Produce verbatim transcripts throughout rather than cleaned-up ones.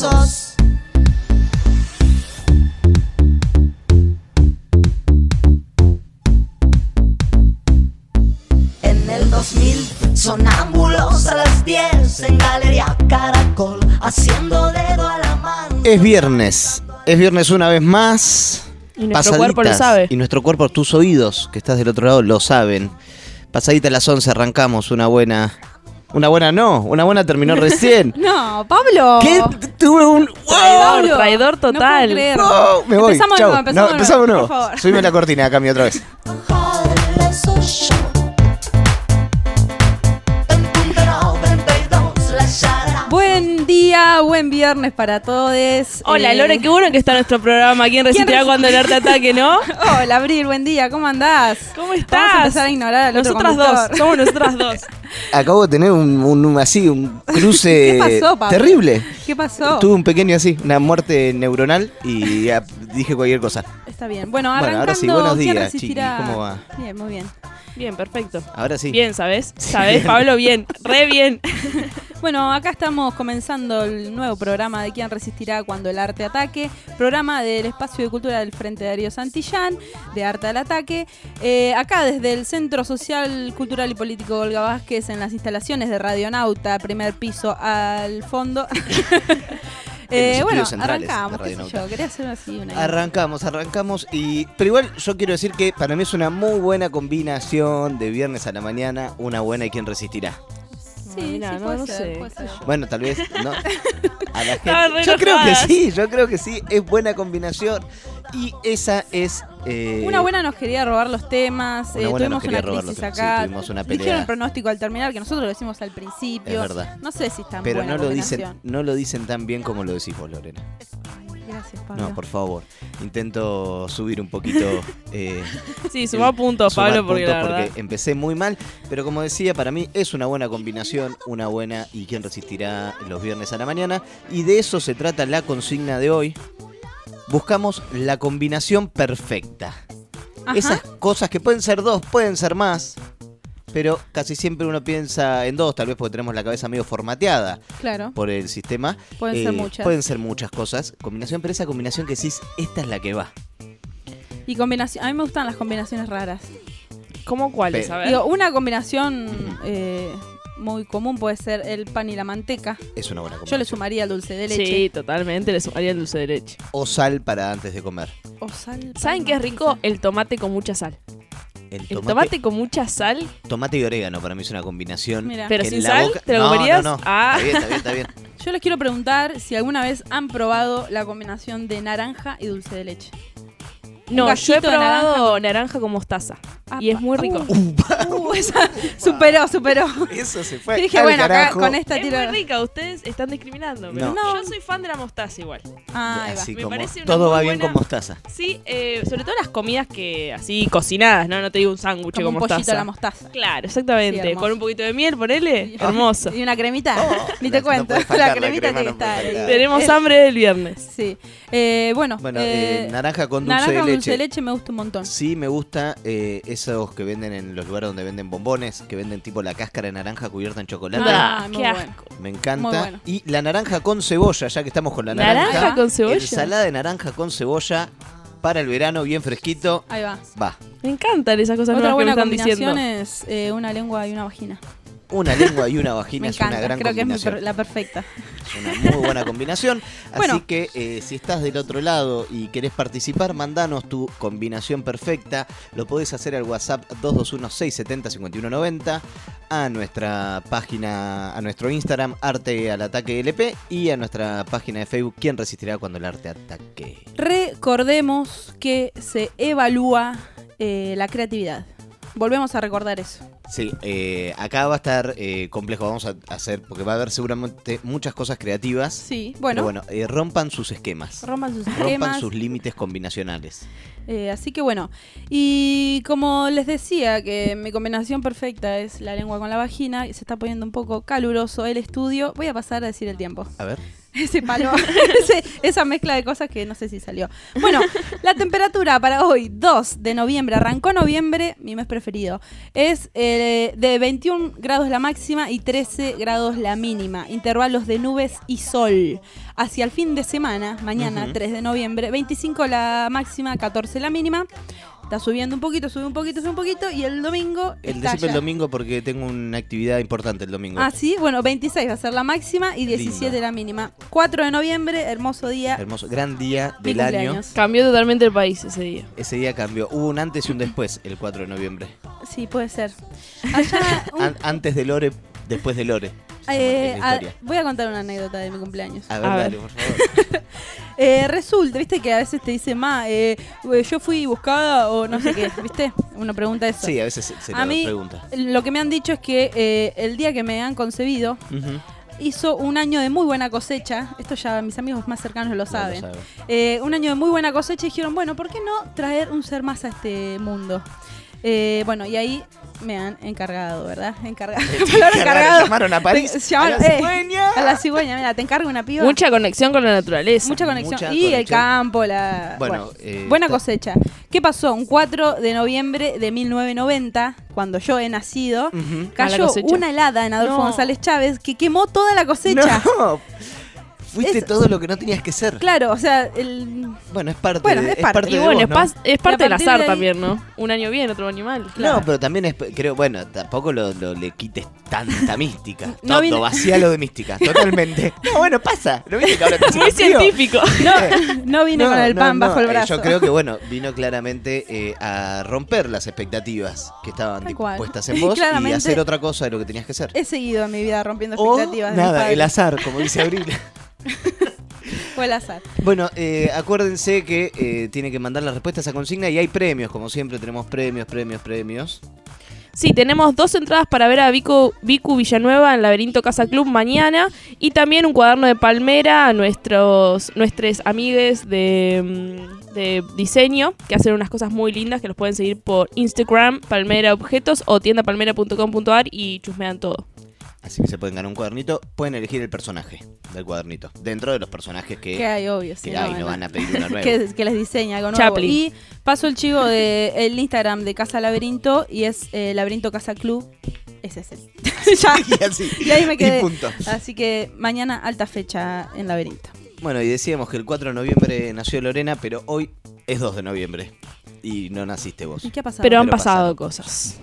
sos. En el dos mil, sonámbulos a las diez en Galería Caracol, haciendo dedo a la mano. Es viernes, es viernes una vez más. Y nuestro cuerpo lo sabe. Y nuestro cuerpo, tus oídos, que estás del otro lado, lo saben. Pasadita a las once arrancamos una buena... Una buena no, una buena terminó recién. No, Pablo. ¿Qué? Tuve un... Traidor, Pablo. traidor No puedo total. creer. Oh, me voy, Empezamos de chau. nuevo, empezamos No, de empezamos nuevo, de por nuevo. favor. Subime la cortina, cambio otra vez. Padre, soy yo. En punto noventa y dos, la charla. Buen día, buen viernes para todos. Hola, Eh, Lore, qué bueno que está nuestro programa. ¿Quién resistirá resiste? cuando el arte ataque, no? Hola, Abril, buen día, ¿cómo andás? ¿Cómo estás? Vamos a empezar a ignorar al otro Nosotras conductor. dos, somos nosotras dos. Acabo de tener un, un así, un cruce ¿Qué pasó, Pablo? terrible. ¿Qué pasó? Tuve un pequeño así, una muerte neuronal y ya dije cualquier cosa. Está bien. Bueno, Bueno, arrancando, ahora sí, buenos ¿quién días, resistirá? chiquis, ¿cómo va? Bien, muy bien. Bien, perfecto. Ahora sí. Bien, ¿sabes? ¿Sabes, Pablo? Bien, re bien. Bueno, acá estamos comenzando el nuevo programa de ¿Quién resistirá cuando el arte ataque? Programa del Espacio de Cultura del Frente Darío Santillán, de Arte al Ataque. Eh, acá desde el Centro Social, Cultural y Político Olga Vázquez, en las instalaciones de Radionauta, primer piso al fondo. En eh, los bueno, estudios centrales de arrancamos, qué sé Radionauta. yo, quería hacer así una... Arrancamos, arrancamos y... Pero igual yo quiero decir que para mí es una muy buena combinación de viernes a la mañana, una buena y quién resistirá. Sí, Mira, sí, no, puede no ser, sé. puede ser. Bueno, tal vez, ¿no? A la Estaban gente. re Yo creo que enojadas. sí, yo creo que sí, es buena combinación. Y esa es... eh, Una buena nos quería robar los temas, Una eh, buena nos tuvimos quería una robar crisis los temas, acá, sí, tuvimos una pelea. dijeron el pronóstico al terminar, que nosotros lo decimos al principio. Es verdad. No sé si es tan Pero buena no lo, dicen, combinación. no lo dicen tan bien como lo decís vos, Lorena. Ay, gracias, Pablo. No, por favor. Intento subir un poquito... Eh, Sí, suma puntos, sumar Pablo, porque puntos la verdad... porque empecé muy mal, pero como decía, para mí es una buena combinación, una buena y quién resistirá los viernes a la mañana, y de eso se trata la consigna de hoy. Buscamos la combinación perfecta. Ajá. Esas cosas que pueden ser dos, pueden ser más, pero casi siempre uno piensa en dos, tal vez porque tenemos la cabeza medio formateada Claro, por el sistema. pueden Eh, ser muchas. Pueden ser muchas cosas. Combinación, pero esa combinación que decís, esta es la que va. Y combinación, a mí me gustan las combinaciones raras. ¿Cómo cuáles? Pero- A ver. Digo, una combinación eh, muy común puede ser el pan y la manteca. Es una buena Yo combinación. le sumaría el dulce de leche. Sí, totalmente, le sumaría el dulce de leche. O sal para antes de comer. O sal, ¿Saben pan, qué es rico? manteca. El tomate con mucha sal. El El tomate, tomate con mucha sal, tomate y orégano para mí es una combinación. Mira. pero que sin en la sal, boca- ¿te lo no, comerías? No, no, Ah. Está bien, está bien, está bien. Yo les quiero preguntar si alguna vez han probado la combinación de naranja y dulce de leche. No, yo he gallito de probado naranja con mostaza. Y es muy rico. Uh, esa superó, superó. Eso se fue. Y dije, al bueno, acá carajo. con esta Es tiro. muy rica, ustedes están discriminando. Pero No. yo soy fan de la mostaza igual. Ah, ahí va. Así Me como parece una todo muy va bien buena- con mostaza. Sí, eh, sobre todo las comidas que así cocinadas, ¿no? No te digo un sándwich Como con un pollito mostaza. a la mostaza. Claro, Sí, exactamente. hermoso. Con un poquito de miel, ponele. Sí. Hermoso. Y una cremita. Oh, Ni no- te no cuento. puede faltar la la cremita crema, tiene no que puede estar ahí. faltar. Tenemos Eh, hambre del viernes. Sí. Eh, bueno, Bueno, eh, eh, naranja con dulce naranja de con leche. dulce de leche me gusta un montón. Sí, me gusta eh, esos que venden en los lugares donde venden bombones, que venden tipo la cáscara de naranja cubierta en chocolate. Ah, Ah, muy qué bueno. asco. Me encanta. Muy bueno. Y la naranja con cebolla, ya que estamos con la naranja. Naranja con cebolla. Ensalada de naranja con cebolla para el verano, bien fresquito. Ahí va. Va. Me encantan esas cosas Otra nuevas que me buena están combinación diciendo. es eh, una lengua y una vagina. Una lengua y una vagina Me es encanta, una gran creo que es mi combinación. per- la perfecta. Es una muy buena combinación. Bueno. Así que eh, si estás del otro lado y querés participar, mandanos tu combinación perfecta. Lo podés hacer al WhatsApp dos dos uno, seis siete cero, cinco uno nueve cero, a nuestra página, a nuestro Instagram, Arte al Ataque L P, y a nuestra página de Facebook, ¿Quién resistirá cuando el arte ataque? Recordemos que se evalúa eh, la creatividad. Volvemos a recordar eso. Sí, eh, acá va a estar eh, complejo, vamos a hacer, porque va a haber seguramente muchas cosas creativas. Sí, Pero bueno, bueno, eh, rompan sus esquemas. rompan sus Rompan esquemas. sus límites combinacionales. Eh, así que bueno, y como les decía que mi combinación perfecta es la lengua con la vagina, y se está poniendo un poco caluroso el estudio, voy a pasar a decir el tiempo. A ver. Ese palo, ese- esa mezcla de cosas que no sé si salió. Bueno, la temperatura para hoy, dos de noviembre, arrancó noviembre, mi mes preferido, es eh, de veintiún grados la máxima y trece grados la mínima. Intervalos de nubes y sol. Hacia el fin de semana, mañana, Ujú. tres de noviembre, veinticinco la máxima, catorce la mínima. Está subiendo un poquito, sube un poquito, sube un poquito. Y el domingo. El está decime el ya- domingo porque tengo una actividad importante el domingo. Ah, sí, bueno, veintiséis va a ser la máxima y diecisiete Lindo. la mínima. cuatro de noviembre, hermoso día. Hermoso, gran día Mi del año. cumpleaños. Cambió totalmente el país ese día. Ese día cambió. Hubo un antes y un después, el cuatro de noviembre. Sí, puede ser. Allá, un- An- antes de Lore, después de Lore. se llama eh, en la a- historia. voy a contar una anécdota de mi cumpleaños. A ver, A dale, ver. por favor. Eh, resulta, viste que a veces te dicen, ma, eh, eh, yo fui buscada o no sé qué, viste. Uno pregunta eso. Sí, a veces se, se A lo mí, pregunta. lo que me han dicho es que eh, el día que me han concebido Ujú. hizo un año de muy buena cosecha. Esto ya mis amigos más cercanos lo Ya saben. lo sabe. Eh, un año de muy buena cosecha y dijeron, bueno, ¿por qué no traer un ser más a este mundo? Eh, bueno, y ahí me han encargado, ¿verdad? Encargado. Palabra encargado. Llamaron a París. Te- llamaron- a la eh, cigüeña. A la cigüeña, mira, te encargo una piba. Mucha conexión con la naturaleza. Mucha conexión. mucha y el conexión. campo, la. Bueno, eh, buena está- cosecha. ¿Qué pasó? Un cuatro de noviembre de mil novecientos noventa, cuando yo he nacido, Ujú. Mala cayó cosecha. una helada en Adolfo No. González Chávez que quemó toda la cosecha. No. Fuiste Es- todo lo que no tenías que ser. Claro, o sea, el. Bueno, es parte, Bueno, de, es parte. Y de bueno, vos, es, ¿no? pas- es parte Y a del partir azar de ahí- también, ¿no? Un año bien, otro año mal. Claro. No, pero también es, creo, bueno, tampoco lo, lo- le quites tanta mística. No Todo, vine- vacíalo de mística, totalmente. No, bueno, pasa. ¿No viste que ahora te Muy frío? científico. No, no vine No, con el no, pan no, bajo el eh, brazo. yo creo que, bueno, vino claramente eh, a romper las expectativas que estaban Tal cual. puestas en vos y Claramente- hacer otra cosa de lo que tenías que hacer. He seguido en mi vida rompiendo O expectativas. de mis nada, padres. el azar, como dice Abril. Fue el azar. Bueno, eh, acuérdense que eh, tiene que mandar las respuestas a consigna y hay premios, como siempre tenemos premios, premios, premios. Sí, tenemos dos entradas para ver a Vico, Vicu Villanueva en Laberinto Casa Club mañana y también un cuaderno de palmera a nuestros nuestros amigues de, mm, de diseño que hacen unas cosas muy lindas que los pueden seguir por Instagram, Palmera Objetos o tienda palmera punto com punto ar y chusmean todo. Así que se pueden ganar un cuadernito, pueden elegir el personaje del cuadernito, dentro de los personajes que, Que hay, obvio. sí, que hay, no van a pedir uno nuevo. que, que les diseña algo nuevo. Chaplin. Y paso el chivo de el Instagram de Casa Laberinto y es eh, Laberinto Casa Club. Ese es el. Ya. Y así, Y ahí me quedé. y punto. Así que mañana alta fecha en Laberinto. Bueno, y decíamos que el cuatro de noviembre nació Lorena, pero hoy es dos de noviembre y no naciste vos. ¿Y qué ha pasado? Pero han Pero pasado pasaron cosas.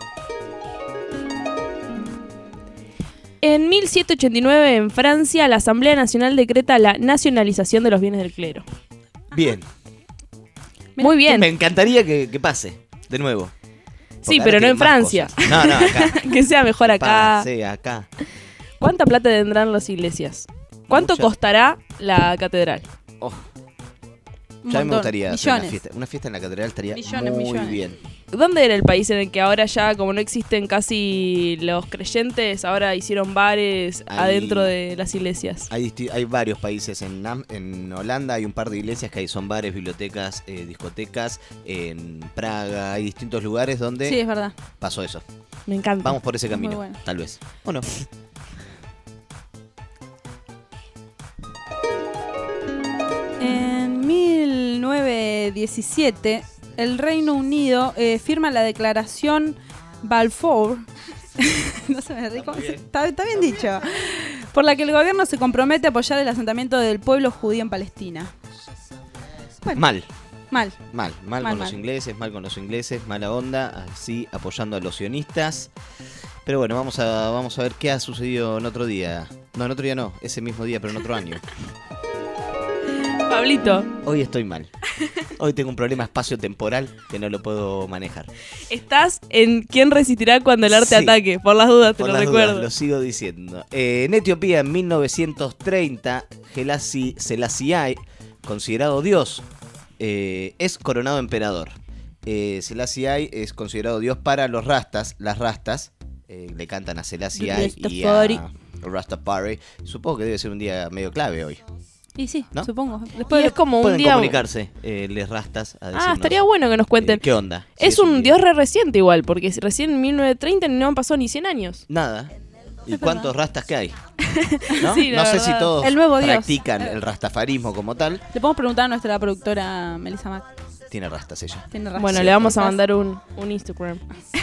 En mil setecientos ochenta y nueve, en Francia, la Asamblea Nacional decreta la nacionalización de los bienes del clero. Bien, Muy bien, me encantaría que, que pase, de nuevo. sí, Porque pero ahora no tienen en más Francia. cosas. No, no, acá. Que sea mejor acá. Sí, acá. ¿Cuánta plata tendrán las iglesias? ¿Cuánto Mucha. costará la catedral? Oh, Un ya me montón. gustaría hacer una Millones. fiesta. Una fiesta en la catedral estaría Millones, muy millones. bien. ¿Dónde era el país en el que ahora ya, como no existen casi los creyentes, ahora hicieron bares Ahí- adentro de las iglesias? Hay, disti- hay varios países. En, Nam- en Holanda hay un par de iglesias que ahí son bares, bibliotecas, eh, discotecas. En Praga hay distintos lugares donde Sí, es verdad. pasó eso. Me encanta. Vamos por ese Muy camino, bueno. tal vez. ¿O no? En mil novecientos diecisiete, el Reino Unido eh, firma la declaración Balfour. No se me rico. Está, está bien dicho. Por la que el gobierno se compromete a apoyar el asentamiento del pueblo judío en Palestina. Bueno, Mal, mal. mal, mal, Mal, con los mal. ingleses, mal con los ingleses, mala onda, así apoyando a los sionistas. Pero bueno, vamos a, vamos a ver qué ha sucedido en otro día. No, en otro día no, ese mismo día, pero en otro año. Pablito, Hoy estoy mal. Hoy tengo un problema espacio-temporal que no lo puedo manejar. estás en ¿Quién resistirá cuando el arte Sí. ataque? Por las dudas, te Por lo las recuerdo. dudas, lo sigo diciendo. Eh, en Etiopía, en mil novecientos treinta, Gelasi Selassie, considerado dios, eh, es coronado emperador. Eh, Selassie es considerado dios para los rastas, las rastas. eh, le cantan a Selassie y a Rastafari. Rastafari. Supongo que debe ser un día medio clave hoy. Y sí, ¿No? supongo. Y Después es como un Pueden día... comunicarse, eh, les rastas, a Ah, decirnos, estaría bueno que nos cuenten. eh, ¿qué onda? Si es un día- dios re reciente igual, porque recién en mil novecientos treinta no han pasado ni cien años. Nada. ¿Y cuántos rastas que hay? ¿No, Sí, la no sé si verdad. todos El nuevo Dios. practican el rastafarismo como tal. Le podemos preguntar a nuestra productora Melissa Mac. Tiene rastas ella. Tiene razón. Bueno, Sí, le vamos a capaz. mandar un, un Instagram.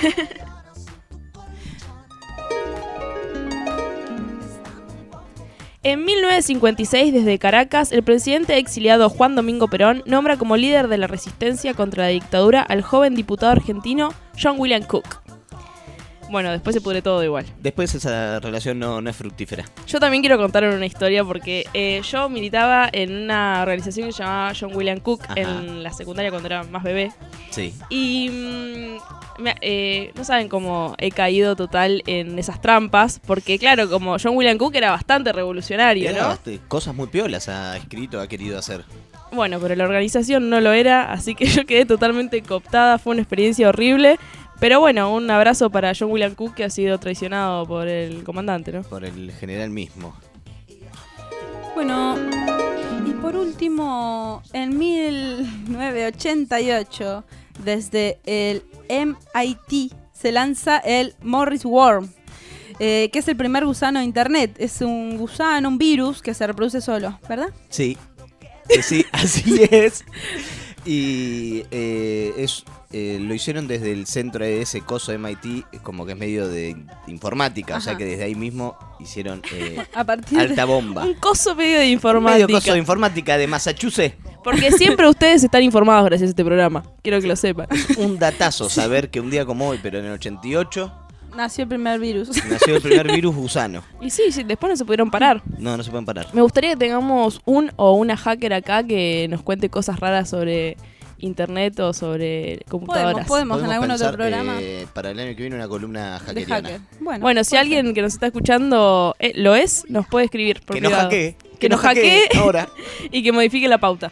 En mil novecientos cincuenta y seis, desde Caracas, el presidente exiliado Juan Domingo Perón nombra como líder de la resistencia contra la dictadura al joven diputado argentino John William Cook. Bueno, después se pudre todo igual. Después esa relación no, no es fructífera. Yo también quiero contar una historia porque eh, yo militaba en una organización que se llamaba John William Cook Ajá. en la secundaria cuando era más bebé. Sí. Y mm, me- eh, no saben cómo he caído total en esas trampas, porque claro, como John William Cook era bastante revolucionario, Era ¿no? bast- cosas muy piolas ha escrito, ha querido hacer. Bueno, pero la organización no lo era, así que yo quedé totalmente cooptada, fue una experiencia horrible. Pero bueno, un abrazo para John William Cook, que ha sido traicionado por el comandante, ¿no? Por el general mismo. Bueno, y por último, en mil novecientos ochenta y ocho, desde el M I T se lanza el Morris Worm, eh, que es el primer gusano de internet. Es un gusano, un virus que se reproduce solo, ¿verdad? Sí. Eh, sí, así es. Y eh, es, eh, lo hicieron desde el centro de ese coso de M I T, como que es medio de informática, o sea Ajá. que desde ahí mismo hicieron eh, A partir de... alta bomba. Un coso medio de Medio informática. coso de informática de Massachusetts. Porque siempre ustedes están informados gracias a este programa. Quiero que lo sepan. Un datazo saber que un día como hoy, pero en el ochenta y ocho, Nació el primer virus. nació el primer virus gusano. Y sí, sí, después no se pudieron parar. No, no se pueden parar. Me gustaría que tengamos un o una hacker acá que nos cuente cosas raras sobre internet o sobre computadoras. podemos. en algún otro pensar, programa. eh, para el año que viene una columna De hackeriana. hacker. Bueno, Bueno, si puede alguien que nos está escuchando eh, lo es, nos puede escribir por Que nos privado. hackee. Que nos hackee ahora. y que modifique la pauta.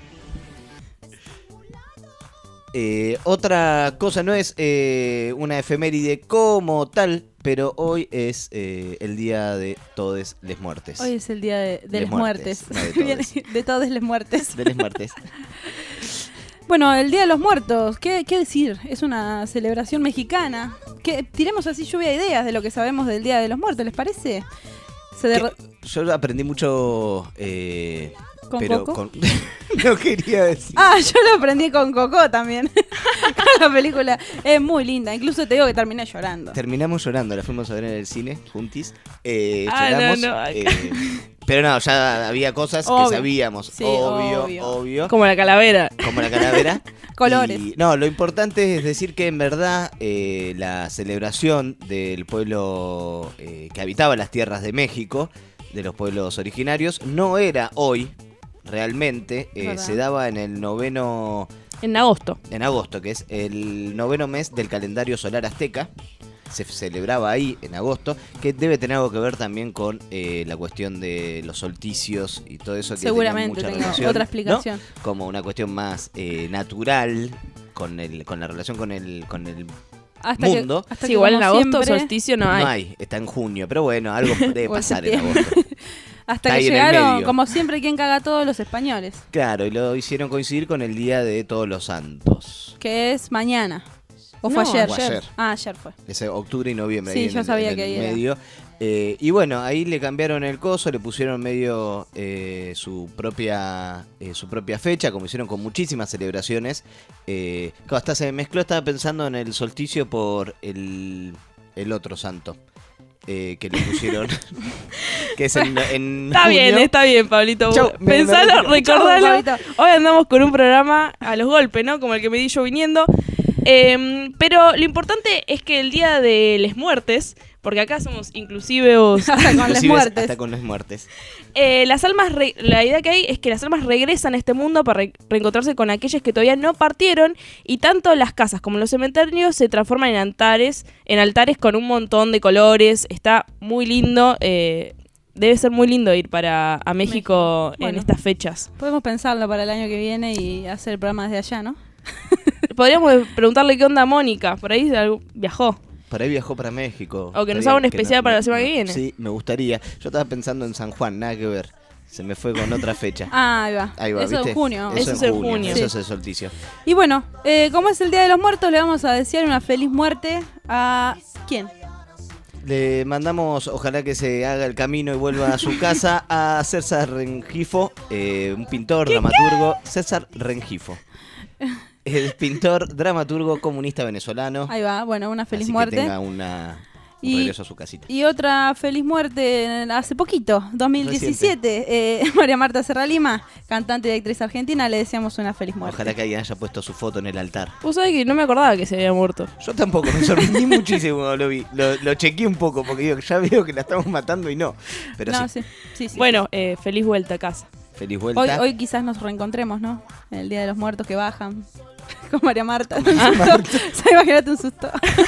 Eh, otra cosa, no es eh, una efeméride como tal, pero hoy es eh, el día de todes les muertes. ser. Hoy es el día de, de Les las muertes. muertes, no de Viene todes. de todas las muertes. De les muertes. Bueno, el Día de los Muertos, ¿qué, qué decir? Es una celebración mexicana. Que tiremos así lluvia de ideas de lo que sabemos del Día de los Muertos, ¿les parece? Se derro- Que yo aprendí mucho. Eh, ¿Con pero Coco? con- no quería decir. Ah, yo lo aprendí con Coco también. La película es muy linda. Incluso te digo que terminé llorando. Terminamos llorando, la fuimos a ver en el cine, juntis. Eh, Ah, lloramos. no, no, ay. eh, pero no, ya había cosas Obvio. que sabíamos. Sí, obvio, obvio. obvio. Como la calavera. Como la calavera. Colores. Y, no, lo importante es decir que en verdad eh, la celebración del pueblo eh, que habitaba las tierras de México, de los pueblos originarios, no era hoy realmente, eh, ¿Verdad? se daba en el noveno, En agosto. en agosto, que es el noveno mes del calendario solar azteca. Se celebraba ahí en agosto, que debe tener algo que ver también con eh, la cuestión de los solsticios y todo eso que Seguramente tenía mucha tengo relación, otra ¿no? explicación. Como una cuestión más eh, natural con el con la relación con el con el Hasta mundo. Que, hasta Sí, que igual en como agosto siempre, solsticio no hay. no hay, está en junio, pero bueno, algo debe O en pasar en septiembre. agosto. Hasta Está que ahí en el llegaron, medio. como siempre, quien caga a todos los españoles. Claro, y lo hicieron coincidir con el Día de Todos los Santos. Que es mañana. ¿O fue No, ayer? fue ayer. Ah, ayer fue. Ese octubre y noviembre. Sí, ahí en yo el- sabía en el que ahí era. medio. Eh, y bueno, ahí le cambiaron el coso, le pusieron medio eh, su propia eh, su propia fecha, como hicieron con muchísimas celebraciones. Eh, claro, hasta se me mezcló, estaba pensando en el solsticio por el, el otro santo. eh, que le pusieron, que es en, en Está bien, junio. está bien, Pablito. Chau, me- me Pensalo, retiro. recordalo. Chau, Pablito. Hoy andamos con un programa a los golpes, ¿no? Como el que me di yo viniendo. Eh, pero lo importante es que el día de les muertes, porque acá somos inclusivos, Hasta con las Inclusive muertes. hasta con las muertes. eh, las almas, re- la idea que hay es que las almas regresan a este mundo para re- reencontrarse con aquellas que todavía no partieron, y tanto las casas como los cementerios se transforman en altares, en altares con un montón de colores. Está muy lindo. eh, debe ser muy lindo ir para a México, México. en Bueno. estas fechas. Podemos pensarlo para el año que viene y hacer el programa desde allá, ¿no? Podríamos preguntarle qué onda a Mónica, por ahí algo- viajó. Por ahí viajó para México. O que nos Estaría- haga un especial para la semana que viene. Sí, me gustaría. Yo estaba pensando en San Juan, nada que ver. Se me fue con otra fecha. Ah, ahí va. Ahí va, Eso ¿viste? en junio. Eso es en junio. Eso Sí. es el solsticio. Y bueno, eh, como es el Día de los Muertos, le vamos a desear una feliz muerte a... ¿Quién? Le mandamos, ojalá que se haga el camino y vuelva a su casa, a César Rengifo, eh, un pintor, dramaturgo. César Rengifo. El pintor, dramaturgo, comunista venezolano. Ahí va, bueno, una feliz Así muerte. Que tenga una, un Y- regreso a su casita. Y otra feliz muerte hace poquito, dos mil diecisiete. Eh, María Marta Serra Lima, cantante y actriz argentina, le deseamos una feliz muerte. Ojalá que alguien haya puesto su foto en el altar. Vos sabés que no me acordaba que se había muerto. Yo tampoco, me sorprendí muchísimo cuando lo vi. Lo, lo chequeé un poco porque digo, ya veo que la estamos matando y no. Pero No, sí, sí, sí, sí. Bueno, eh, feliz vuelta a casa. feliz vuelta. Hoy, hoy quizás nos reencontremos, ¿no? En el Día de los Muertos que bajan. Con María Marta. Se imagínate un susto.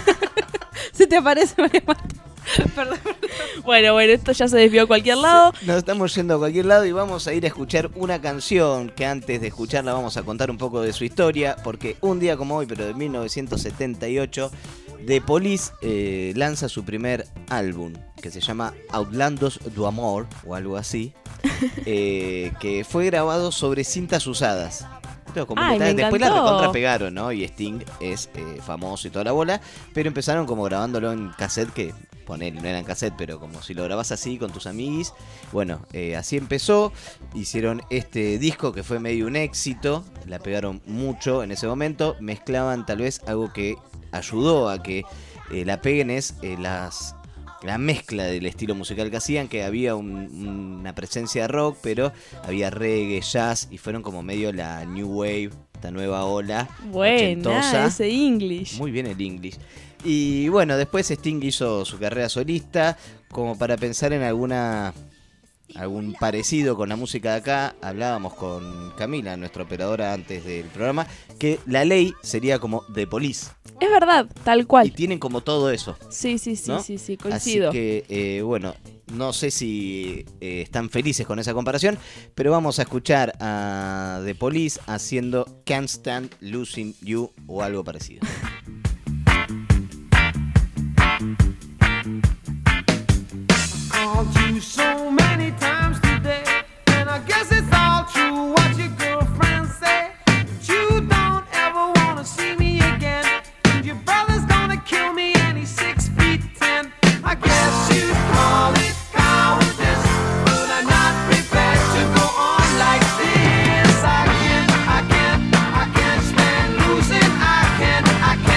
Si te aparece María Marta. Perdón. Bueno, bueno, esto ya se desvió a cualquier lado. Nos estamos yendo a cualquier lado y vamos a ir a escuchar una canción que antes de escucharla vamos a contar un poco de su historia, porque un día como hoy, pero de mil novecientos setenta y ocho, The Police eh, lanza su primer álbum, que se llama Outlandos do Amor, o algo así, eh, que fue grabado sobre cintas usadas. Pero como Ay, que me tal- después la encantó. recontrapegaron, ¿no? Y Sting es eh, famoso y toda la bola, pero empezaron como grabándolo en cassette, que ponele, no era en cassette, pero como si lo grabás así con tus amiguis. Bueno, eh, así empezó, hicieron este disco que fue medio un éxito, la pegaron mucho en ese momento, mezclaban tal vez algo que ayudó a que eh, la peguen es eh, las... la mezcla del estilo musical que hacían, que había un- una presencia de rock, pero había reggae, jazz, y fueron como medio la new wave, esta nueva ola Buena, ochentosa. ese English. Muy bien el English. Y bueno, después Sting hizo su carrera solista, como para pensar en alguna algún parecido con la música de acá. Hablábamos con Camila, nuestra operadora antes del programa, que la ley sería como The Police. Es verdad, tal Y cual. tienen como todo eso. Sí, sí, sí, ¿no? sí, sí, coincido. Así que, eh, bueno, no sé si eh, están felices con esa comparación, pero vamos a escuchar a The Police haciendo Can't Stand Losing You o algo parecido. Called you so many times today, and I guess it's all true what your girlfriend say. But you don't ever wanna see me again, and your brother's gonna kill me, and he's six feet ten. I guess you'd call it cowardice, but I'm not prepared to go on like this. I can't, I can't, I can't stand losing. I can't, I can't.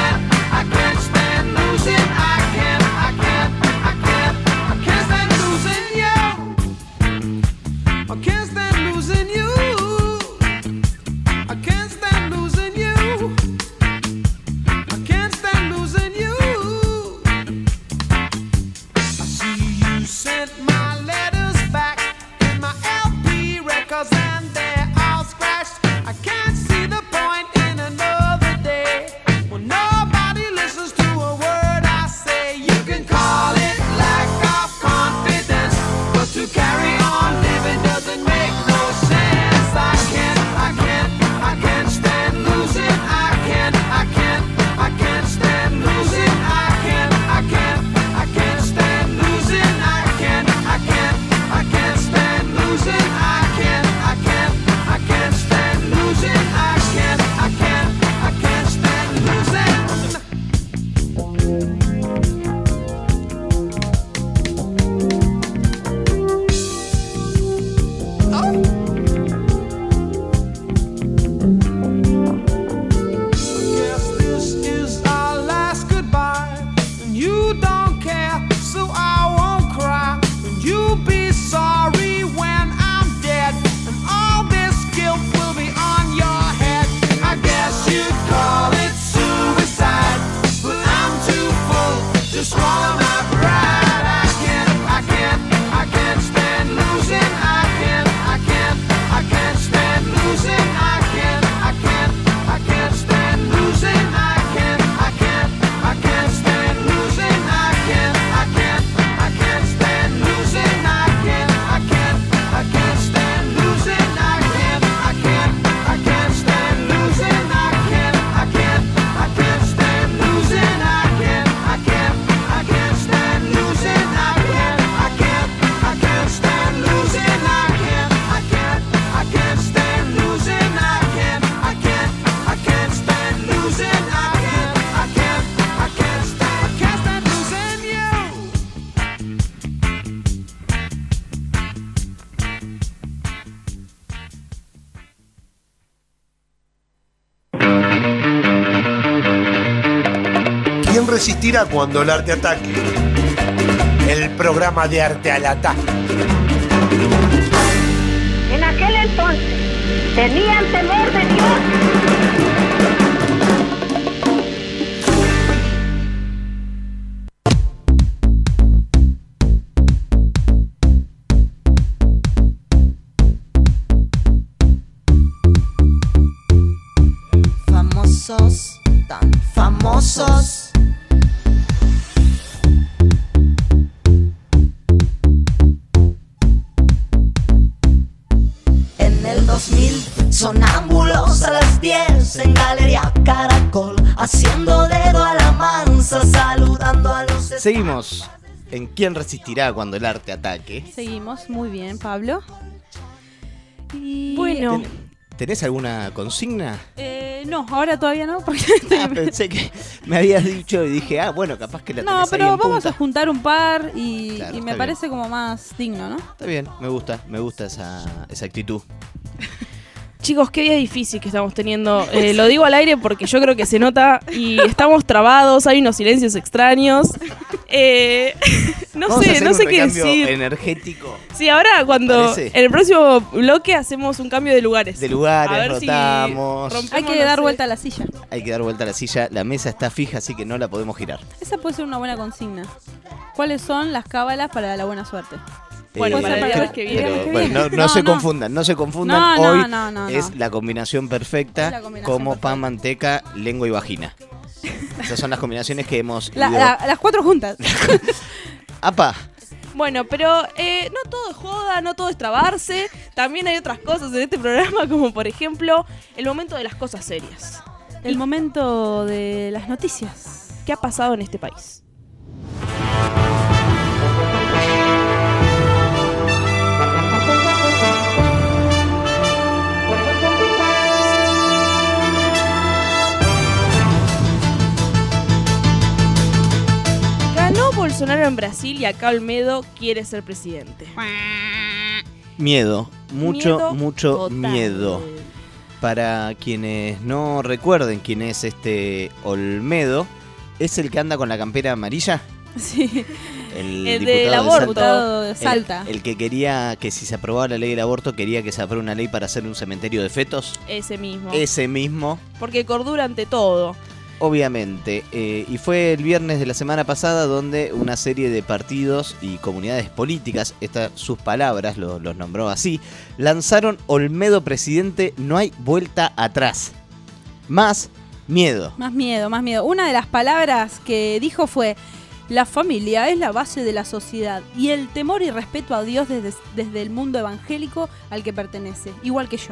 resistirá cuando el arte ataque? El programa de arte al ataque. En aquel entonces tenían temor de Dios. Famosos, tan famosos. En el dos mil, sonámbulos a las diez en Galería Caracol, haciendo dedo a la mansa, saludando a los... Seguimos en ¿Quién resistirá cuando el arte ataque? Seguimos, muy bien, Pablo. Y... Bueno, ¿Tenés alguna consigna? Eh, no, ahora todavía no, porque Ah, pensé que me habías dicho y dije, ah, bueno, capaz que la tenés no, ahí pero en vamos punta. a juntar un par y, Claro, y está me bien. parece como más digno, ¿no? Está bien, me gusta, me gusta esa, esa actitud. chicos, qué día difícil que estamos teniendo. Eh, lo digo al aire porque yo creo que se nota y estamos trabados, hay unos silencios extraños. Eh, no Vamos a sé, hacer no un sé qué recambio decir. energético Sí, ahora cuando ¿Parece? en el próximo bloque hacemos un cambio de lugares. de A lugares, ver si rotamos. rompemos, Hay que no dar sé. vuelta a la silla. Hay que dar vuelta a la silla, la mesa está fija, así que no la podemos girar. Esa puede ser una buena consigna. ¿Cuáles son las cábalas para la buena suerte? Bueno, Eh, para el pero- viernes que viene. pero, Viernes que bueno, viene. no, no No, se no. confundan, no se confundan. No, no, Hoy no, no, es no. la combinación perfecta Es la combinación como perfecta. pan, manteca, lengua y vagina. Esas son las combinaciones que hemos La- ido- la- las cuatro juntas. ¡Apa! Bueno, pero eh, no todo es joda, no todo es trabarse. También hay otras cosas en este programa, como por ejemplo el momento de las cosas serias. El momento de las noticias. ¿Qué ha pasado en este país? Ganó Bolsonaro en Brasil y acá Olmedo quiere ser presidente. Miedo, mucho, Miedo mucho total. miedo. Para quienes no recuerden quién es este Olmedo, ¿es el que anda con la campera amarilla? Sí. El, El diputado del de aborto. Salta. Diputado de El- Salta. El, que quería que si se aprobaba la ley del aborto, quería que se apruebe una ley para hacer un cementerio de fetos. Ese mismo. Ese mismo, Porque cordura ante todo. obviamente. Eh, y fue el viernes de la semana pasada donde una serie de partidos y comunidades políticas, estas sus palabras, lo- los nombró así, lanzaron Olmedo presidente, no hay vuelta atrás. Más miedo. Más miedo, más miedo. Una de las palabras que dijo fue: la familia es la base de la sociedad y el temor y respeto a Dios desde, desde el mundo evangélico al que pertenece, igual que yo.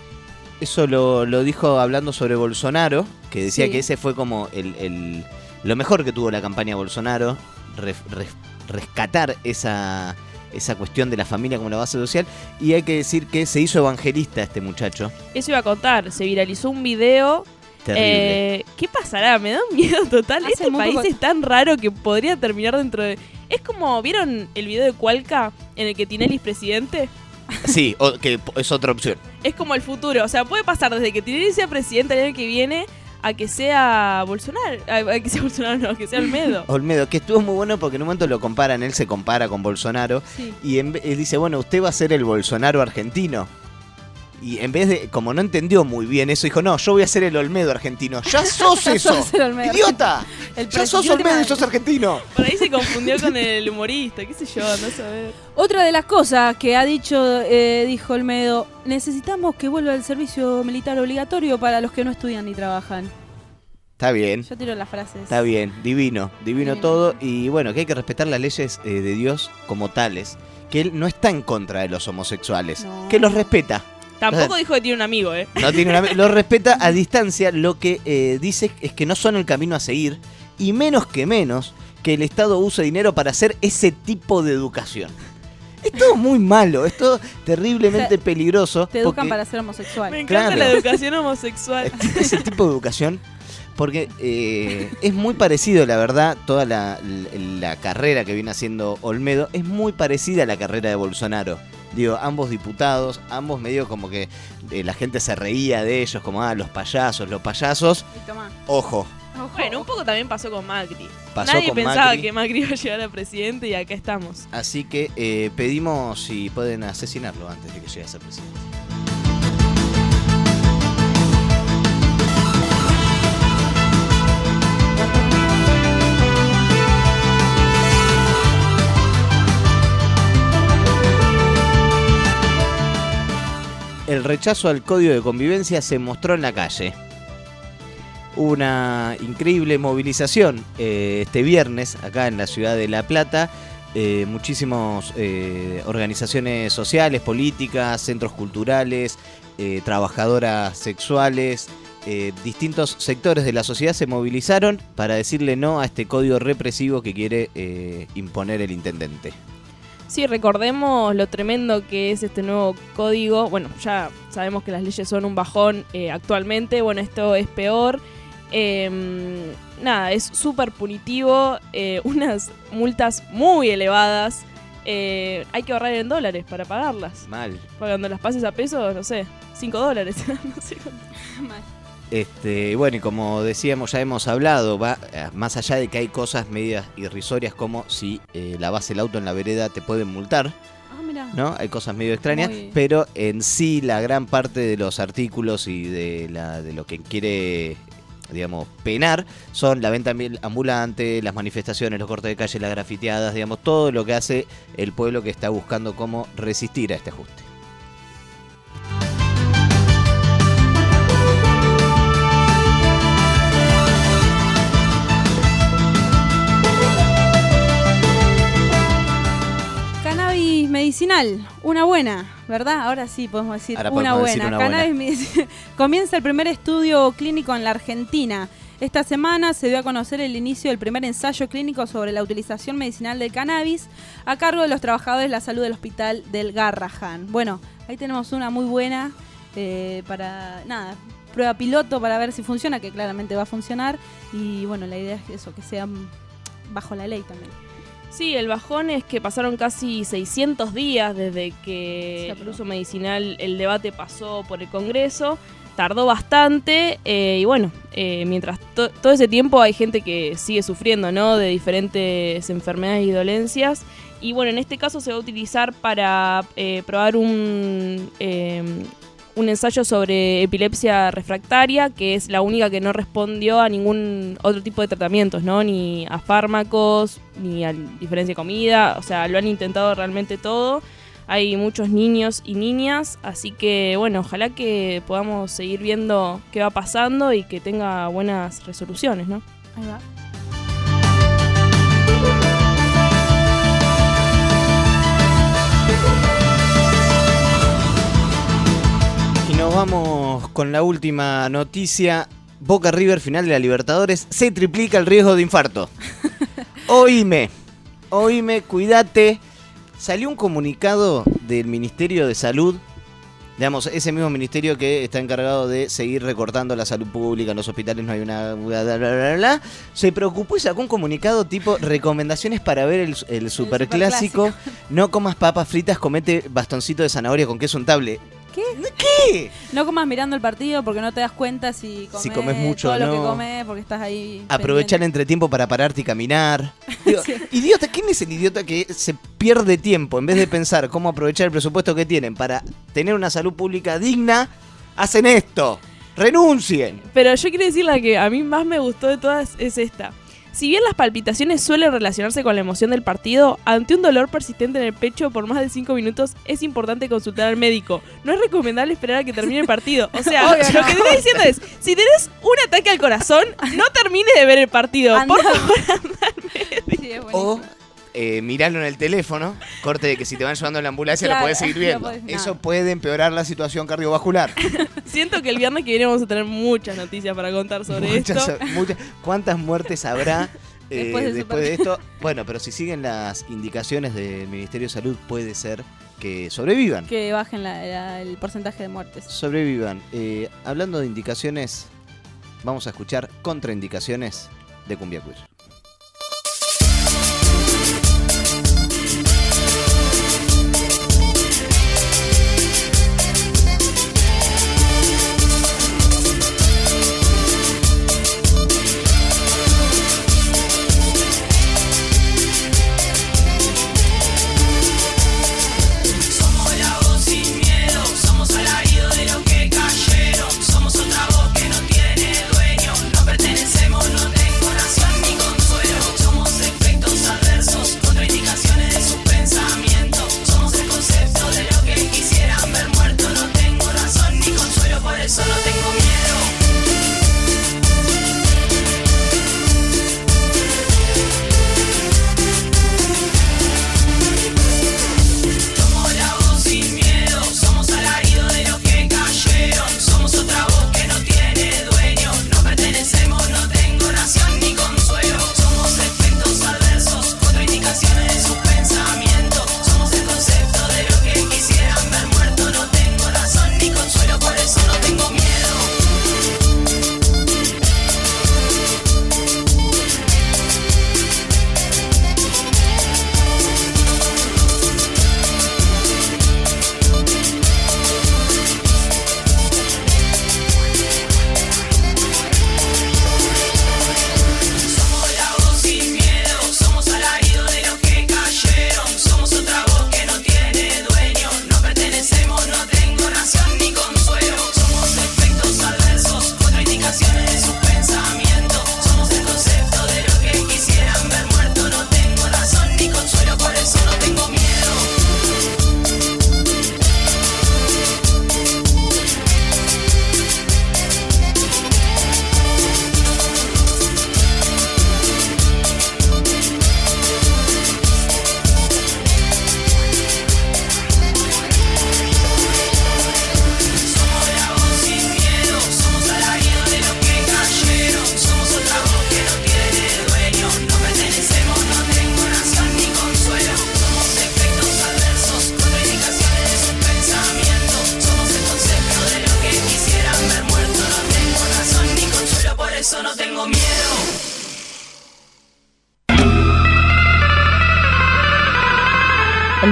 Eso lo, lo dijo hablando sobre Bolsonaro, que decía Sí. que ese fue como el, el- lo mejor que tuvo la campaña Bolsonaro, re- re- rescatar esa, esa cuestión de la familia como la base social. Y hay que decir que se hizo evangelista este muchacho. Eso iba a contar. Se viralizó un video. Terrible. Eh, ¿Qué pasará? Me da un miedo total. Hace Este muy país poco- es tan raro que podría terminar dentro de... Es como, ¿vieron el video de Cualca en el que Tinelli es presidente? Sí, o- que es otra opción. Es como el futuro. O sea, puede pasar desde que Tinelli sea presidente el año que viene a que sea Bolsonaro. A, a que sea Bolsonaro, no, a que sea Olmedo. Olmedo, que estuvo muy bueno porque en un momento lo comparan, él se compara con Bolsonaro. Sí. Y en ve- él dice, bueno, usted va a ser el Bolsonaro argentino. Y en vez de, como no entendió muy bien eso, dijo, no, yo voy a ser el Olmedo argentino. ¡Ya sos Ya eso! sos el Olmedo ¡Idiota! El ¡Ya sos presidente- Olmedo y sos argentino! Por ahí se confundió con el humorista, qué sé yo, no saber. Otra de las cosas que ha dicho, eh, dijo Olmedo: necesitamos que vuelva el servicio militar obligatorio para los que no estudian ni trabajan. Está bien, Yo tiro las frases. está bien, divino, divino Divino. todo. Y bueno, que hay que respetar las leyes eh, de Dios como tales. Que él no está en contra de los homosexuales, No. que los respeta. Tampoco dijo que tiene un amigo, ¿eh? No tiene una- lo respeta a distancia. Lo que eh, dice es que no son el camino a seguir. Y menos que menos que el Estado use dinero para hacer ese tipo de educación. Es todo muy malo, es todo terriblemente Te- peligroso. Te educan porque- para ser homosexual. Me encanta Claro. la educación homosexual. ese tipo de educación, porque eh, es muy parecido, la verdad, toda la, la- la carrera que viene haciendo Olmedo es muy parecida a la carrera de Bolsonaro. Digo, ambos diputados, ambos medio como que eh, la gente se reía de ellos, como, ah, los payasos, los payasos. Y tomá. Ojo, Bueno, un poco también pasó con Macri. Pasó Nadie con pensaba Macri. que Macri iba a llegar a presidente y acá estamos. Así que eh, pedimos si pueden asesinarlo antes de que llegue a ser presidente. El rechazo al código de convivencia se mostró en la calle. Hubo una increíble movilización eh, este viernes acá en la ciudad de La Plata. Eh, muchísimas eh, organizaciones sociales, políticas, centros culturales, eh, trabajadoras sexuales, eh, distintos sectores de la sociedad se movilizaron para decirle no a este código represivo que quiere eh, imponer el intendente. Sí, recordemos lo tremendo que es este nuevo código. Bueno, ya sabemos que las leyes son un bajón eh, actualmente. Bueno, esto es peor. Eh, nada, es súper punitivo. Eh, unas multas muy elevadas. Eh, hay que ahorrar en dólares para pagarlas. Mal. Porque cuando las pases a pesos, no sé, cinco dólares. no sé cuánto. Mal. Este, bueno, y como decíamos, ya hemos hablado, va eh, más allá de que hay cosas medias irrisorias como si eh, lavas el auto en la vereda te pueden multar, Ah, mira. ¿no? Hay cosas medio extrañas, Muy- pero en sí la gran parte de los artículos y de, la, de lo que quiere, digamos, penar son la venta ambi- ambulante, las manifestaciones, los cortes de calle, las grafiteadas, digamos, todo lo que hace el pueblo que está buscando cómo resistir a este ajuste. Cannabis medicinal, una buena, ¿verdad? Ahora sí podemos decir Ahora una podemos buena. decir una Cannabis medici- comienza el primer estudio clínico en la Argentina. Esta semana se dio a conocer el inicio del primer ensayo clínico sobre la utilización medicinal del cannabis a cargo de los trabajadores de la salud del hospital del Garrahan. Bueno, ahí tenemos una muy buena eh, para, nada, prueba piloto para ver si funciona, que claramente va a funcionar. Y bueno, la idea es eso, que sea bajo la ley también. Sí, el bajón es que pasaron casi seiscientos días desde que Se el aprobó. uso medicinal, el debate pasó por el Congreso. Tardó bastante eh, y bueno, eh, mientras to- todo ese tiempo hay gente que sigue sufriendo, ¿no? De diferentes enfermedades y dolencias. Y bueno, en este caso se va a utilizar para eh, probar un, eh, un ensayo sobre epilepsia refractaria, que es la única que no respondió a ningún otro tipo de tratamientos, ¿no? Ni a fármacos, ni a diferencia de comida. O sea, lo han intentado realmente todo. Hay muchos niños y niñas, así que bueno, ojalá que podamos seguir viendo qué va pasando y que tenga buenas resoluciones, ¿no? Ahí va. Y nos vamos con la última noticia. Boca River, final de la Libertadores. Se triplica el riesgo de infarto. Oíme, oíme, cuídate. Salió un comunicado del Ministerio de Salud. Digamos, ese mismo ministerio que está encargado de seguir recortando la salud pública, en los hospitales no hay una... Bla, bla, bla, bla, bla. Se preocupó y sacó un comunicado tipo recomendaciones para ver el, el superclásico. superclásico. No comas papas fritas, comete bastoncito de zanahoria con queso untable. ¿Qué? ¿Qué? No comas mirando el partido porque no te das cuenta si comes, Si comes mucho todo o lo no. que comes porque estás ahí. Aprovechar el pendiente. entretiempo para pararte y caminar. Digo, Sí. Idiota, ¿quién es el idiota que se pierde tiempo en vez de pensar cómo aprovechar el presupuesto que tienen para tener una salud pública digna? Hacen esto. Renuncien. Pero yo quiero decir la que a mí más me gustó de todas es esta. Si bien las palpitaciones suelen relacionarse con la emoción del partido, ante un dolor persistente en el pecho por más de cinco minutos es importante consultar al médico. No es recomendable esperar a que termine el partido. O sea, Obvio, lo no. que te estoy diciendo es, si tenés un ataque al corazón, no termines de ver el partido. Anda. Por favor. Sí, es O buenísimo. eh, mirarlo en el teléfono. Corte de que si te van llevando en la ambulancia Claro, lo podés seguir no viendo. podés nada. Eso puede empeorar la situación cardiovascular. Siento que el viernes que viene vamos a tener muchas noticias para contar sobre Muchas- esto. muchas- ¿Cuántas muertes habrá eh, Después del después de esto? Bueno, pero si siguen las indicaciones del Ministerio de Salud, puede ser que sobrevivan. Que bajen la- la- el porcentaje de muertes. Sobrevivan. Eh, hablando de indicaciones, vamos a escuchar contraindicaciones de Cumbia Queer.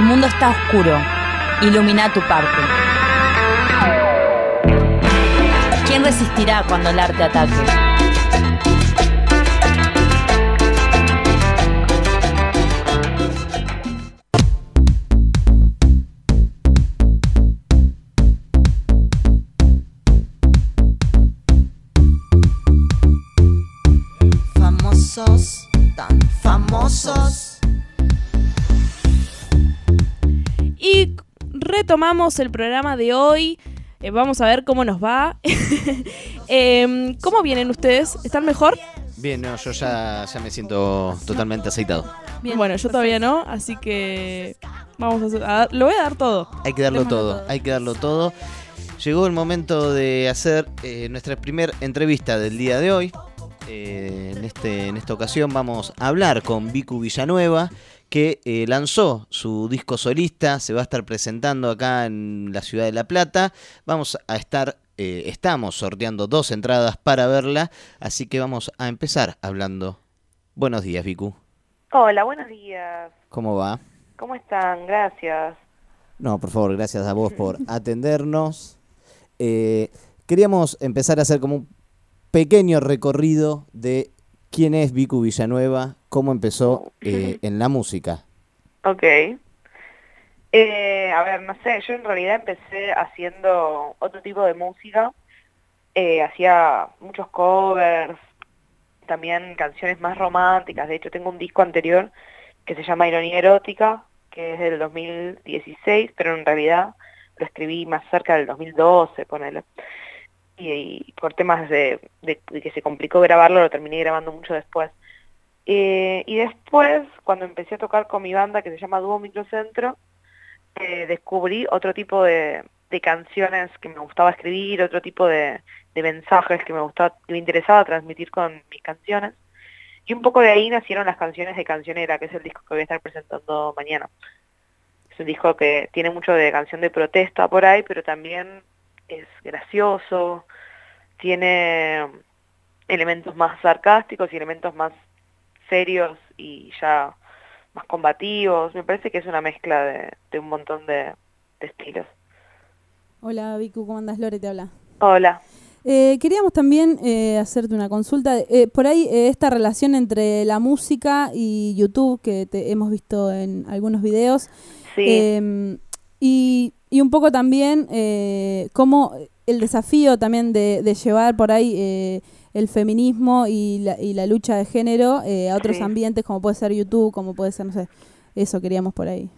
mundo está oscuro. Ilumina tu parte. ¿Quién resistirá cuando el arte ataque? Famosos, tan famosos. Y retomamos el programa de hoy. Eh, vamos a ver cómo nos va. eh, ¿Cómo vienen ustedes? ¿Están mejor? Bien, no, yo ya, ya me siento totalmente aceitado. Bien, bueno, yo todavía no, así que vamos a, hacer, a dar, lo voy a dar todo. Hay que darlo Démoslo todo, hay que darlo todo. Llegó el momento de hacer eh, nuestra primera entrevista del día de hoy. Eh, en, este, en esta ocasión vamos a hablar con Vicu Villanueva, que eh, lanzó su disco solista, se va a estar presentando acá en la ciudad de La Plata. Vamos a estar, eh, estamos sorteando dos entradas para verla, así que vamos a empezar hablando. Buenos días, Vicu. Hola, buenos días. ¿Cómo va? ¿Cómo están? Gracias. No, por favor, gracias a vos por atendernos. Eh, queríamos empezar a hacer como un pequeño recorrido de quién es Vicu Villanueva, cómo empezó eh, en la música. Ok. Eh, a ver, no sé, yo en realidad empecé haciendo otro tipo de música. Eh, hacía muchos covers, también canciones más románticas. De hecho, tengo un disco anterior que se llama Ironía Erótica, que es del dos mil dieciséis, pero en realidad lo escribí más cerca del dos mil doce, ponele. Y, y por temas de, de, de que se complicó grabarlo, lo terminé grabando mucho después. Eh, y después, cuando empecé a tocar con mi banda que se llama Dúo Microcentro, eh, descubrí otro tipo de, de canciones que me gustaba escribir, otro tipo de, de mensajes que me gustaba, que me interesaba transmitir con mis canciones. Y un poco de ahí nacieron las canciones de Cancionera, que es el disco que voy a estar presentando mañana. Es un disco que tiene mucho de canción de protesta por ahí, pero también es gracioso, tiene elementos más sarcásticos y elementos más serios y ya más combativos. Me parece que es una mezcla de, de un montón de, de estilos. Hola Vicu, ¿cómo andas? Lore te habla. Hola. Eh, queríamos también eh, hacerte una consulta. Eh, por ahí eh, esta relación entre la música y YouTube, que te hemos visto en algunos videos. Sí. Eh, y, y un poco también eh, cómo el desafío también de, de llevar por ahí eh, el feminismo y la, y la lucha de género eh, a otros Sí. ambientes, como puede ser YouTube, como puede ser, no sé, eso queríamos por ahí.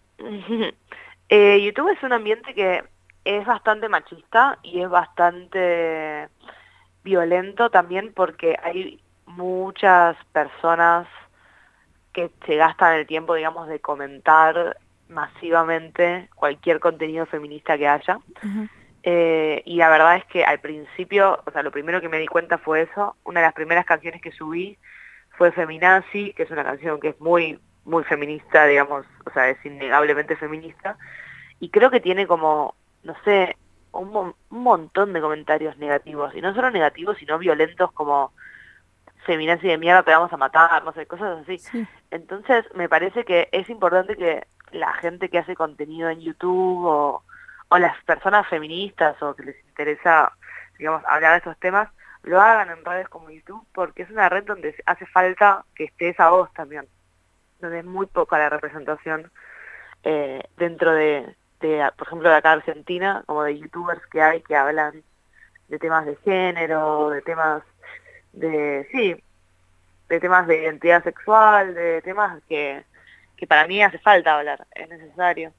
eh, YouTube es un ambiente que es bastante machista y es bastante violento también porque hay muchas personas que se gastan el tiempo, digamos, de comentar masivamente cualquier contenido feminista que haya. Ajá. Eh, y la verdad es que al principio, o sea, lo primero que me di cuenta fue eso. Una de las primeras canciones que subí fue Feminazi, que es una canción que es muy, muy feminista, digamos, o sea, es innegablemente feminista. Y creo que tiene como, no sé, un, mon- un montón de comentarios negativos. Y no solo negativos, sino violentos como feminazi de mierda, te vamos a matar, no sé, cosas así. Sí. Entonces, me parece que es importante que la gente que hace contenido en YouTube o, o las personas feministas o que les interesa, digamos, hablar de esos temas, lo hagan en redes como YouTube, porque es una red donde hace falta que esté esa voz también, donde es muy poca la representación eh, dentro de, de, por ejemplo, de acá de Argentina, como de youtubers que hay que hablan de temas de género, de temas de, sí, de temas de identidad sexual, de temas que, que para mí hace falta hablar, es necesario.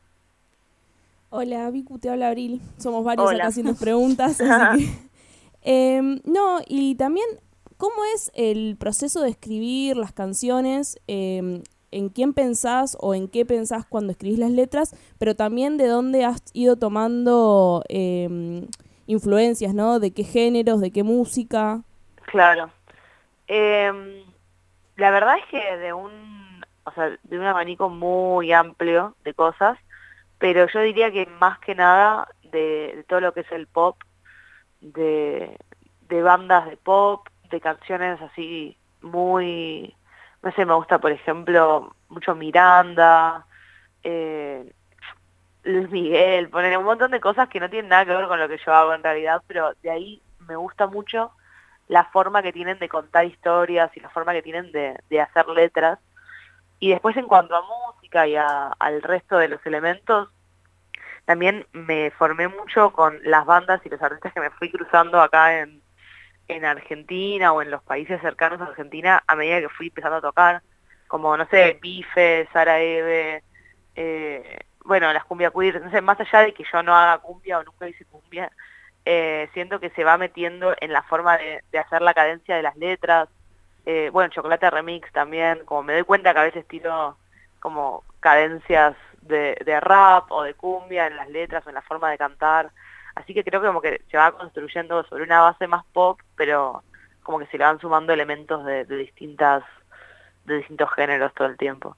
Hola, Vicu, te habla Abril. Somos varios Hola. acá haciendo preguntas, así que... Eh, no, y también, ¿cómo es el proceso de escribir las canciones? Eh, ¿En quién pensás o en qué pensás cuando escribís las letras? Pero también de dónde has ido tomando eh, influencias, ¿no? ¿De qué géneros, de qué música? Claro. Eh, la verdad es que de un, o sea, de un abanico muy amplio de cosas, pero yo diría que más que nada de, de todo lo que es el pop, de, de bandas de pop, de canciones así muy, no sé, me gusta por ejemplo mucho Miranda, eh, Luis Miguel, poner un montón de cosas que no tienen nada que ver con lo que yo hago en realidad, pero de ahí me gusta mucho la forma que tienen de contar historias y la forma que tienen de, de hacer letras. Y después en cuanto a música y a, al resto de los elementos, también me formé mucho con las bandas y los artistas que me fui cruzando acá en, en Argentina o en los países cercanos a Argentina a medida que fui empezando a tocar, como, no sé, Bife, Sara Eve, eh, bueno, las cumbia queer, no sé, más allá de que yo no haga cumbia o nunca hice cumbia, eh, siento que se va metiendo en la forma de, de hacer la cadencia de las letras, eh, bueno, Chocolate Remix también, como me doy cuenta que a veces tiro como cadencias de, de rap o de cumbia en las letras o en la forma de cantar, así que creo que como que se va construyendo sobre una base más pop, pero como que se le van sumando elementos de, de distintas de distintos géneros todo el tiempo.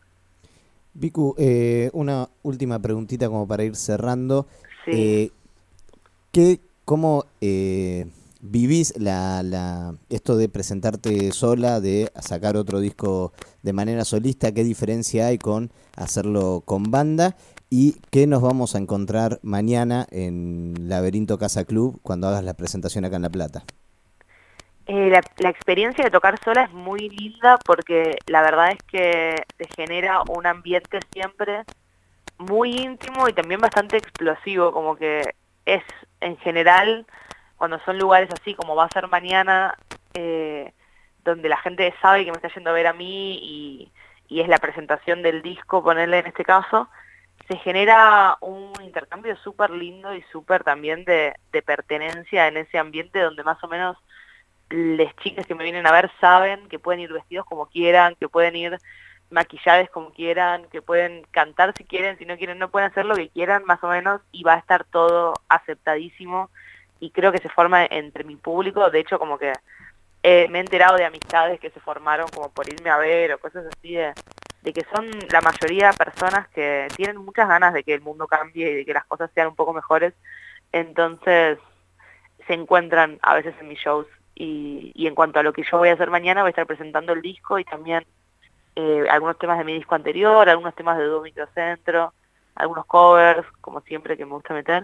Vicu, eh, una última preguntita como para ir cerrando. Sí. Eh, ¿qué, ¿Cómo eh, vivís la, la, esto de presentarte sola, de sacar otro disco de manera solista? ¿Qué diferencia hay con hacerlo con banda? ¿Y qué nos vamos a encontrar mañana en Laberinto Casa Club cuando hagas la presentación acá en La Plata? Eh, la, la experiencia de tocar sola es muy linda porque la verdad es que te genera un ambiente siempre muy íntimo y también bastante explosivo, como que es en general cuando son lugares así como va a ser mañana, eh, donde la gente sabe que me está yendo a ver a mí y, y es la presentación del disco, ponerle en este caso, se genera un intercambio súper lindo y súper también de, de pertenencia en ese ambiente donde más o menos las chicas que me vienen a ver saben que pueden ir vestidos como quieran, que pueden ir maquilladas como quieran, que pueden cantar si quieren, si no quieren no pueden hacer lo que quieran más o menos y va a estar todo aceptadísimo y creo que se forma entre mi público, de hecho como que eh, me he enterado de amistades que se formaron como por irme a ver o cosas así de, de que son la mayoría personas que tienen muchas ganas de que el mundo cambie y de que las cosas sean un poco mejores, entonces se encuentran a veces en mis shows. Y, y en cuanto a lo que yo voy a hacer mañana, voy a estar presentando el disco y también eh, algunos temas de mi disco anterior, algunos temas de Dúo Microcentro, algunos covers, como siempre que me gusta meter,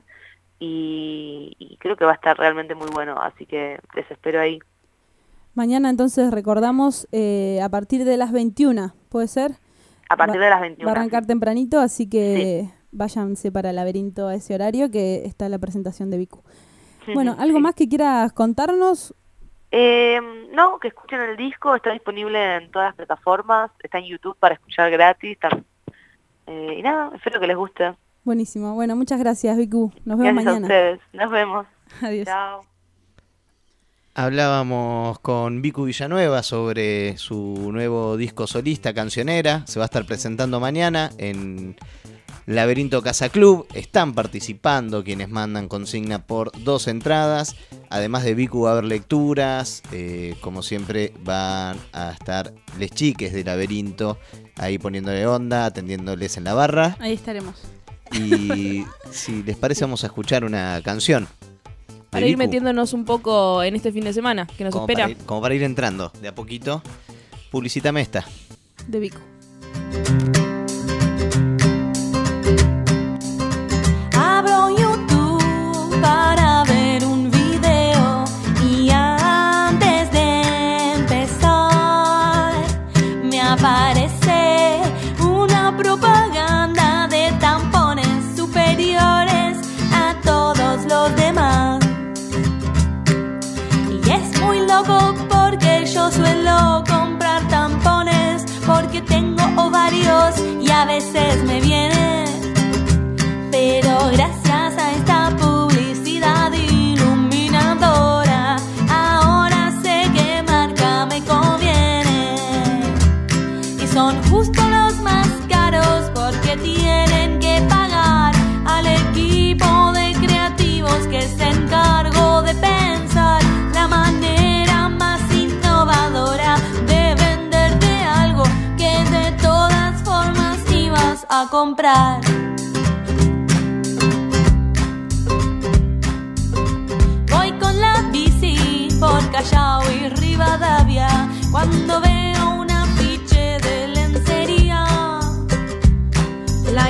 y, y creo que va a estar realmente muy bueno, así que les espero ahí. Mañana entonces recordamos eh, a partir de las veintiuna, ¿puede ser? A partir va, de las veintiuna. Va a arrancar sí. tempranito, así que sí. váyanse para el Laberinto a ese horario que está la presentación de Vicu. Bueno, Sí. ¿algo más que quieras contarnos? Eh, no, que escuchen el disco, está disponible en todas las plataformas, está en YouTube para escuchar gratis. Está, eh, y nada, espero que les guste. Buenísimo. Bueno, muchas gracias, Vicu. Nos vemos Gracias mañana. a ustedes. Nos vemos. Adiós. Chao. Hablábamos con Vicu Villanueva sobre su nuevo disco solista, Cancionera. Se va a estar presentando mañana en Laberinto Casa Club. Están participando quienes mandan consigna por dos entradas. Además de Vicu va a haber lecturas. Eh, como siempre van a estar les chiques de Laberinto ahí poniéndole onda, atendiéndoles en la barra. Ahí estaremos. Y si les parece vamos a escuchar una canción. Para ir metiéndonos un poco en este fin de semana que nos como espera. Para ir, como para ir entrando de a poquito. Publicítame esta. De Vicu. Abro YouTube para ver un video y antes de empezar me aparece una propaganda de tampones superiores a todos los demás. Y es muy loco porque yo suelo comprar tampones porque tengo ovarios y a veces me viene. Pero gracias a esta publicidad iluminadora, ahora sé qué marca me conviene. Y son justo los más caros porque tienen que pagar al equipo de creativos que se encargó de pensar la manera más innovadora de venderte algo que de todas formas ibas a comprar. Por Callao y Rivadavia, cuando veo un afiche de lencería, la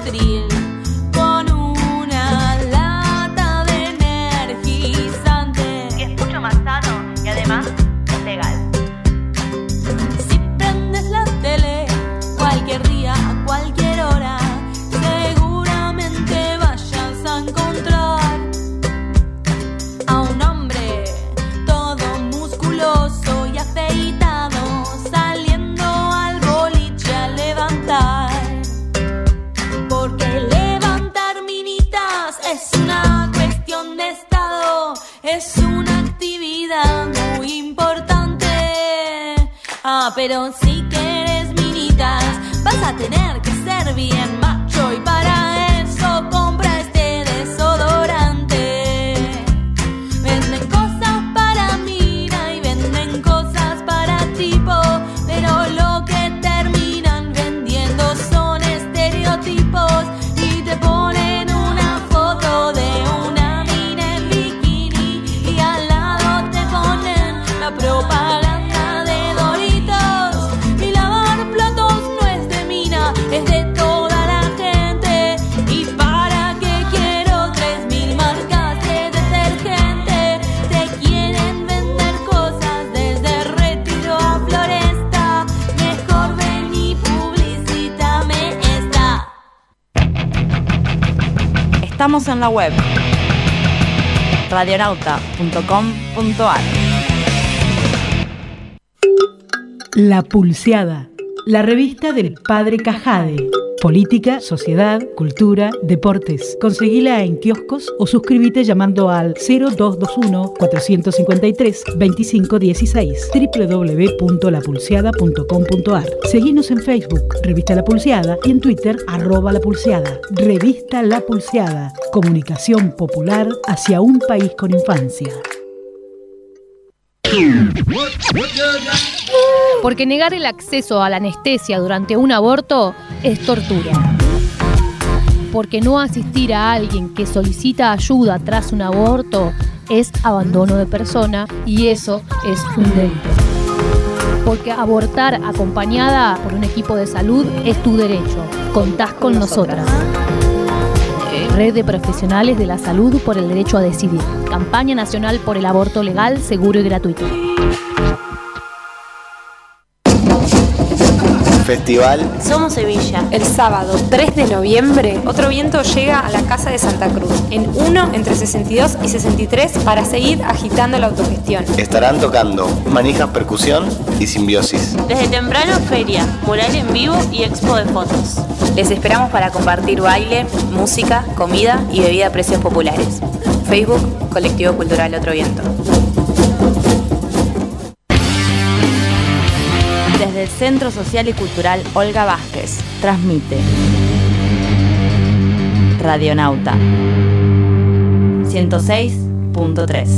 ribotril con una lata de energizante, que es mucho más sano y además es legal. Si prendes la tele cualquier día, a cualquier hora, seguramente vayas a encontrar a un hombre todo musculoso y afeitado saliendo al boliche a levantar. Porque levantar minitas es una cuestión de estado, es una actividad muy importante. Ah, pero si quieres minitas vas a tener que ser bien macho, y para eso compra este desodorante. Venden cosas para mina y venden cosas para tipo, pero lo que terminan vendiendo son estereotipos, y te ponen una foto de una mina en bikini y al lado te ponen la propaganda de Doritos. Y lavar platos no es de mina, es de toda la gente. ¿Y para qué quiero tres mil marcas de detergente? Te quieren vender cosas desde Retiro a Floresta. Mejor ven y publicítame esta. Estamos en la web radionauta punto com punto ar. La Pulseada, la revista del Padre Cajade. Política, sociedad, cultura, deportes. Conseguila en kioscos o suscríbete llamando al cero dos dos uno, cuatro cinco tres, dos cinco uno seis, doble u doble u doble u punto la pulseada punto com punto ar. Seguinos en Facebook, Revista La Pulseada, y en Twitter, arroba La Pulseada. Revista La Pulseada, comunicación popular hacia un país con infancia. Porque negar el acceso a la anestesia durante un aborto es tortura. Porque no asistir a alguien que solicita ayuda tras un aborto es abandono de persona, y eso es un delito. Porque abortar acompañada por un equipo de salud es tu derecho. Contás con nosotras. Red de Profesionales de la Salud por el Derecho a Decidir. Campaña Nacional por el Aborto Legal, Seguro y Gratuito. Festival Somos Sevilla. El sábado tres de noviembre, Otro Viento llega a la Casa de Santa Cruz, en uno entre sesenta y dos y sesenta y tres, para seguir agitando la autogestión. estarán tocando Manijas Percusión y Simbiosis. Desde temprano, feria, mural en vivo y expo de fotos. Les esperamos para compartir baile, música, comida y bebida a precios populares. Facebook, Colectivo Cultural Otro Viento. Desde el Centro Social y Cultural Olga Vázquez, transmite Radionauta ciento seis punto tres.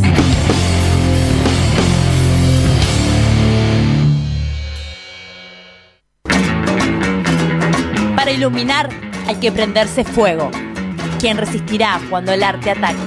Para iluminar hay que prenderse fuego. ¿Quién resistirá cuando el arte ataque?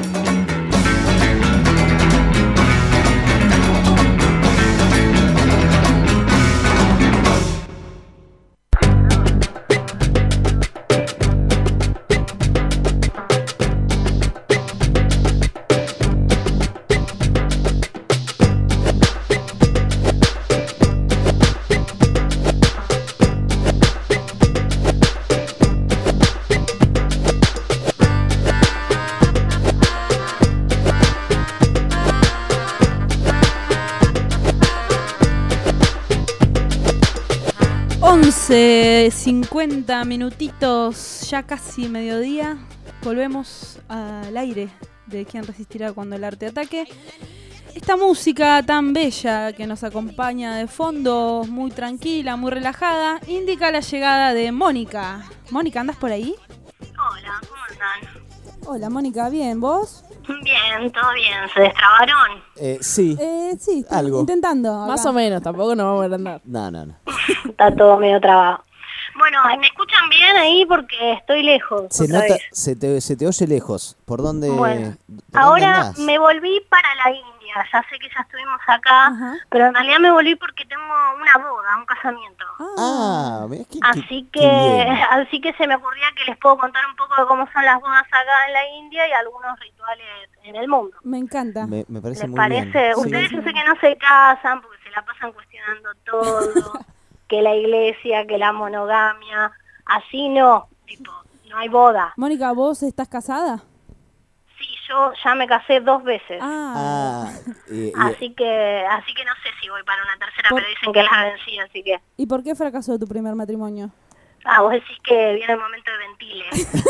once cincuenta minutitos, ya casi mediodía. Volvemos al aire de Quién Resistirá Cuando el Arte Ataque. Esta música tan bella que nos acompaña de fondo, muy tranquila, muy relajada, indica la llegada de Mónica. Mónica, ¿andás por ahí? Hola, ¿cómo andan? Hola, Mónica, ¿bien? ¿Vos? Bien, todo bien. ¿Se destrabaron? Eh, sí. Eh, sí, algo. Intentando. Más o menos, tampoco nos vamos a andar. No, no, no. Está todo medio trabado. Bueno, ¿me escuchan bien ahí? Porque estoy lejos. Se otra nota, vez. se te, se te oye lejos. ¿Por dónde? Bueno, ¿por dónde ahora andás? me volví para la India. India. Ya sé que ya estuvimos acá, Ajá. pero en realidad me volví porque tengo una boda, un casamiento. Ah, mirá, qué, qué- Así qué que, bien. así que se me ocurría que les puedo contar un poco de cómo son las bodas acá en la India y algunos rituales en el mundo. Me encanta. Me, me parece ¿Les muy parece? bien. Sí. Ustedes yo sé que no se casan porque se la pasan cuestionando todo, que la iglesia, que la monogamia, así no, tipo, no hay boda. Mónica, ¿vos estás casada? Sí, yo ya me casé dos veces. Ah. Ah, y- y- Así que, así que no sé si voy para una tercera, Por- pero dicen que la vencí, así que. ¿Y por qué fracasó tu primer matrimonio? Ah, vos decís que viene el momento de ventile.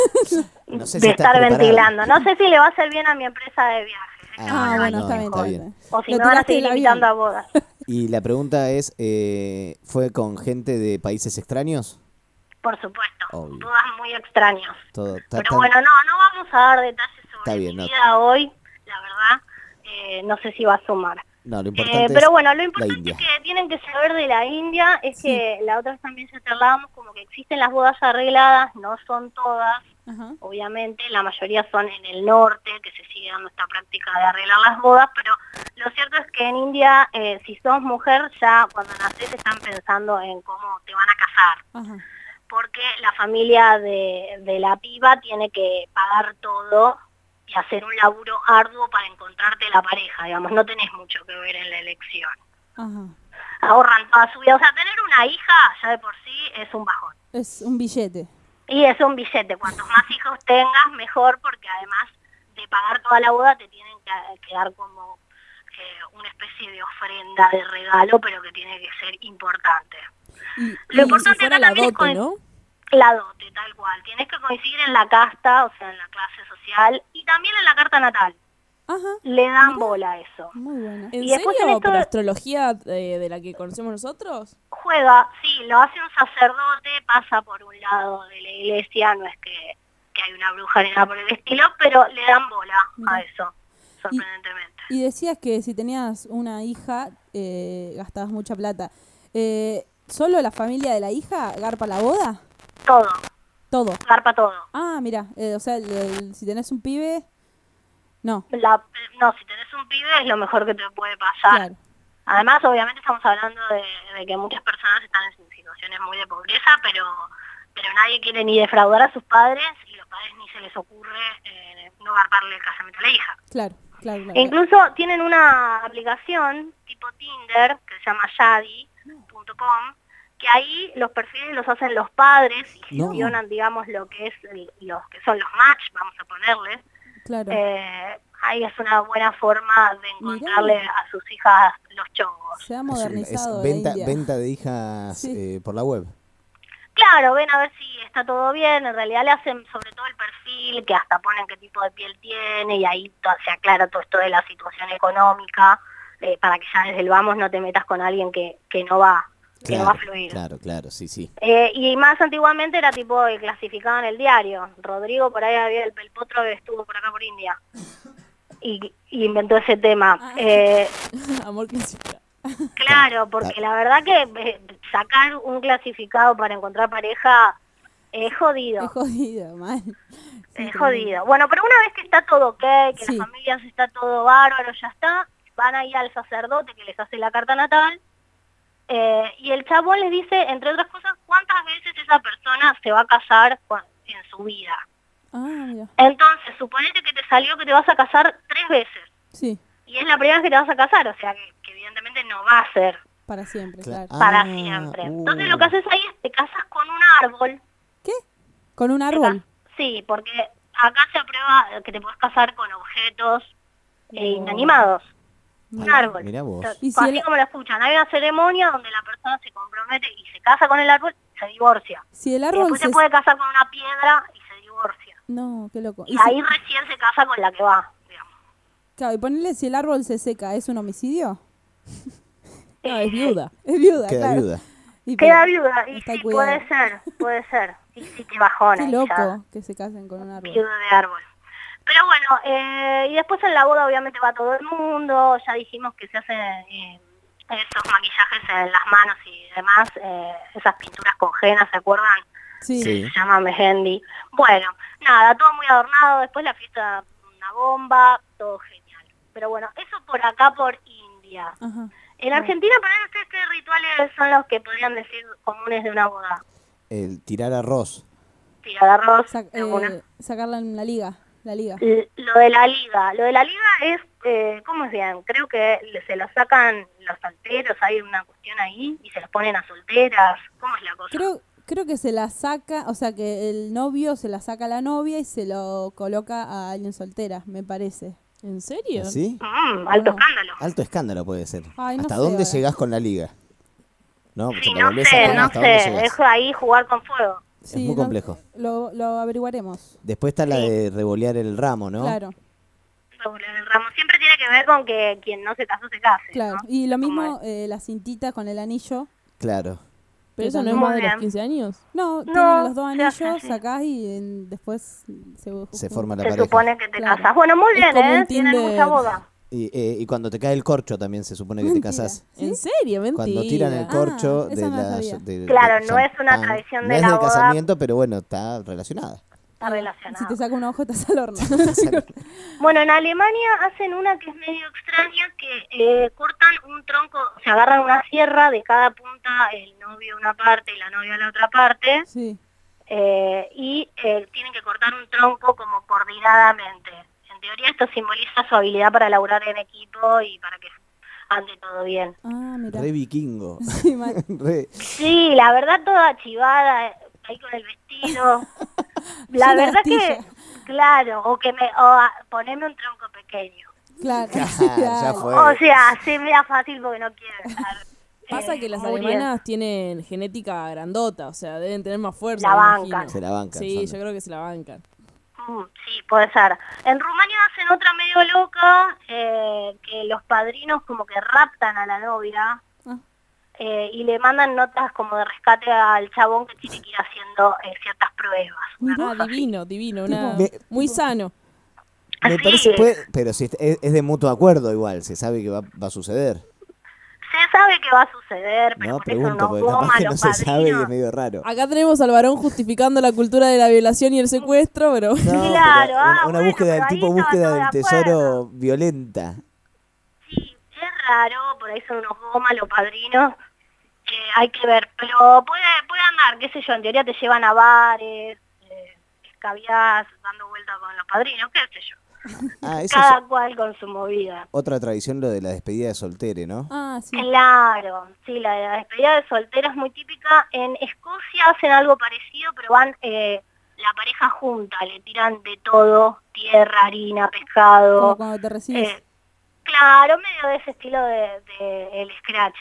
no sé de si estás estar preparada. ventilando. No sé si le va a hacer bien a mi empresa de viajes. Ah, bueno, no, está bien, está está bien. bien. O si Lo me van a tiraste seguir del invitando avión. a bodas. Y la pregunta es, eh, ¿fue con gente de países extraños? Por supuesto. Obvio. Bodas muy extraños. Todo, ta- Pero tan- bueno, no, no vamos a dar detalles sobre Está bien, mi no. vida hoy. La verdad, eh, no sé si va a sumar. No, lo Eh, importante pero es bueno, lo la importante India. que tienen que saber de la India es que la otra vez también ya charlábamos como que existen las bodas arregladas, no son todas, Ajá. obviamente, la mayoría son en el norte, que se sigue dando esta práctica de arreglar las bodas, pero lo cierto es que en India, eh, si sos mujer, ya cuando nacés están pensando en cómo te van a casar, Ajá. porque la familia de, de la piba tiene que pagar todo y hacer un laburo arduo para encontrarte la pareja, digamos, no tenés mucho que ver en la elección. Ajá. Ahorran toda su vida. O sea, tener una hija ya de por sí es un bajón. Es un billete. Y es un billete. Cuantos más hijos tengas, mejor, porque además de pagar toda la boda, te tienen que, que dar como eh, una especie de ofrenda, de regalo, pero que tiene que ser importante. Y, Lo y importante si fuera acá la también es dote, coin- ¿no? La dote, tal cual. Tienes que coincidir en la casta, o sea, en la clase social, y también en la carta natal. Ajá. Le dan bola a eso. Muy buena. ¿En Y después serio? en esto- ¿Pero astrología eh, de la que conocemos nosotros? Juega, sí, lo hace un sacerdote, pasa por un lado de la iglesia, no es que, que hay una bruja ni nada por el estilo, pero le dan bola Mira. a eso, sorprendentemente. Y decías que si tenías una hija, eh, gastabas mucha plata. Eh, ¿Solo la familia de la hija garpa la boda? Todo, Todo. garpa todo. Ah, mira, eh, o sea, el- el- si tenés un pibe, no. La, no, si tenés un pibe es lo mejor que te puede pasar. Claro. Además, obviamente estamos hablando de, de que muchas personas están en situaciones muy de pobreza, pero pero nadie quiere ni defraudar a sus padres y los padres ni se les ocurre eh, no garparle el casamiento a la hija. Claro, claro, claro. E incluso tienen una aplicación tipo Tinder que se llama Yadi punto com, que ahí los perfiles los hacen los padres y No. gestionan, digamos, lo que es el- los que son los match, vamos a ponerles. Claro. Eh, ahí es una buena forma de encontrarle a sus hijas los chongos. Se ha Es, modernizado es la venta, India. venta de hijas Sí. eh, por la web. Claro, ven a ver si está todo bien, en realidad le hacen sobre todo el perfil, que hasta ponen qué tipo de piel tiene y ahí to- se aclara todo esto de la situación económica, eh, para que ya desde el vamos no te metas con alguien que, que no va, que no va a Claro, fluir. claro, claro, sí, sí. Eh, y más antiguamente era tipo eh, clasificado en el diario. Rodrigo por ahí había el, el potro que estuvo por acá por India y, y inventó ese tema. Eh, Amor clasificado. claro, porque la verdad que eh, sacar un clasificado para encontrar pareja es jodido. Es jodido, mal. Sí, Es tremendo. jodido. Bueno, pero una vez que está todo ok, que Sí. las familias está todo bárbaro, ya está, van ahí al sacerdote que les hace la carta natal, eh, y el chabón les dice, entre otras cosas, cuántas veces esa persona se va a casar cua- en su vida. Ah, mira. Entonces, suponete que te salió que te vas a casar tres veces, Sí, y es la primera vez que te vas a casar, o sea que, que evidentemente no va a ser para siempre, Claro. claro. para Ah, siempre. uh. Entonces lo que haces ahí es te casas con un árbol. ¿Qué? ¿Con un árbol? Sí, porque acá se aprueba que te puedes casar con objetos eh, inanimados. Un Mirá, árbol. mirá vos. Entonces, ¿Y si así el- como lo escuchan, hay una ceremonia donde la persona se compromete y se casa con el árbol y se divorcia. Si el Y árbol después se... se puede casar con una piedra y se divorcia. No, qué loco. Y si- ahí recién se casa con la que va, digamos. Claro, y ponerle si el árbol se seca, ¿es un homicidio? No, es viuda. Es viuda, Queda claro. viuda. Y Queda pero- viuda. Y está sí, cuidado. puede ser, puede ser. Y sí, te bajona. Qué y ya. loco que se casen con un árbol. Viuda de árbol. Pero bueno, eh, y después en la boda obviamente va todo el mundo, ya dijimos que se hacen eh, esos maquillajes en las manos y demás, eh, esas pinturas con henna, ¿se acuerdan? Sí. Sí. Se llama mehendi. Bueno, nada, todo muy adornado, después la fiesta una bomba, todo genial. Pero bueno, eso por acá, por India. Ajá. En Argentina, para ustedes, ¿qué rituales son los que podrían decir comunes de una boda? El tirar arroz. Tirar arroz, Sac- alguna. eh, sacarla en la liga. La liga. L- Lo de la liga. Lo de la liga es, eh, ¿cómo es bien? Creo que le- se lo sacan los solteros, hay una cuestión ahí, y se los ponen a solteras. ¿Cómo es la cosa? Creo, creo que se la saca, o sea, que el novio se la saca a la novia y se lo coloca a alguien soltera, me parece. ¿En serio? ¿Sí? Mm, alto escándalo. Alto escándalo puede ser. Ay, no ¿Hasta sé dónde ahora. llegás con la liga? No, Sí, porque no volvés a sé, ganar, no ¿hasta dónde sé. llegás? Dejo ahí jugar con fuego. Es muy complejo. Lo, lo averiguaremos. Después está la de revolear el ramo, ¿no? Claro, Regular el ramo. Siempre tiene que ver con que quien no se casó se case. claro. Y lo mismo eh, la cintita con el anillo. Claro. ¿Pero eso no también- es más de Muy los bien. quince años? No, No, tienen los dos se hace anillos, así. sacás y en- después se, Se forma la Se pareja. supone que te Claro. casas. Bueno, muy Es bien, como un ¿eh? Tienen Tinder. mucha boda. Y, eh, y cuando te cae el corcho también se supone que te casás. ¿En serio? Mentira. Cuando tiran el corcho Ah, de esa no la la... sabía. de- Claro, de no es una champán. tradición No de es la del boda. casamiento, pero bueno, está relacionada. Está relacionado. Si te saca un ojo, estás al horno. Bueno, en Alemania hacen una que es medio extraña, que eh, cortan un tronco, se agarran una sierra de cada punta, el novio una parte y la novia la otra parte, Sí. eh, y eh, tienen que cortar un tronco como coordinadamente. En teoría esto simboliza su habilidad para laburar en equipo y para que ande todo bien. Ah, mira. Re vikingo. Sí, mal. Re- Sí, la verdad toda chivada, eh, ahí con el vestido. La Una verdad que, astilla. claro, o que me, o a- poneme un tronco pequeño. Claro. Ya Dale. fue. O sea, se me da fácil porque no quiero estar. Pasa eh, que las muriendo. alemanas tienen genética grandota, o sea, deben tener más fuerza. La me bancan. imagino. Se la bancan, Sí, Sandra. yo creo que se la bancan. Mm, sí, puede ser. En Rumania hacen otra medio loca, eh, que los padrinos como que raptan a la novia Ah. eh, y le mandan notas como de rescate al chabón que tiene que ir haciendo eh, ciertas pruebas. Una Ah, cosa así. divino, divino. Una, Me- muy sano. Me Así parece, es. puede- pero si es, es de mutuo acuerdo igual, se sabe que va, va a suceder. Se sabe que va a suceder, pero No, pones pregunto, unos porque capaz gomas, que no los se sabe y es padrinos. medio raro. Acá tenemos al varón justificando la cultura de la violación y el secuestro, pero... No, Claro, pero ah, una, una bueno, búsqueda del pero ahí tipo estaba búsqueda todo del de tesoro acuerdo. violenta. Sí, es raro, por ahí son unos gomas los padrinos, que hay que ver, pero puede, puede andar, qué sé yo, en teoría te llevan a bares, eh, escabiás, dando vueltas con los padrinos, qué sé yo. Ah, esa Cada es cual con su movida. otra tradición, lo de la despedida de soltere, ¿no? Ah, sí. Claro, sí, la, la despedida de soltera es muy típica. En Escocia hacen algo parecido, pero van eh, la pareja junta, le tiran de todo, tierra, harina, pescado. Como cuando te recibes. Eh, claro, medio de ese estilo de, de el scratch,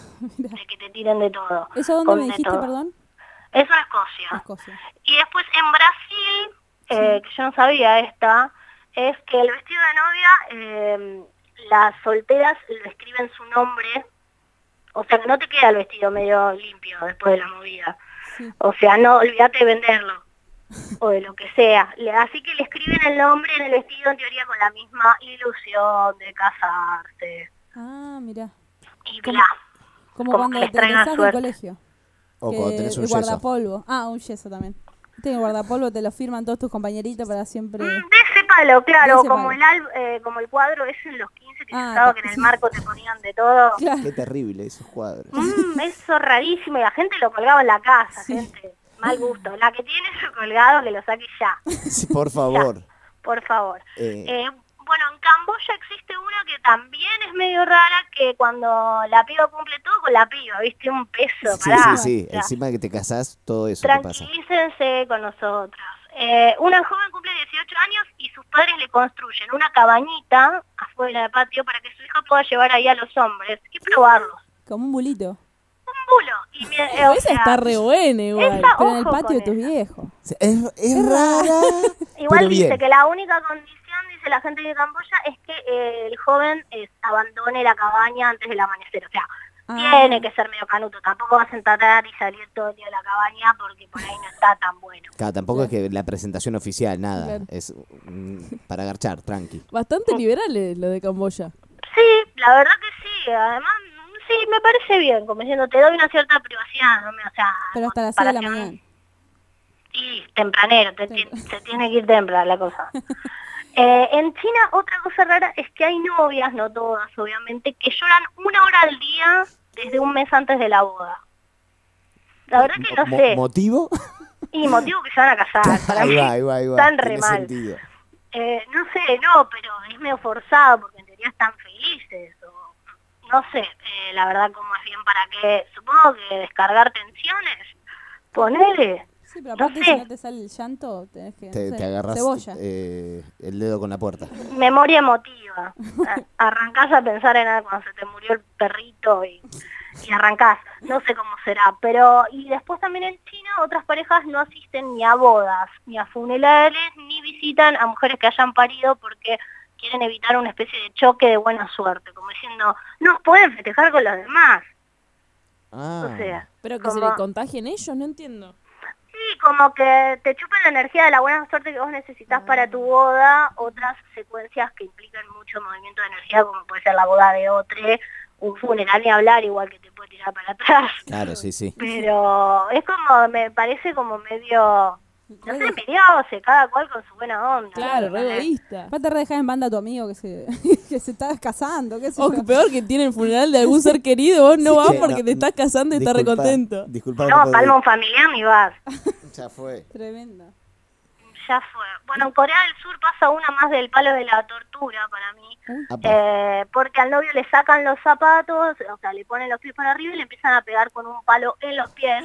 de que te tiren de todo. ¿Eso dónde con me de dijiste, todo. perdón? Eso en Escocia. Escocia. Y después en Brasil, eh, que yo no sabía esta, es que el vestido de novia, eh, las solteras le escriben su nombre, o sea que no te queda el vestido medio limpio después de la movida. Sí. O sea, no, olvídate de venderlo, o de lo que sea. Le- Así que le escriben el nombre en el vestido, en teoría con la misma ilusión de casarse, Ah, mira. y ¿Cómo? bla. Como, Como cuando que les te traigan egresás del suerte. colegio. O Que cuando tenés un el yeso. guardapolvo. Ah, un yeso también. Viste que el guardapolvo te lo firman todos tus compañeritos para siempre. Mm, de ese palo, claro, De ese como palo. el al- eh, como el cuadro ese en los quince que Ah, se usaba, ta- que en el sí. marco te ponían de todo. Claro. Qué terrible esos cuadros. Mm, eso rarísimo, y la gente lo colgaba en la casa, Sí. gente. Mal gusto. La que tiene eso colgado, que lo saque ya, Sí, por favor. por favor. Eh, Eh, bueno, en Camboya existe una que también es medio rara, que cuando la piba cumple todo con la piba, ¿viste? Un peso, sí, pará. sí, sí. O sea, Encima que te casás, todo eso te pasa. tranquilícense con nosotras. Eh, una joven cumple dieciocho años y sus padres le construyen una cabañita afuera del patio para que su hija pueda llevar ahí a los hombres y probarlos. Como un bulito. Un bulo. Y mi- eh, o Esa sea, está re buena igual. esa- Pero en el ojo patio con de tus eso. viejos. Es, es rara. Igual pero dice bien. que la única condición, dice la gente de Camboya, es que eh, el joven eh, abandone la cabaña antes del amanecer. O sea, Ah. tiene que ser medio canuto. Tampoco vas a entrar y salir todo el día de la cabaña porque por ahí no está tan bueno. Claro, tampoco es que la presentación oficial, nada. Claro. Es mm, para agarchar, tranqui. Bastante liberales lo de Camboya. Sí, la verdad que sí. Además, mm, sí, me parece bien. Como diciendo, te doy una cierta privacidad. ¿no? O sea, Pero hasta las seis de la comparación- mañana. Sí, tempranero. Te, ti- se tiene que ir temprano la cosa. Eh, en China otra cosa rara es que hay novias, no todas obviamente, que lloran una hora al día desde un mes antes de la boda. La verdad que no Mo- sé. ¿Motivo? Y motivo que se van a casar. Para Ahí mí va, ahí va, ahí va. están re Tiene mal. sentido. Eh, no sé, no, pero es medio forzado porque en teoría están felices. O, no sé, eh, la verdad cómo es bien para qué. Supongo que descargar tensiones. Ponele. Sí, pero No aparte sé. si no te sale el llanto, tenés que, Te, no sé, te agarras cebolla. eh, el dedo con la puerta. Memoria emotiva. A- Arrancás a pensar en algo cuando se te murió el perrito y, y arrancás. No sé cómo será. Pero, y después también en China otras parejas no asisten ni a bodas, ni a funerales, ni visitan a mujeres que hayan parido porque quieren evitar una especie de choque de buena suerte. Como diciendo, no pueden festejar con los demás. Ah. O sea, Pero que como- se le contagien ellos, no entiendo. Sí, como que te chupan la energía de la buena suerte que vos necesitas para tu boda, otras secuencias que implican mucho movimiento de energía, como puede ser la boda de otro, un funeral ni hablar, igual que te puede tirar para atrás. Claro, sí, sí. Pero es como, me parece como medio, no sé, envidioso, cada cual con su buena onda. Claro, re egoísta. Aparte re dejás en banda a tu amigo que se, que se está casando, qué sé O yo. que peor que tiene el funeral de algún ser querido, vos no Sí, vas que porque no- te estás casando y estás Disculpa, recontento. Disculpa, No, puedo- palma un familiar ni vas. Ya fue. Tremendo. Ya fue. Bueno, en Corea del Sur pasa una más del palo de la tortura para mí. Apa. Eh, porque al novio le sacan los zapatos, o sea, le ponen los pies para arriba y le empiezan a pegar con un palo en los pies.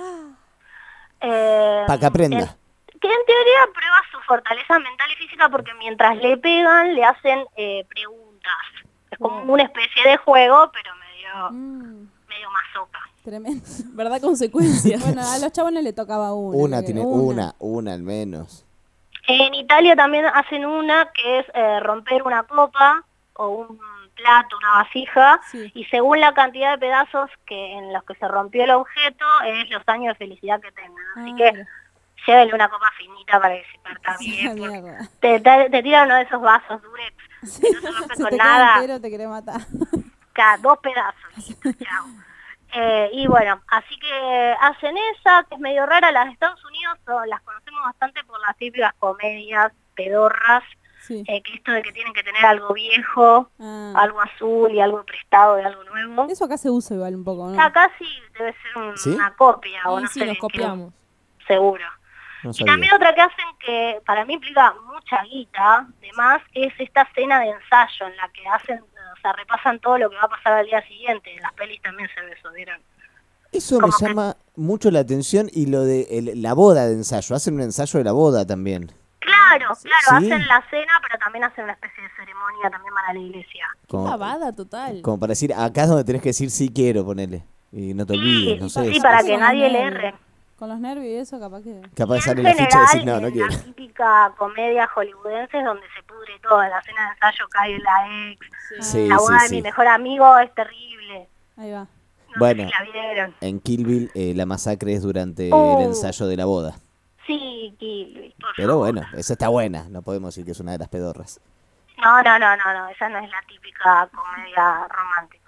Eh, Pa' que aprenda. en- que en teoría prueba su fortaleza mental y física porque mientras le pegan le hacen eh, preguntas. Es como una especie de juego, pero medio, medio masoca. Tremendo. ¿Verdad? Consecuencia. Bueno, a los chabones le tocaba una. Una que- tiene, una, una al menos. En Italia también hacen una que es eh, romper una copa o un plato, una vasija, y según la cantidad de pedazos que en los que se rompió el objeto es los años de felicidad que tengan. Así que llévenle una copa finita para que se parta bien. Esa porque mierda. Te, te, te tiran uno de esos vasos durex que no se rompe Se con te queda nada, entero, te querés matar. cada dos pedazos. Listo, chao. Eh, y bueno, así que hacen esa, que es medio rara. Las de Estados Unidos son- las conocemos bastante por las típicas comedias pedorras, Sí. eh, que esto de que tienen que tener algo viejo, Ah. algo azul y algo prestado de algo nuevo. Eso acá se usa igual un poco, ¿no? Acá sí debe ser un- ¿Sí? una copia o Y no sí, sé. los qué- copiamos. Seguro. No Y sabía. también otra que hacen que para mí implica mucha guita, además, es esta cena de ensayo en la que hacen, o sea, repasan todo lo que va a pasar al día siguiente. En las pelis también se ve eso, ¿vieron? Eso me llama mucho la atención y lo de el- la boda de ensayo. Hacen un ensayo de la boda también. Claro, claro, Sí. hacen la cena, pero también hacen una especie de ceremonia también para la iglesia. Como, Pavada total. como para decir, acá es donde tenés que decir sí quiero, ponele. Y no te olvides, no sé. Sí, para que nadie le erre. Con los nervios y eso, capaz que... Capaz sale En la ficha y general, decís, no, no en quiero. la típica comedia hollywoodense es donde se pudre todo. En la cena de ensayo cae la ex, Sí, la sí, boda de sí. mi mejor amigo es terrible. Ahí va. No Bueno, sé si la vieron. en Kill Bill eh, la masacre es durante Oh. el ensayo de la boda. Sí, Kill Bill, por Pero bueno, esa está buena. No podemos decir que es una de las pedorras. No, no, no, no, no, esa no es la típica comedia romántica.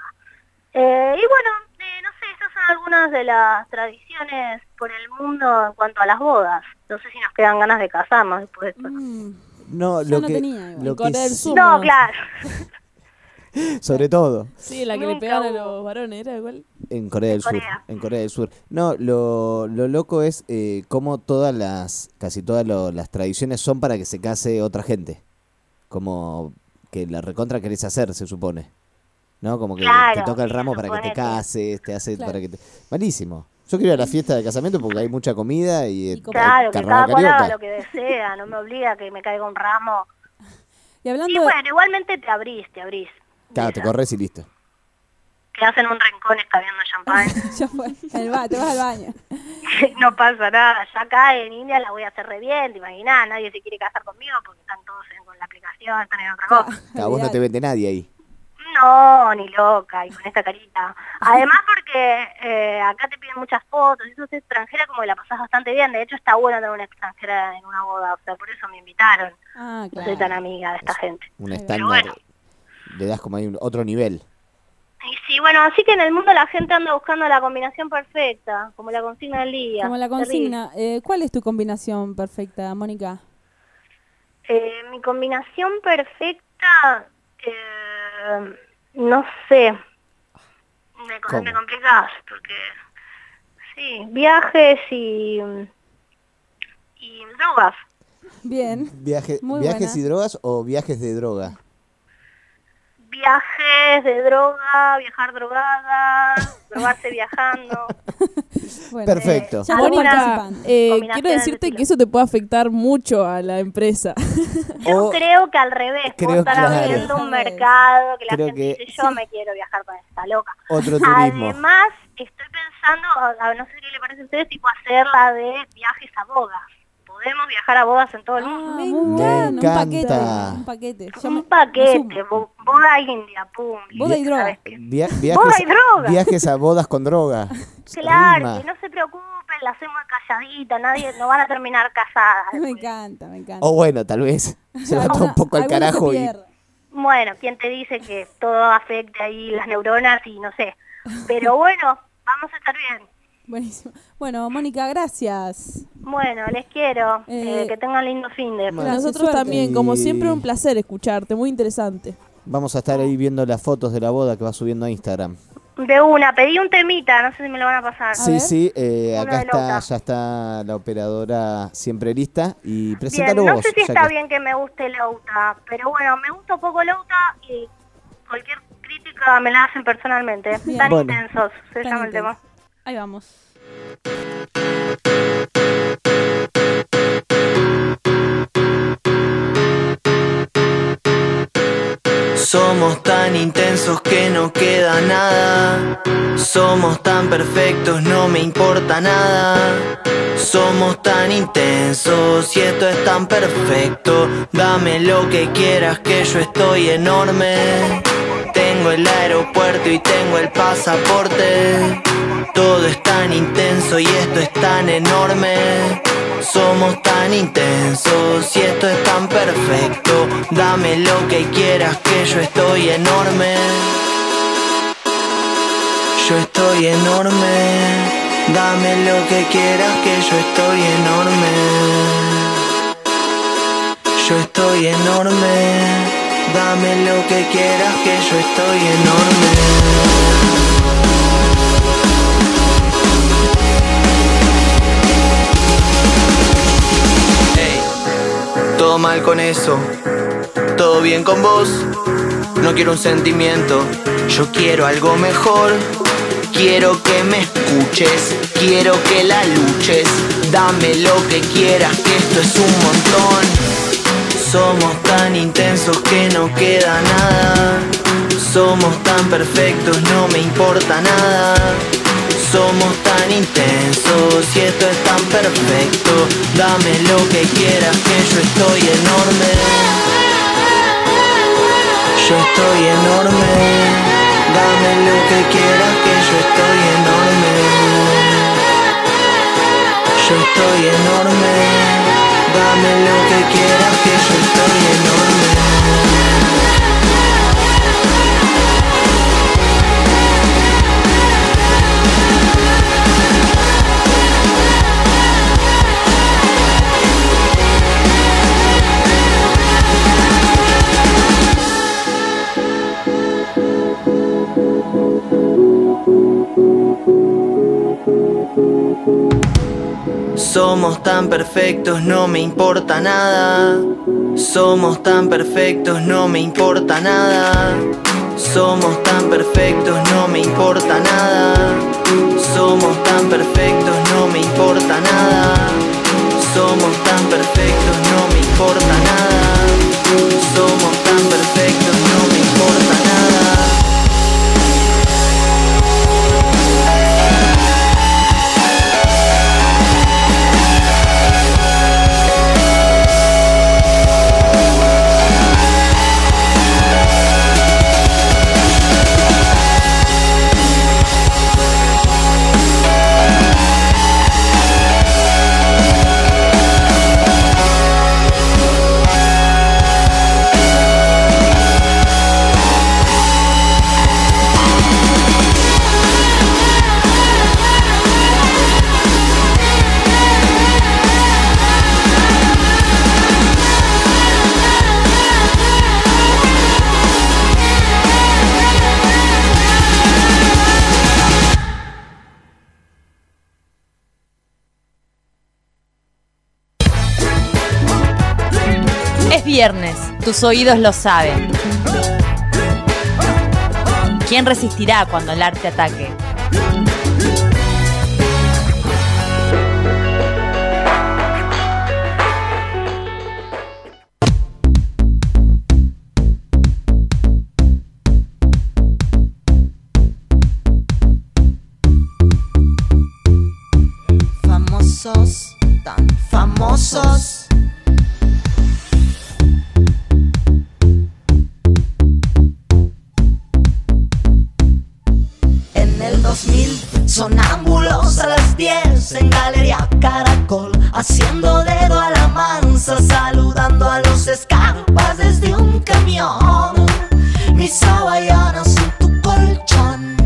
Eh, y bueno, eh, no sé, estas son algunas de las tradiciones por el mundo en cuanto a las bodas. No sé si nos quedan ganas de casarnos después de esto. No, Yo lo no que, tenía igual. lo En que Corea del sí- Sur. No, claro. sobre todo Sí, la que le Nunca pegaron a hubo. los varones, ¿era igual? en Corea del Sur. Corea. En Corea del Sur. No, lo, lo loco es eh, cómo todas las, casi todas lo- las tradiciones son para que se case otra gente. Como que la recontra querés hacer, se supone. ¿No? Como que Claro, te toca el sí, ramo se para que te supone que- cases, te hace Claro. para que te... Malísimo. Yo quiero ir a la fiesta de casamiento porque hay mucha comida y, eh, Claro, hay que carnaval cada cual haga carioca. lo que desea, no me obliga a que me caiga un ramo. Y hablando Y de... bueno, igualmente te abrís, te abrís. Claro, te corres y listo. Quedás en un rincón escabeando champán. Ya fue. El ba- te vas al baño. No pasa nada. Ya acá en India la voy a hacer re bien, te imaginás. Nadie se quiere casar conmigo porque están todos en- con la aplicación, están en otra cosa. A vos no te vende nadie ahí. No, ni loca, y con esta carita. Además porque eh, acá te piden muchas fotos, y sos extranjera como que la pasás bastante bien. De hecho está bueno tener una extranjera en una boda, o sea, por eso me invitaron. Ah, No soy tan amiga de esta gente. Un Pero estándar. bueno. Le das como ahí un, otro nivel. Y sí, bueno, así que en el mundo la gente anda buscando la combinación perfecta, como la consigna del día. Como la Terrible. consigna. Eh, ¿Cuál es tu combinación perfecta, Mónica? Eh, mi combinación perfecta, eh, no sé, me, ¿Cómo? me complicás, porque sí, viajes y, y drogas. Bien. Viaje, Muy ¿Viajes buena. y drogas o viajes de droga? Viajes de droga, viajar drogada, drogarse viajando. Bueno, Perfecto. ya Mónica, participan. eh, Combinaciones quiero de decirte estilos. que eso te puede afectar mucho a la empresa. Yo O- creo que al revés, creo, vos estar claro. abriendo un mercado que la Creo gente que- dice, yo me quiero viajar con esta loca. Otro turismo. Además, estoy pensando, a- a- no sé qué le parece a ustedes, tipo hacer la de viajes a bodas. Podemos viajar a bodas en todo el mundo. Ah, muy Me bueno, un paquete, encanta. un paquete. Yo me- Un paquete, me sumo. bo- boda india, pum. Boda y droga. ¿sabes qué? Via- Boda viajes, y droga. viajes a bodas con droga. Claro, Rima. que no se preocupen, la hacemos calladita, nadie, no van a terminar casadas. Me encanta, me encanta. O bueno, tal vez se va todo un poco al Alguna se carajo y pierde. Bueno, ¿quién te dice que todo afecte ahí las neuronas y no sé? Pero bueno, vamos a estar bien. Buenísimo. Bueno, Mónica, gracias. Bueno, les quiero. Eh, eh, que tengan lindo fin de. Bueno. Nosotros suerte. también, como Y- siempre, un placer escucharte, muy interesante. vamos a estar ahí viendo las fotos de la boda que va subiendo a Instagram. De una, pedí un temita, no sé si me lo van a pasar. Sí, ver. sí, eh, Uno acá de está, Lauta. ya está la operadora siempre lista y Bien, preséntalo no vos. sé si ya está que- bien que me guste Lauta, pero bueno, me gusta un poco Lauta y cualquier crítica me la hacen personalmente. Bien. Tan Bueno. intensos, se Tan llama el intenso. tema. Ahí vamos. Somos tan intensos que no queda nada. Somos tan perfectos, no me importa nada. Somos tan intensos y esto es tan perfecto. Dame lo que quieras que yo estoy enorme. Tengo el aeropuerto y tengo el pasaporte. Todo es tan intenso y esto es tan enorme. Somos tan intensos y esto es tan perfecto. Dame lo que quieras que yo estoy enorme. Yo estoy enorme. Dame lo que quieras que yo estoy enorme. Yo estoy enorme. Dame lo que quieras que yo estoy enorme. Todo mal con eso, todo bien con vos. No quiero un sentimiento, yo quiero algo mejor. Quiero que me escuches, quiero que la luches. Dame lo que quieras, que esto es un montón. Somos tan intensos que no queda nada. Somos tan perfectos, no me importa nada. Somos tan intensos y esto es tan perfecto. Dame lo que quieras que yo estoy enorme. Yo estoy enorme. Dame lo que quieras que yo estoy enorme. Yo estoy enorme. Dame lo que quieras que yo estoy enorme. Somos tan perfectos, no me importa nada. Somos tan perfectos, no me importa nada. Somos tan perfectos, no me importa nada. Somos tan perfectos, no me importa nada. Somos tan perfectos, no me importa nada. Somos tan perfectos, no me importa nada. Es viernes, tus oídos lo saben. ¿Quién resistirá cuando el arte ataque? Famosos, tan famosos. En el dos mil, sonámbulos a las diez en Galería Caracol, haciendo dedo a la mansa, saludando a los escarpas desde un camión. Mis hawaianas en tu colchón,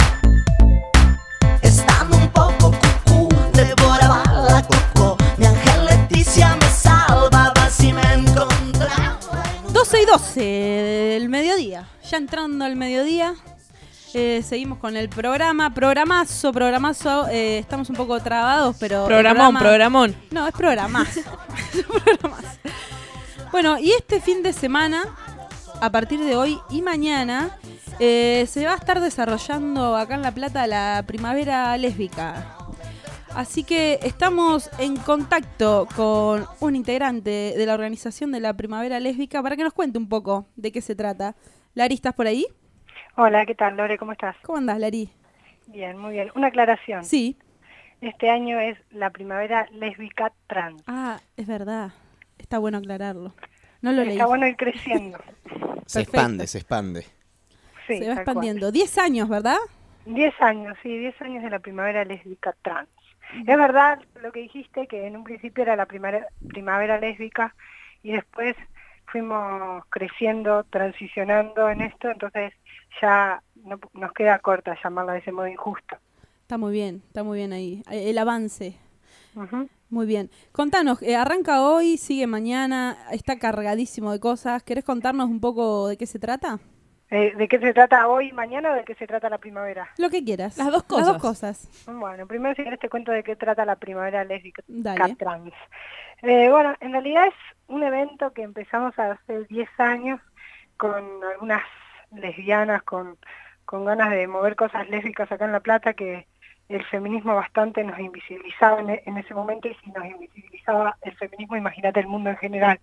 estando un poco cucú, devoraba la coco. Mi ángel Leticia me salvaba si me encontraba. doce y doce del mediodía, ya entrando al mediodía. Eh, seguimos con el programa, programazo, programazo, eh, estamos un poco trabados, pero... Programón, programa... programón. No, es programazo. programazo. Bueno, y este fin de semana, a partir de hoy y mañana, eh, se va a estar desarrollando acá en La Plata la Primavera Lésbica. Así que estamos en contacto con un integrante de la organización de la Primavera Lésbica para que nos cuente un poco de qué se trata. Lari, ¿estás por ahí? Hola, ¿qué tal, Lore? ¿Cómo estás? ¿Cómo andás, Lari? Bien, muy bien. Una aclaración. Sí. Este año es la Primavera Lésbica Trans. Ah, es verdad. Está bueno aclararlo. No lo leí. Está bueno ir creciendo. Se expande, se expande. Sí, se va tal expandiendo. cual. Diez años, ¿verdad? Diez años, sí, diez años de la Primavera Lésbica Trans. Es verdad lo que dijiste, que en un principio era la primavera, primavera lésbica y después fuimos creciendo, transicionando en esto, entonces ya no, nos queda corta llamarla de ese modo injusto. Está muy bien, está muy bien ahí. El avance. Uh-huh. Muy bien. Contanos, eh, arranca hoy, sigue mañana, está cargadísimo de cosas. ¿Querés contarnos un poco de qué se trata? Eh, ¿De qué se trata hoy, mañana o de qué se trata la primavera? Lo que quieras. Las dos cosas. Las dos cosas. Bueno, primero si querés te cuento de qué trata la Primavera Lésbica Dale. Trans. Eh, bueno, en realidad es un evento que empezamos hace diez años con algunas lesbianas con, con ganas de mover cosas lésbicas acá en La Plata, que el feminismo bastante nos invisibilizaba en, en ese momento, y si nos invisibilizaba el feminismo, imagínate el mundo en general.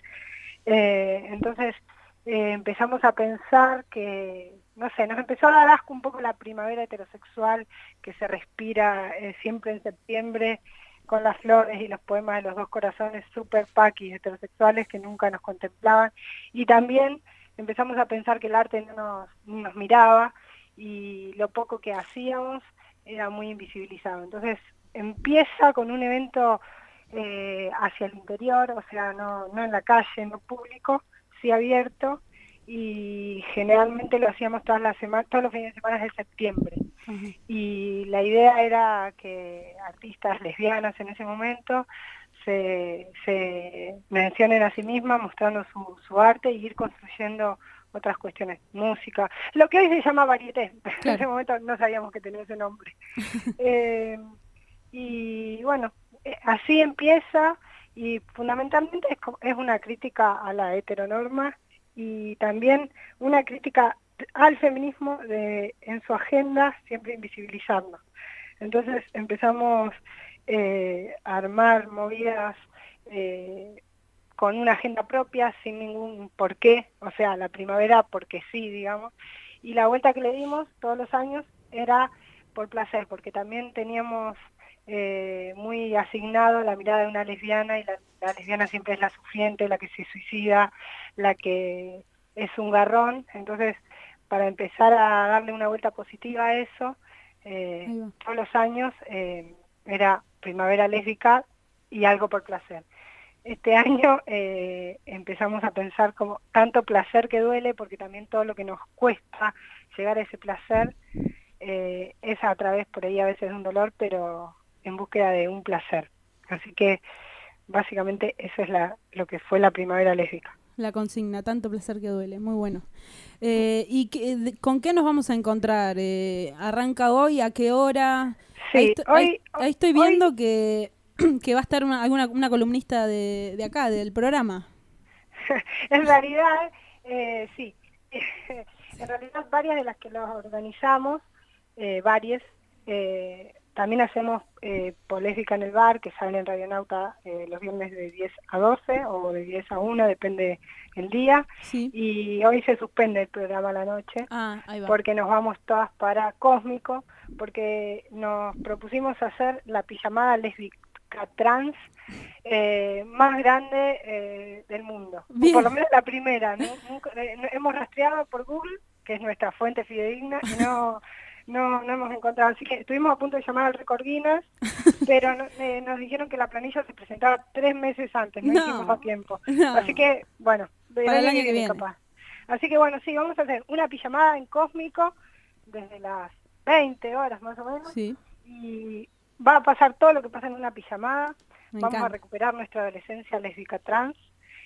Eh, entonces eh, empezamos a pensar que, no sé, nos empezó a dar asco un poco la primavera heterosexual que se respira eh, siempre en septiembre, con las flores y los poemas de los dos corazones super paquis heterosexuales que nunca nos contemplaban, y también empezamos a pensar que el arte no nos, no nos miraba y lo poco que hacíamos era muy invisibilizado. Entonces empieza con un evento eh, hacia el interior, o sea, no, no en la calle, no público, sí abierto, y generalmente lo hacíamos todas las semanas, todos los fines de semana de septiembre. Uh-huh. Y la idea era que artistas lesbianas en ese momento se, se mencionen a sí mismas mostrando su, su arte y ir construyendo otras cuestiones, música, lo que hoy se llama varieté. Claro. En ese momento no sabíamos que tenía ese nombre. eh, y bueno, así empieza, y fundamentalmente es, es una crítica a la heteronorma y también una crítica al feminismo de, en su agenda, siempre invisibilizarnos. Entonces empezamos eh, a armar movidas eh, con una agenda propia, sin ningún porqué, o sea, la primavera porque sí, digamos, y la vuelta que le dimos todos los años era por placer, porque también teníamos eh, muy asignado la mirada de una lesbiana, y la, la lesbiana siempre es la sufriente, la que se suicida, la que es un garrón. Entonces, para empezar a darle una vuelta positiva a eso, eh, todos los años eh, era primavera lésbica y algo por placer. Este año eh, empezamos a pensar como tanto placer que duele, porque también todo lo que nos cuesta llegar a ese placer eh, es a través por ahí a veces de un dolor, pero en búsqueda de un placer. Así que básicamente eso es la, lo que fue la primavera lésbica. La consigna, tanto placer que duele, muy bueno. Eh, ¿Y que, de, con qué nos vamos a encontrar? Eh, ¿Arranca hoy? ¿A qué hora? Sí, ahí, hoy, ahí, ahí estoy viendo hoy, que, que va a estar una, alguna, una columnista de, de acá, del programa. en realidad, eh, sí. En realidad, varias de las que los organizamos, eh, varias, eh, también hacemos eh, Poléfica en el Bar, que sale en Radionauta eh, los viernes de diez a doce o de diez a una, depende el día. Sí. Y hoy se suspende el programa a la noche, Ah, ahí va. porque nos vamos todas para Cósmico, porque nos propusimos hacer la pijamada lésbica trans eh, más grande eh, del mundo. Bien. Por lo menos la primera, ¿no? Nunca- eh, no- hemos rastreado por Google, que es nuestra fuente fidedigna, y no... No, no hemos encontrado, así que estuvimos a punto de llamar al Record Guinness, pero no- eh, nos dijeron que la planilla se presentaba tres meses antes, no, No. hicimos a tiempo. No. Así que, bueno, del Para el año que viene. capaz. Así que bueno, sí, vamos a hacer una pijamada en Cósmico desde las veinte horas más o menos, Sí. y va a pasar todo lo que pasa en una pijamada. Me Vamos encanta. a recuperar nuestra adolescencia lésbica trans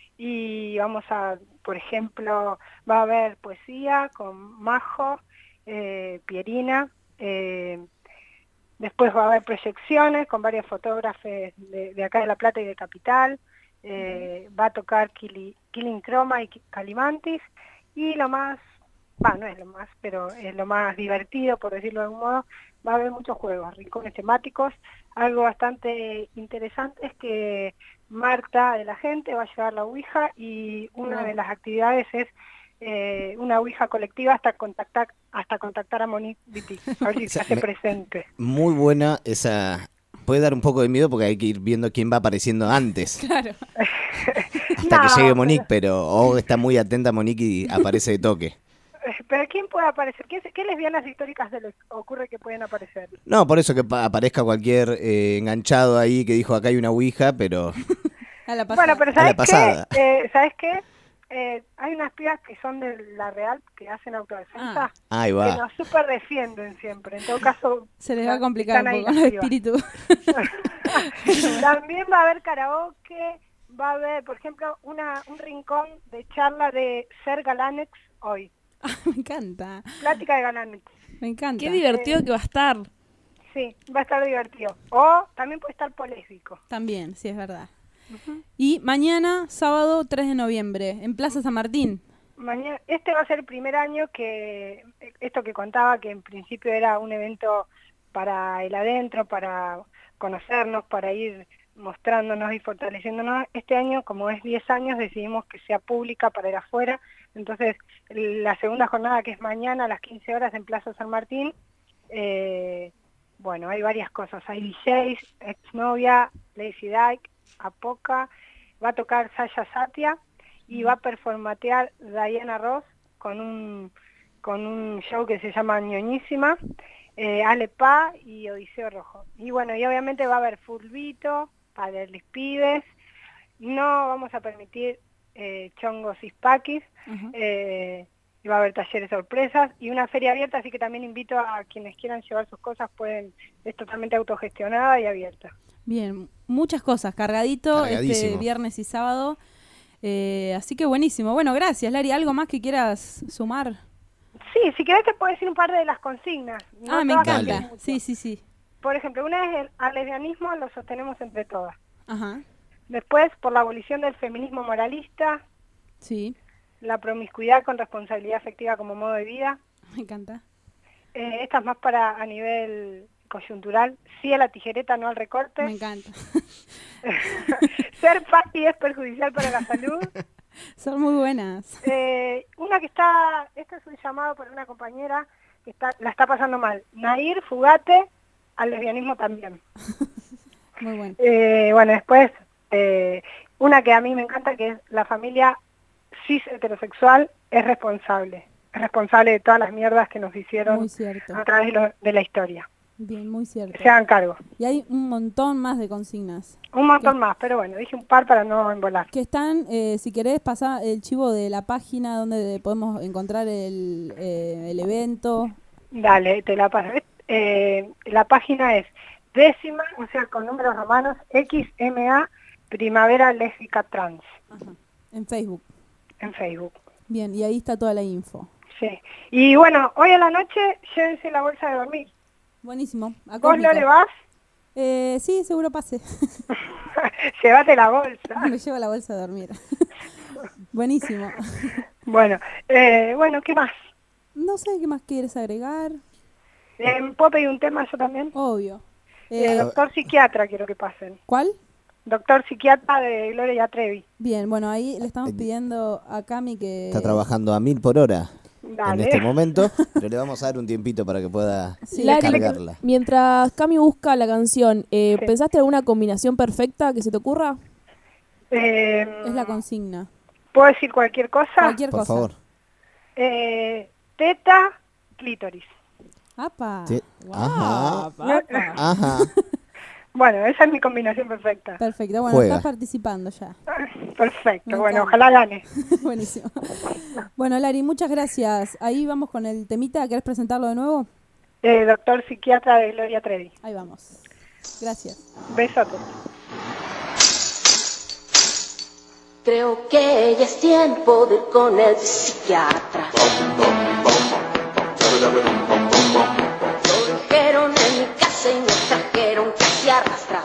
y vamos a, por ejemplo, va a haber poesía con Majo, eh, Pierina, eh, después va a haber proyecciones con varios fotógrafos de, de acá de La Plata y de Capital, eh, va a tocar Kili- Killing Chroma y Ki- Calimantis, y lo más, va, no es lo más, pero es lo más divertido, por decirlo de algún modo, va a haber muchos juegos, rincones temáticos. Algo bastante interesante es que Marta de la gente va a llevar la Ouija, y una Wow. de las actividades es eh, una Ouija colectiva hasta contactar hasta contactar a Monique Wittig, a ver si se sea, hace me- presente. Muy buena esa... Puede dar un poco de miedo porque hay que ir viendo quién va apareciendo antes. Claro. Hasta No, que llegue pero- Monique, pero o está muy atenta Monique y aparece de toque. Pero ¿quién puede aparecer? ¿Qué, qué lesbianas históricas se les ocurre que pueden aparecer? No, por eso que pa- aparezca cualquier eh, enganchado ahí que dijo acá hay una ouija, pero A la pasada. Bueno, pero A ¿sabes la pasada. qué? Eh, ¿Sabes qué? Eh, hay unas pibas que son de la Real que hacen autodefensa, ahí que va. nos super defienden siempre. En todo caso, Se les va a complicar están un ahí poco las los pibas. espíritus. También va a haber karaoke, va a haber, por ejemplo, una un rincón de charla de ser galanex hoy. Me encanta. Plática de galanex. Me encanta. Qué divertido que va a estar. Sí, va a estar divertido. O también puede estar polésbico. También, sí, es verdad. Y mañana, sábado tres de noviembre, en Plaza San Martín. Mañana, este va a ser el primer año que, esto que contaba, que en principio era un evento para el adentro, para conocernos, para ir mostrándonos y fortaleciéndonos. Este año, como es diez años, decidimos que sea pública para ir afuera. Entonces, la segunda jornada, que es mañana a las quince horas en Plaza San Martín, eh, bueno, hay varias cosas. Hay D Js, Exnovia, Lazy Dyke, Apoca, va a tocar Sasha Satia y va a performatear Diana Ross con un con un show que se llama Ñoñísima, eh, Ale Pa y Odiseo Rojo. Y bueno, y obviamente va a haber fulbito para los pibes. No vamos a permitir eh, chongos y paquis. eh, y va a haber talleres sorpresas y una feria abierta, así que también invito a quienes quieran llevar sus cosas, pueden, es totalmente autogestionada y abierta. Bien, muchas cosas, cargadito este Cargadísimo. viernes y sábado. Eh, así que buenísimo. Bueno, gracias, Lari. ¿Algo más que quieras sumar? Sí, si querés te puedo decir un par de las consignas. No ah, me todas encanta. hacen mucho. Sí, sí, sí. Por ejemplo, una es el al lesbianismo lo sostenemos entre todas. Ajá. Después, por la abolición del feminismo moralista, Sí, la promiscuidad con responsabilidad afectiva como modo de vida. me encanta. Eh, esta es más para a nivel coyuntural. Sí a la tijereta, no al recorte. Me encanta. Ser paqui es perjudicial para la salud. Son muy buenas. Eh, una que está, este es un llamado por una compañera que está, la está pasando mal. Nair, Fugate, al lesbianismo también. Muy bueno. Eh, bueno, después, eh, una que a mí me encanta, que es la familia cis heterosexual es responsable. Es responsable de todas las mierdas que nos hicieron Muy cierto. a través de, lo- de la historia. Bien, muy cierto. Que se hagan cargo. Y hay un montón más de consignas. Un montón más, pero bueno, dije un par para no embolar. Que están, eh, si querés, pasar el chivo de la página donde podemos encontrar el, eh, el evento. Dale, te la paso. Eh, la página es décima, o sea, con números romanos, X M A Primavera Lésbica Trans, En Facebook. en Facebook. Bien, y ahí está toda la info. Sí. Y bueno, hoy a la noche llévense la bolsa de dormir. Buenísimo. A ¿Vos no le vas? Eh, sí, seguro pase. Llévate la bolsa. Me llevo la bolsa de dormir. Buenísimo. Bueno, eh, bueno, ¿qué más? No sé qué más quieres agregar. Eh, ¿Puedo pedir un tema yo también? Obvio. Eh, Eh, doctor psiquiatra quiero que pasen. ¿Cuál? Doctor psiquiatra de Gloria Trevi. Bien, bueno, ahí le estamos pidiendo a Cami que... Está trabajando a mil por hora Dale. en este momento, pero le vamos a dar un tiempito para que pueda Lari, cargarla. mientras Cami busca la canción, eh, Sí. ¿pensaste alguna combinación perfecta que se te ocurra? Eh, Es la consigna. ¿Puedo decir cualquier cosa? Cualquier Por cosa. favor. Eh, teta, clítoris. ¡Apa! Sí. Ajá. Apa. Ajá. Bueno, esa es mi combinación perfecta. Perfecto, bueno, Juega. estás participando ya. Perfecto, Me bueno, encanta. ojalá gane. Buenísimo. Bueno, Lari, muchas gracias. Ahí vamos con el temita. ¿Querés presentarlo de nuevo? Eh, doctor psiquiatra de Gloria Trevi. Ahí vamos. Gracias. Beso a todos. Creo que ya es tiempo de ir con el psiquiatra. Lo dijeron en mi casa y me trajeron casi arrastras.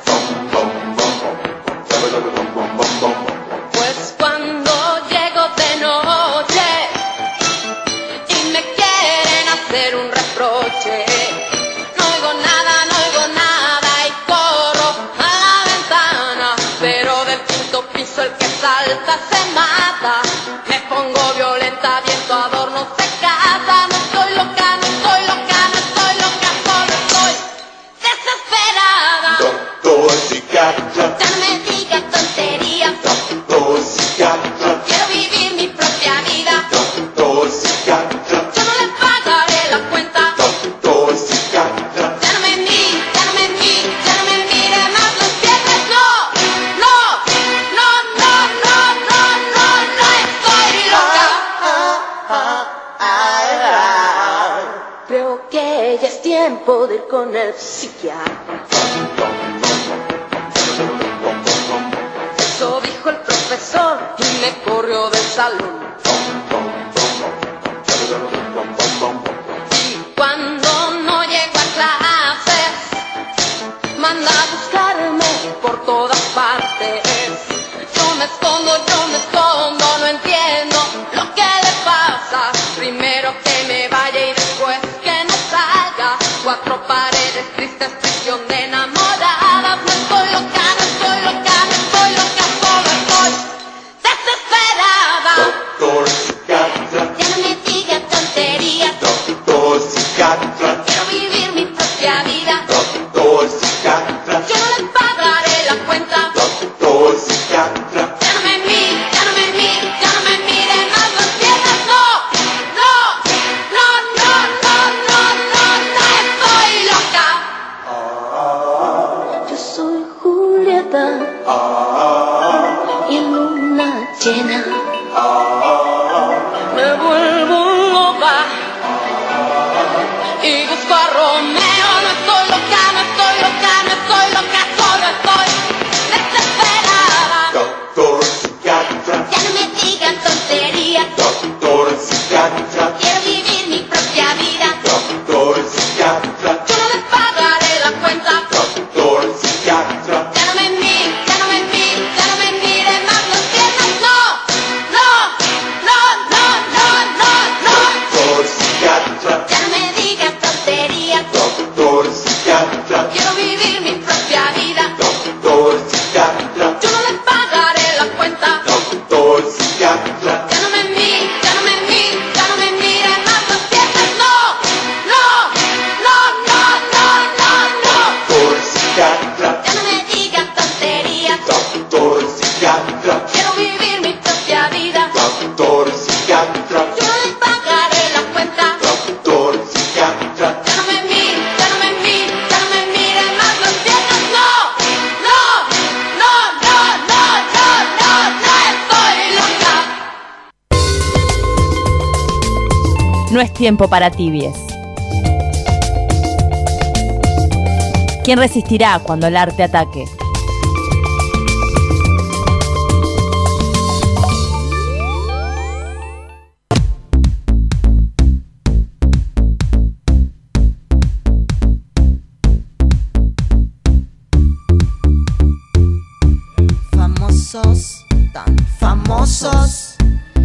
Pues cuando llego de noche y me quieren hacer un reproche, no oigo nada, no oigo nada y corro a la ventana, pero del quinto piso el que salta se mata. Me pongo violenta, viento adorno se casa. No estoy loca, no estoy loca, no estoy loca, solo estoy desesperada. Doctor psiquiatra, Ya no me digas tonterías, doctor psiquiatra, quiero vivir mi propia vida. doctor psiquiatra, Yo no le pagaré la cuenta. doctor psiquiatra, Ya no me mire, ya no me mire, ya no me mire más los pies. No, no, no, no, no, no, no, no estoy loca. Creo que ya es tiempo de ir con el psiquiatra. Eso dijo el profesor y me corrió del salón. Y cuando no llego a clases, manda a buscarme por todas partes. Yo me escondo, yo me escondo, no entiendo lo que le pasa. Primero que me vaya y después que no salga. Cuatro paredes tristes, prisión de enamoradas. No estoy loca, no estoy loca, no estoy loca, solo estoy desesperada. doctor psiquiatra, Ya no me diga tonterías, doctor psiquiatra, quiero vivir mi propia vida. doctor psiquiatra, Yo no le pagaré la cuenta. doctor psiquiatra, Ya no me mire, ya no me mire, ya no me mire más los pies. No, no, no, no, no, no, no, no estoy loca. Yo soy Julieta y en luna llena me vuelvo loca y busco a Romeo. No estoy loca, no estoy loca, no estoy loca, solo estoy desesperada. doctor psiquiatra, Ya no me digan tonterías, doctor psiquiatra, quiero vivir mi propia vida. doctor psiquiatra, Yo no le pagaré la cuenta. doctor psiquiatra, Ya no me mire, ya no me mire, ya no me mire más los pies. No, no, no, no, no, no, no. doctor psiquiatra, Ya no me digan tonterías, doctor psiquiatra, quiero vivir mi propia vida. doctor psiquiatra, Yo no le pagaré la cuenta. doctor psiquiatra, Ya no me mire, ya no me mire, ya no me mire más los pies. No, no, no, no, no, no, no. doctor psiquiatra, Ya no me digan tonterías, doctor psiquiatra, quiero vivir mi propia vida. doctor psiquiatra, Yo no le pagaré la cuenta. doctor psiquiatra, Ya no me mire, ya no me mire, ya no me mire más los pies. No, no, no, no, no, no, no, no estoy loca. No es tiempo para tibies. ¿Quién resistirá cuando el arte ataque? Famosos, tan famosos. famosos.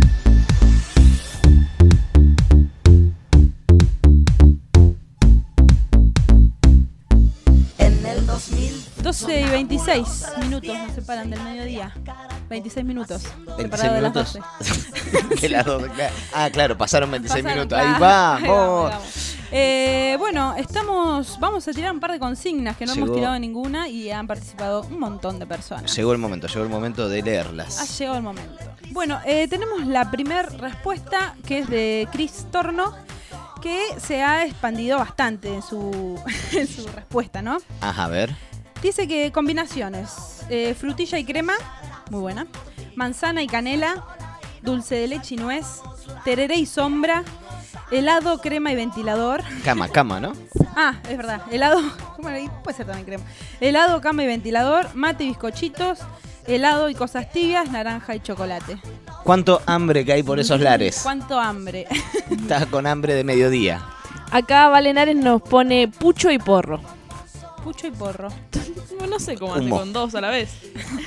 En el dos mil doce y veintiséis minutos nos separan del mediodía. veintiséis minutos. veintiséis separado de las minutos. doce. De las doce, claro. Ah, claro, pasaron veintiséis Pasaron, minutos. claro. Ahí vamos. Ahí vamos, ahí vamos. Eh, bueno, estamos, vamos a tirar un par de consignas que no Llegó. hemos tirado ninguna y han participado un montón de personas. Llegó el momento, llegó el momento de Ha leerlas. llegado el momento. Bueno, eh, tenemos la primera respuesta que es de Cris Torno, que se ha expandido bastante en su, en su respuesta, ¿no? Ajá, a ver. Dice que combinaciones, eh, frutilla y crema, muy buena, manzana y canela, dulce de leche y nuez, tereré y sombra, helado, crema y ventilador. Cama, cama, ¿no? Ah, es verdad, helado, ¿cómo le di? Puede ser también crema. Helado, cama y ventilador, mate y bizcochitos, helado y cosas tibias, naranja y chocolate. ¿Cuánto hambre que hay por esos lares? ¿Cuánto hambre? Estás con hambre de mediodía. Acá Valenares nos pone pucho y porro. Pucho y porro. No sé cómo hace Humo. con dos a la vez.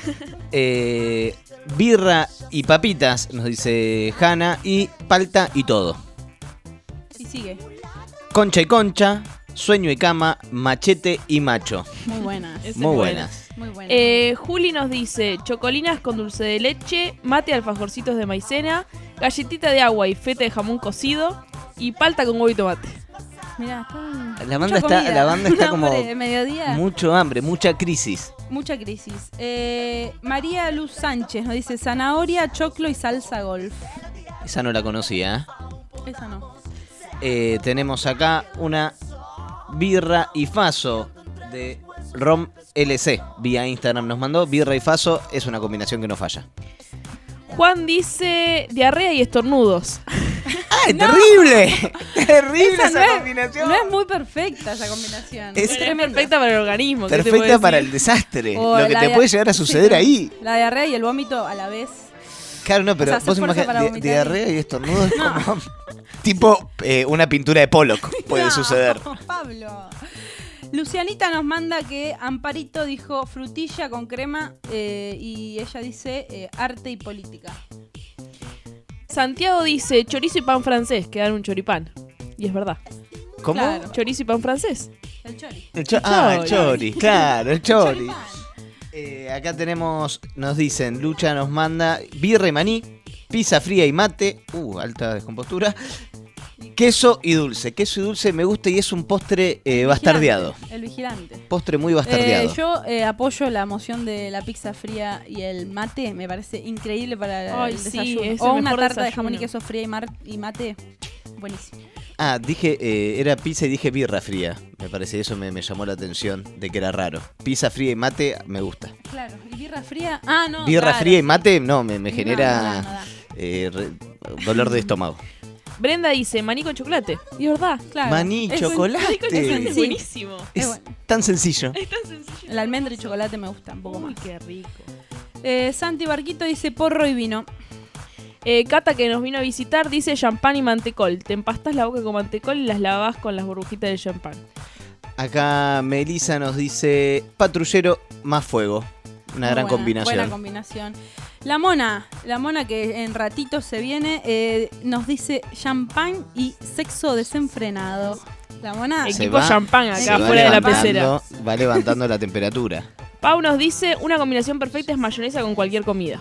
Eh, birra y papitas, nos dice Hanna, y palta y todo. Y sigue. Concha y concha, sueño y cama, machete y macho. Muy buena. Esa es Muy buena. buenas. Muy buena. Eh, Juli nos dice chocolinas con dulce de leche, mate alfajorcitos de maicena, galletita de agua y feta de jamón cocido y palta con huevo y tomate. Mirá, está La banda mucha está, comida. la banda está Un como hambre de mediodía. mucho hambre, mucha crisis. Mucha crisis. Eh, María Luz Sánchez nos dice zanahoria, choclo y salsa golf. Esa no la conocía. ¿eh? Esa no. Eh, tenemos acá una birra y faso de Rom L C. Vía Instagram nos mandó. Birra y faso es una combinación que no falla. Juan dice diarrea y estornudos. ¡Ay, terrible! ¡Terrible esa, no es- combinación! No es muy perfecta esa combinación. Es- Es perfecta para el organismo. ¿qué te puedo Perfecta para decir? el desastre. O Lo que la te dia- puede llegar a suceder sí, ahí. La diarrea y el vómito a la vez. Claro, no, pero O sea, hacer vos fuerza imaginás, para di- vomitar. diarrea y estornudo es como tipo eh, una pintura de Pollock puede No, suceder. Pablo. Lucianita nos manda que Amparito dijo frutilla con crema eh, y ella dice eh, arte y política. Santiago dice chorizo y pan francés, que dan un choripán. Y es verdad. ¿Cómo? Claro. Chorizo y pan francés. El chori. El cho- El ah, el chori. chori, claro, el chori. choripán. Eh, acá tenemos, nos dicen, Lucha nos manda birra y maní, pizza fría y mate, uh, alta descompostura, queso y dulce. Queso y dulce me gusta y es un postre eh, bastardeado. El vigilante. Postre muy Eh, bastardeado. yo eh, apoyo la moción de la pizza fría y el mate. Me parece increíble para Ay, el sí, desayuno. es o el una mejor tarta de desayuno. jamón y queso fría y, mar- y mate. Buenísimo. Ah, dije, eh, era pizza y dije birra fría. Me parece, eso me, me llamó la atención de que era raro. Pizza fría y mate me gusta. Claro. ¿Y birra fría? Ah, no. birra claro, fría y sí. mate, no, me, me No, genera no da, no da. eh, re- dolor de estómago. Brenda dice maní con chocolate. Y es verdad. Claro. Maní, Es- chocolate. Maní con chocolate Sí. es buenísimo. Es bueno. tan sencillo. Es tan sencillo. El almendra y chocolate me gusta un poco Uy, más. qué rico. Eh, Santi Barquito dice porro y vino. Eh, Cata, que nos vino a visitar, dice champán y mantecol. Te empastas la boca con mantecol y las lavas con las burbujitas del champán. Acá Melissa nos dice patrullero más fuego. Una Muy gran buena, combinación. Buena combinación. La mona, la mona que en ratito se viene, eh, nos dice champán y sexo desenfrenado. La mona. Se Equipo va- champán acá, se va fuera de la levantando- pecera. Va levantando la temperatura. Pau nos dice una combinación perfecta es mayonesa con cualquier comida.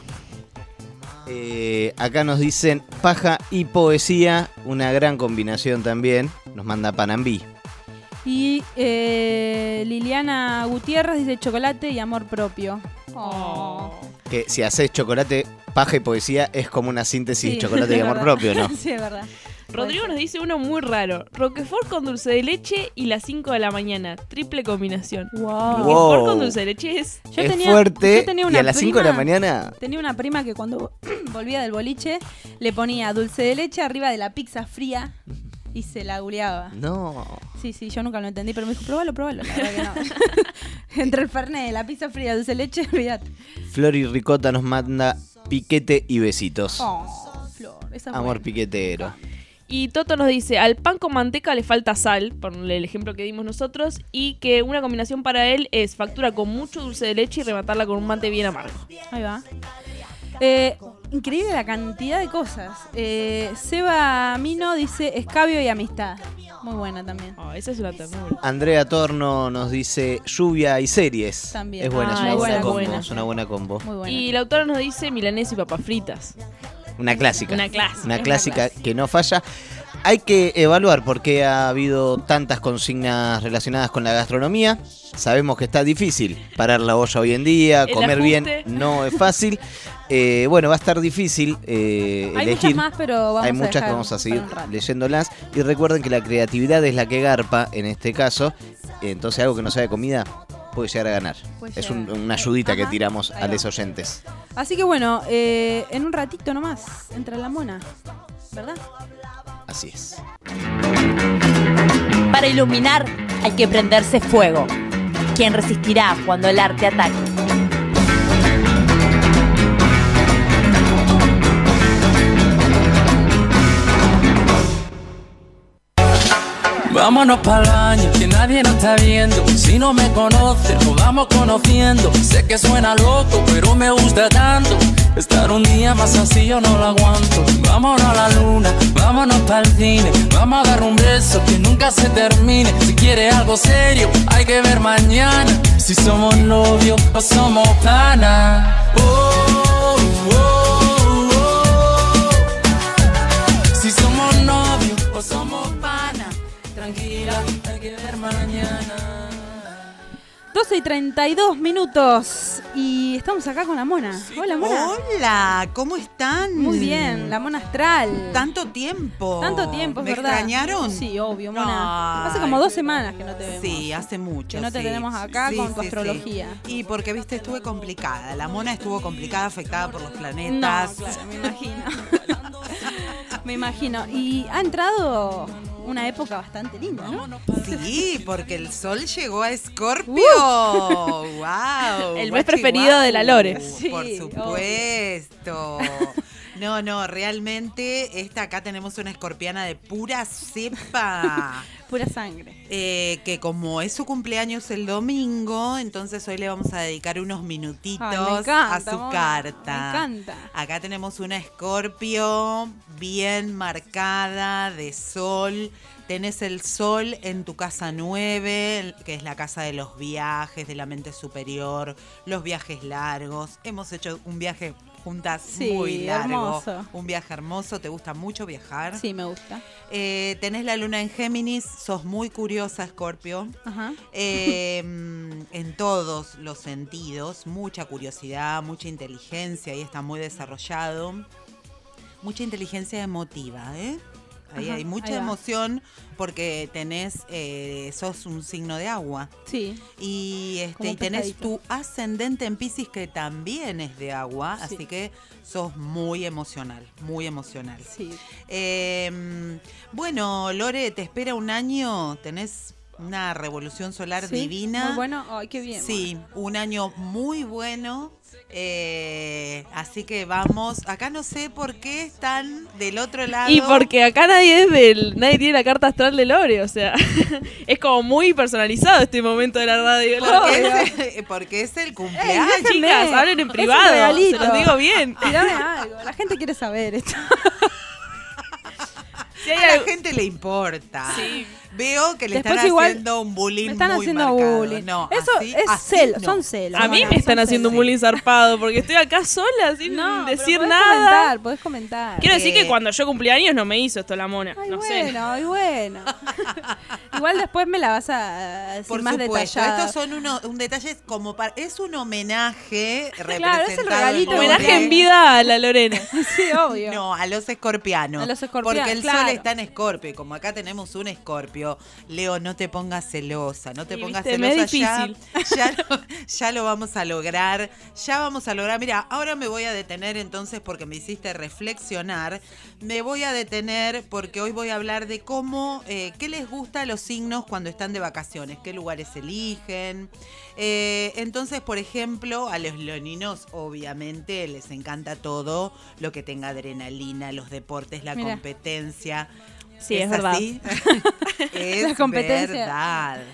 Eh, acá nos dicen paja y poesía. Una gran combinación también. Nos manda Panambí. Y eh, Liliana Gutiérrez dice chocolate y amor propio. Oh. Que si haces chocolate, paja y poesía es como una síntesis Sí, de chocolate y es amor verdad. propio, ¿no? Sí, es verdad. Rodrigo nos dice uno muy raro. Roquefort con dulce de leche y las cinco de la mañana. Triple combinación. Wow. Roquefort Wow. con dulce de leche es... Yo es tenía- fuerte yo tenía y una a las cinco de la prima- mañana. Tenía una prima que cuando volvía del boliche le ponía dulce de leche arriba de la pizza fría y se la guleaba. No. Sí, sí, yo nunca lo entendí, pero me dijo, probalo, probalo. La verdad que no. Entre el fernet, la pizza fría, dulce de leche, olvídate. Flor y Ricota nos manda piquete y besitos. Oh, Flor, esa es Amor buena. piquetero. Y Toto nos dice, al pan con manteca le falta sal, por el ejemplo que dimos nosotros, y que una combinación para él es factura con mucho dulce de leche y rematarla con un mate bien amargo. Ahí va. Eh, increíble la cantidad de cosas. Eh, Seba Mino dice escabio y amistad. Muy buena también. Oh, esa es una ternura. Andrea Torno nos dice lluvia y series. También. Es buena, Ah, es una esa buena es combo. buena. Es una buena combo. Muy buena. Y la autora nos dice milanesa y papas fritas. Una clásica. Una clásica. Una Es una clásica clásica. que no falla. Hay que evaluar por qué ha habido tantas consignas relacionadas con la gastronomía. Sabemos que está difícil parar la olla hoy en día, El comer ajuste. bien no es fácil. Eh, bueno, va a estar difícil eh, Hay elegir. muchas más, pero vamos Hay a muchas dejar que vamos a seguir para un rato. leyéndolas. Y recuerden que la creatividad es la que garpa en este caso. Entonces algo que no sea de comida puede llegar a ganar. Puede Es llegar. un- una ayudita que Ajá, tiramos ahí a va. los oyentes. Así que bueno, eh, en un ratito nomás entra la mona, ¿verdad? Así es. Para iluminar hay que prenderse fuego. ¿Quién resistirá cuando el arte ataque? Vámonos pa'l baño, que nadie nos está viendo. Si no me conoces, nos vamos conociendo. Sé que suena loco, pero me gusta tanto. Estar un día más así yo no lo aguanto. Vámonos a la luna, vámonos pa'l cine. Vamos a dar un beso que nunca se termine. Si quieres algo serio, hay que ver mañana. Si somos novios o somos panas. Oh, oh, oh. Si somos novios o somos panas. Tranquila, hay que ver mañana. doce y treinta y dos minutos y estamos acá con la mona. Hola, mona. Hola, ¿cómo están? Muy bien, la mona astral. Tanto tiempo. Tanto tiempo, es ¿Me verdad. extrañaron? Sí, obvio, mona. Ay. Hace como dos semanas que no te vemos. Sí, hace mucho. Que no te sí. tenemos acá Sí, con sí, tu sí. astrología. Y porque, viste, estuve complicada. La mona estuvo complicada, afectada por los No, planetas. claro, me imagino. Me imagino. Y ha entrado una época bastante linda, ¿no? Sí, porque el sol llegó a Escorpio. Uh. ¡Wow! El mes preferido de la Lore. Sí, por supuesto. No, no, realmente esta acá tenemos una escorpiana de pura cepa. Pura sangre. Eh, que como es su cumpleaños el domingo, entonces hoy le vamos a dedicar unos minutitos Ay, me encanta, a su mona, carta. me encanta. Acá tenemos una Escorpio bien marcada de sol. Tenés el sol en tu casa nueve, que es la casa de los viajes, de la mente superior, los viajes largos. Hemos hecho un viaje juntas Sí, muy largo. hermoso. Un viaje hermoso. ¿Te gusta mucho viajar? Sí, me gusta. Eh, tenés la luna en Géminis, sos muy curiosa, Escorpio. Ajá. Eh, en todos los sentidos, mucha curiosidad, mucha inteligencia, ahí está muy desarrollado. Mucha inteligencia emotiva, ¿eh? Ahí Ajá, hay mucha ahí va. emoción porque tenés, eh, sos un signo de agua. Sí. Y, este, Como y tenés pescadito. tu ascendente en Piscis que también es de agua, Sí. así que sos muy emocional, muy emocional. Sí. Eh, bueno, Lore, te espera un año, tenés una revolución solar Sí, divina. muy bueno. Ay, qué bien. Sí, un año muy bueno. Eh, así que vamos, acá no sé por qué están del otro lado. Y porque acá nadie es del, nadie tiene la carta astral de Lore, o sea, es como muy personalizado este momento de la radio. Porque Lore. es, el- porque es el cumpleaños. Ay, chicas, hablen en Es un privado, se regalito. los digo bien. Tirame algo. La gente quiere saber esto. Si hay A la algo- gente le importa. Sí. Veo que le Después están igual haciendo un bullying Me están muy haciendo marcado. bullying. No, Eso así- es así celo, no. son celos. A mí Mona, me están son haciendo un celos. bullying zarpado porque estoy acá sola sin No, pero decir podés nada. Comentar, podés comentar. Quiero decir Eh, que cuando yo cumplí años no me hizo esto la mona. Ay, no sé. bueno, ay, bueno. Igual después me la vas a decir Por más supuesto, detallada. estos son unos un detalle como para, es un homenaje Claro, es el representado regalito. en Homenaje Lore. en vida a la Lorena. Sí, obvio. No, a los escorpianos. A los escorpianos, Porque el claro. sol está en Escorpio. Y como acá tenemos un Escorpio, Leo, no te pongas celosa. No te Y, pongas viste, me celosa. es Ya, difícil. ya, lo, ya lo vamos a lograr. Ya vamos a lograr. Mira, ahora me voy a detener entonces porque me hiciste reflexionar. Me voy a detener porque hoy voy a hablar de cómo, eh, qué les gusta a los signos cuando están de vacaciones. Qué lugares eligen. Eh, entonces, por ejemplo, a los leoninos obviamente les encanta todo lo que tenga adrenalina, los deportes, la Mira. competencia. Sí, es verdad. así? Es La competencia. verdad.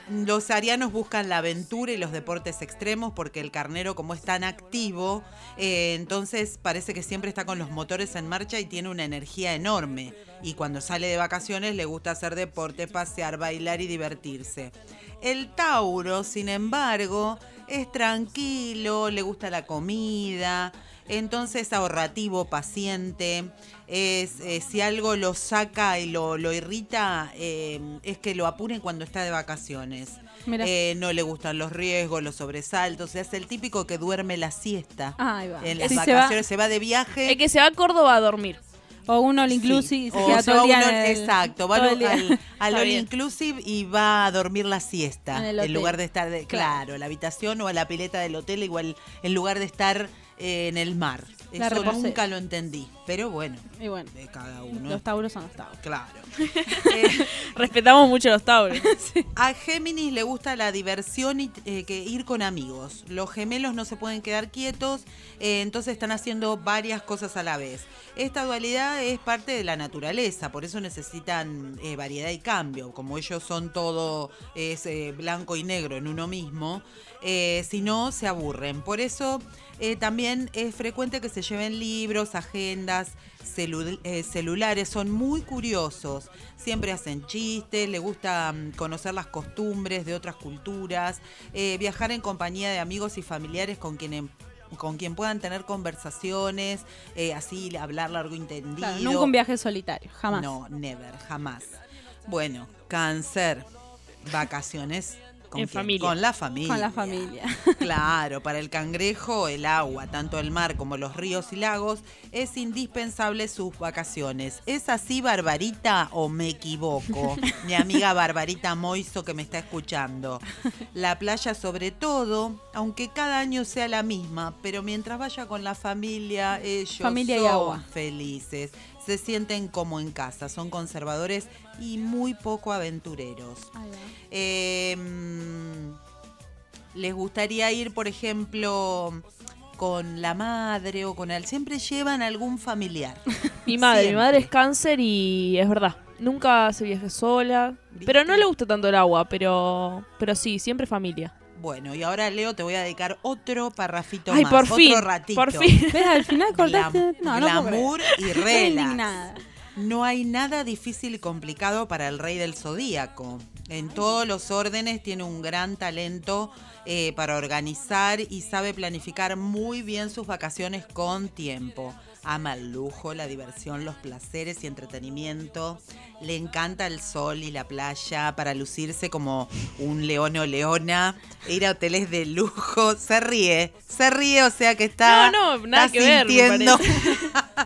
Los arianos buscan la aventura y los deportes extremos porque el carnero, como es tan activo, eh, entonces parece que siempre está con los motores en marcha y tiene una energía enorme. Y cuando sale de vacaciones le gusta hacer deporte, pasear, bailar y divertirse. El Tauro, sin embargo, es tranquilo, le gusta la comida, entonces ahorrativo, paciente. Es, eh, si algo lo saca y lo, lo irrita, eh, es que lo apuren cuando está de vacaciones. Eh, no le gustan los riesgos, los sobresaltos. Es el típico que duerme la siesta. Ah, ahí va. En las Sí, vacaciones se se va, de viaje. El que se va a Córdoba a dormir. O un all inclusive y se O queda se todo va el día uno- en el- exacto, va todo al, el día. al, al Está all bien. inclusive y va a dormir la siesta. En el En, hotel. lugar de estar, de, Claro. claro, a la habitación o a la pileta del hotel, igual en lugar de estar eh, en el mar. La Eso reposera. nunca lo entendí, pero bueno, Y bueno, de cada uno. los tauros son los tauros. Claro. Respetamos mucho los tauros. A Géminis le gusta la diversión y eh, que ir con amigos. Los gemelos no se pueden quedar quietos, eh, entonces están haciendo varias cosas a la vez. Esta dualidad es parte de la naturaleza, por eso necesitan eh, variedad y cambio. Como ellos son todo es, eh, blanco y negro en uno mismo, eh, si no se aburren. Por eso eh, también es frecuente que se lleven libros, agendas, celu- eh, celulares. Son muy curiosos, siempre hacen chistes, les gusta mm, conocer las costumbres de otras culturas, eh, viajar en compañía de amigos y familiares con quienes con quien puedan tener conversaciones, eh, así hablar largo y entendido. Claro, nunca un viaje solitario, jamás. No, never, jamás. Bueno, Cáncer, vacaciones. ¿Con En quién? familia. Con la familia. Con la familia. Claro, para el cangrejo el agua, tanto el mar como los ríos y lagos, es indispensable sus vacaciones. ¿Es así, Barbarita, o me equivoco? Mi amiga Barbarita Moiso que me está escuchando. La playa sobre todo, aunque cada año sea la misma, pero mientras vaya con la familia, ellos Familia y son agua. felices. Se sienten como en casa, son conservadores y muy poco aventureros. Eh, les gustaría ir, por ejemplo, con la madre o con él. Siempre llevan algún familiar. Mi madre, Siempre. mi madre es cáncer y es verdad. Nunca se viaje sola. Pero no le gusta tanto el agua, pero, pero sí, siempre familia. Bueno, y ahora, Leo, te voy a dedicar otro parrafito Ay, más. por otro fin, ratito. por fin. ¿Ves? Al final cortaste. Glam- no, no puedo glamour creer. y Estoy relax. indignada. No hay nada difícil y complicado para el rey del zodíaco. En todos los órdenes tiene un gran talento eh, para organizar y sabe planificar muy bien sus vacaciones con tiempo. Ama el lujo, la diversión, los placeres y entretenimiento. Le encanta el sol y la playa para lucirse como un león o leona. Ir a hoteles de lujo. Se ríe, se ríe, o sea que está, No, no, nada está que ver, me sintiendo. parece.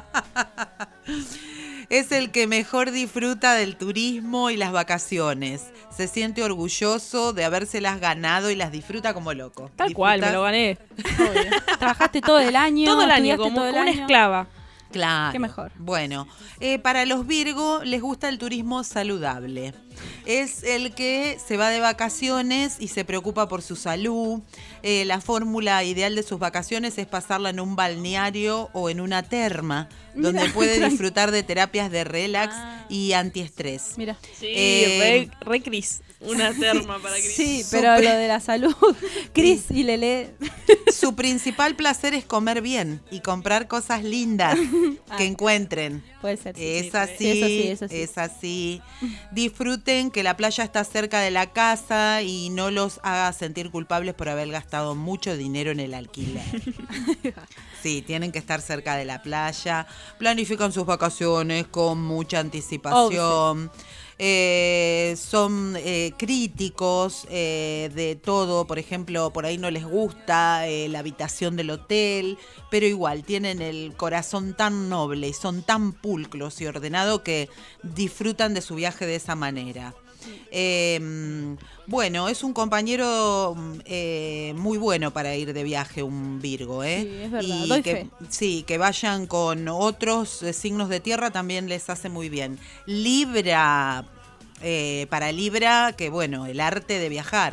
Es el que mejor disfruta del turismo y las vacaciones. Se siente orgulloso de habérselas ganado y las disfruta como loco. Tal cual, me lo gané. Trabajaste todo el año. Todo el año, estudiaste como, todo el como una año. esclava. Claro. Qué mejor. Bueno, eh, para los Virgo les gusta el turismo saludable. Es el que se va de vacaciones y se preocupa por su salud. Eh, la fórmula ideal de sus vacaciones es pasarla en un balneario o en una terma, donde Mira. puede disfrutar de terapias de relax y antiestrés. Mira. Sí, Eh, re, re Cris. Una terma para Cris. Sí, pero lo de la salud, Cris y Lele. Su principal placer es comer bien y comprar cosas lindas que encuentren. Puede ser. sí, Es sí, así, sí, eso sí, eso sí. es así. Disfruten que la playa está cerca de la casa y no los haga sentir culpables por haber gastado mucho dinero en el alquiler. Sí, tienen que estar cerca de la playa. Planifican sus vacaciones con mucha anticipación. Eh, son eh, críticos eh, de todo, por ejemplo, por ahí no les gusta eh, la habitación del hotel, pero igual tienen el corazón tan noble y son tan pulcros y ordenados que disfrutan de su viaje de esa manera. Eh, bueno, es un compañero eh, muy bueno para ir de viaje, un Virgo, ¿eh? Sí, es verdad, Y doy que, fe. sí, que vayan con otros eh, signos de tierra también les hace muy bien. Libra, eh, para Libra, que bueno, el arte de viajar.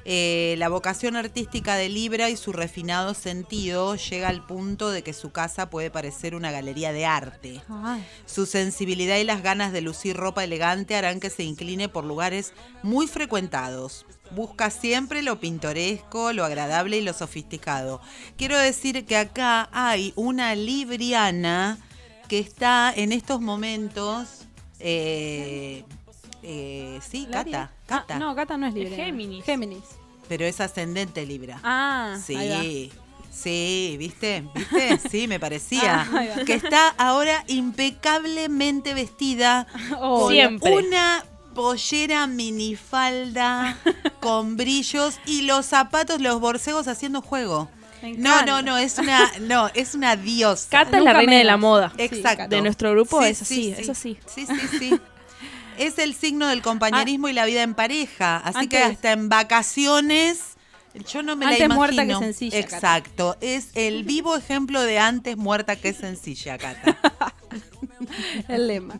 Eh, la vocación artística de Libra y su refinado sentido llega al punto de que su casa puede parecer una galería de arte. Ay. Su sensibilidad y las ganas de lucir ropa elegante harán que se incline por lugares muy frecuentados. Busca siempre lo pintoresco, lo agradable y lo sofisticado. Quiero decir que acá hay una libriana que está en estos momentos... Eh, eh, sí, Cata. Cata. Ah, no, Cata no es Libra. Géminis. Géminis. Pero es ascendente Libra. Ah, sí, ahí sí, ¿viste? ¿Viste? Sí, me parecía. Ah, ahí va. Que está ahora impecablemente vestida. Oh, con siempre. Una pollera minifalda con brillos y los zapatos, los borcegos haciendo juego. Me No, encanta. no, no, es una, no, es una diosa. Cata es la Nunca reina de la menos. moda. Exacto. De nuestro grupo Sí, es sí, así, sí. es así. Sí, sí, sí. Es el signo del compañerismo y la vida en pareja. Así que Antes- hasta en vacaciones, yo no me la Antes imagino. muerta que sencilla, Cata. Exacto. Es el vivo ejemplo de antes muerta que sencilla, Cata. El lema.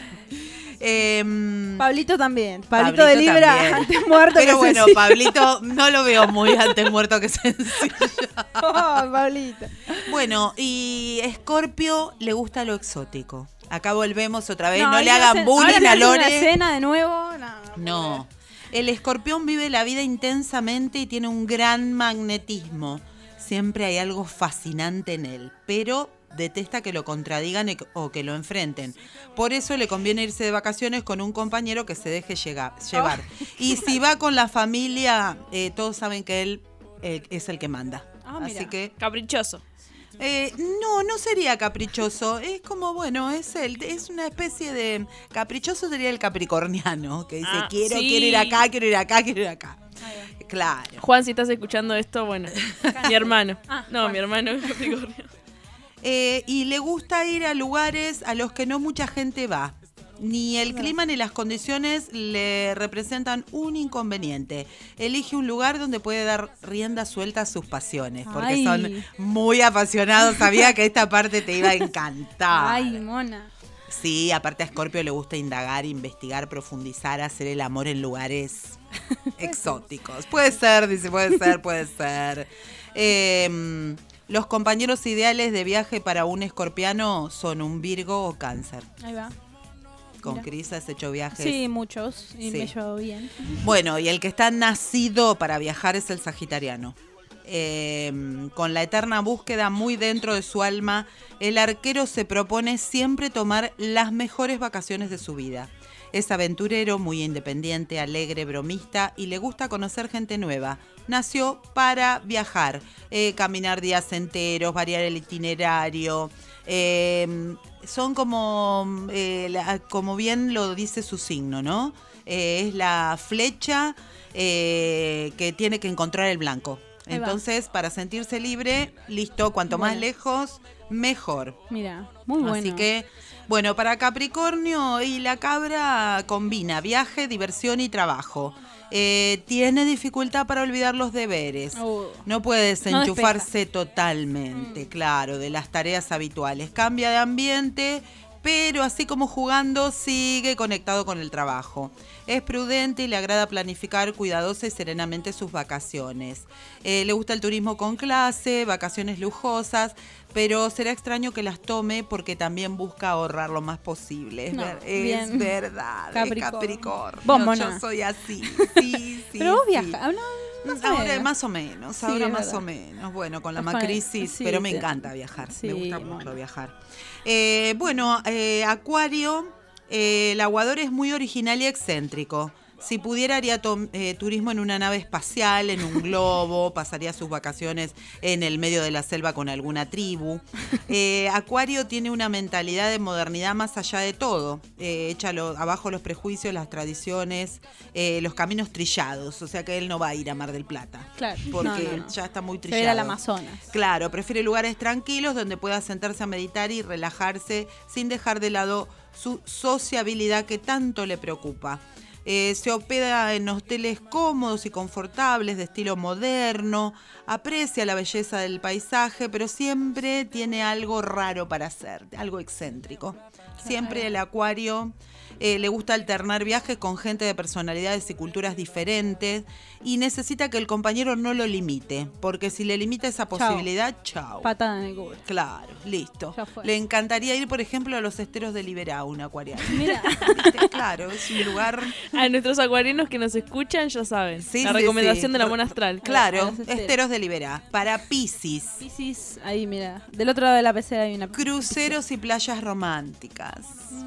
Em, Pablito también. Pablito, Pablito de Libra, también. antes muerto Pero que bueno, sencillo. Pablito no lo veo muy antes muerto que sencillo. Oh, Pablito. Bueno, y Escorpio le gusta lo exótico. Acá volvemos otra vez. No, ahora le me hagan hacen- bullying ahora me a hacen una Lore. cena de nuevo. No. No. El escorpión vive la vida intensamente y tiene un gran magnetismo. Siempre hay algo fascinante en él, pero detesta que lo contradigan e- o que lo enfrenten. Por eso le conviene irse de vacaciones con un compañero que se deje llega- llevar. Y si va con la familia, eh, todos saben que él eh, es el que manda. Ah, mira. Así que Caprichoso. eh, no, no sería caprichoso. Es como, bueno, es él. Es una especie de... Caprichoso sería el capricorniano, que dice, Ah, quiero, sí. quiero ir acá, quiero ir acá, quiero ir acá. Claro. Juan, si estás escuchando esto, bueno, mi hermano. Ah, no, Juan. mi hermano es Capricornio. Eh, y le gusta ir a lugares a los que no mucha gente va. Ni el clima ni las condiciones le representan un inconveniente. Elige un lugar donde puede dar rienda suelta a sus pasiones, porque Ay. son muy apasionados. Sabía que esta parte te iba a encantar. Ay, mona. Sí, aparte a Escorpio le gusta indagar, investigar, profundizar, hacer el amor en lugares exóticos. Puede ser, dice, puede ser, puede ser. Eh, los compañeros ideales de viaje para un escorpiano son un Virgo o Cáncer. Ahí va. Con Mira. Cris has hecho viajes. Sí, muchos. Y Sí. me llevo bien. Bueno, y el que está nacido para viajar es el sagitariano. Eh, con la eterna búsqueda muy dentro de su alma, el arquero se propone siempre tomar las mejores vacaciones de su vida. Es aventurero, muy independiente, alegre, bromista y le gusta conocer gente nueva. Nació para viajar, eh, caminar días enteros, variar el itinerario. Eh, son como, eh, la- como bien lo dice su signo, ¿no? Eh, es la flecha eh, que tiene que encontrar el blanco. Ahí va. Entonces, para sentirse libre, listo, cuanto más Bueno. lejos, mejor. Mira, muy bueno. Así que, bueno, para Capricornio y la cabra combina viaje, diversión y trabajo. Eh, tiene dificultad para olvidar los deberes. Oh. No puede No desenchufarse totalmente, claro, de las tareas habituales. Cambia de ambiente, pero así como jugando, sigue conectado con el trabajo. Es prudente y le agrada planificar cuidadosa y serenamente sus vacaciones. Eh, le gusta el turismo con clase, vacaciones lujosas, pero será extraño que las tome porque también busca ahorrar lo más posible. Es, No, ver- es bien. verdad, Capricornio. es Capricornio. Vos, Yo mona. soy así, sí, sí. Pero vos sí. viajas. No, no Ahora sabés. más o menos, Sí, ahora es más verdad. o menos. Bueno, con la Con el- macrisis, sí, pero me te- encanta viajar. Sí, me gusta mucho bueno. viajar. Eh, bueno, eh, Acuario, eh, el aguador es muy original y excéntrico. Si pudiera haría to- eh, turismo en una nave espacial, en un globo, pasaría sus vacaciones en el medio de la selva con alguna tribu. Eh, Acuario tiene una mentalidad de modernidad más allá de todo. Eh, echa lo- abajo los prejuicios, las tradiciones, eh, los caminos trillados. O sea que él no va a ir a Mar del Plata. Claro. Porque No, no, no. ya está muy Se trillado. va a ir al Amazonas. Claro, prefiere lugares tranquilos donde pueda sentarse a meditar y relajarse sin dejar de lado su sociabilidad que tanto le preocupa. Eh, se hospeda en hoteles cómodos y confortables de estilo moderno, aprecia la belleza del paisaje, pero siempre tiene algo raro para hacer, algo excéntrico. Siempre el acuario eh, le gusta alternar viajes con gente de personalidades y culturas diferentes y necesita que el compañero no lo limite, porque si le limita esa posibilidad, chao. Patada en el culo. Claro, listo. Ya fue. Le encantaría ir, por ejemplo, a los esteros de Liberá, un acuariano. Mira. ¿Viste? Claro, es un lugar... A nuestros acuarianos que nos escuchan ya saben. Sí, la sí, recomendación sí. de la Mona Astral. Claro, A los esteros. esteros de Liberá. Para Piscis. Piscis, ahí mira. Del otro lado de la pecera hay una... Cruceros y playas románticas.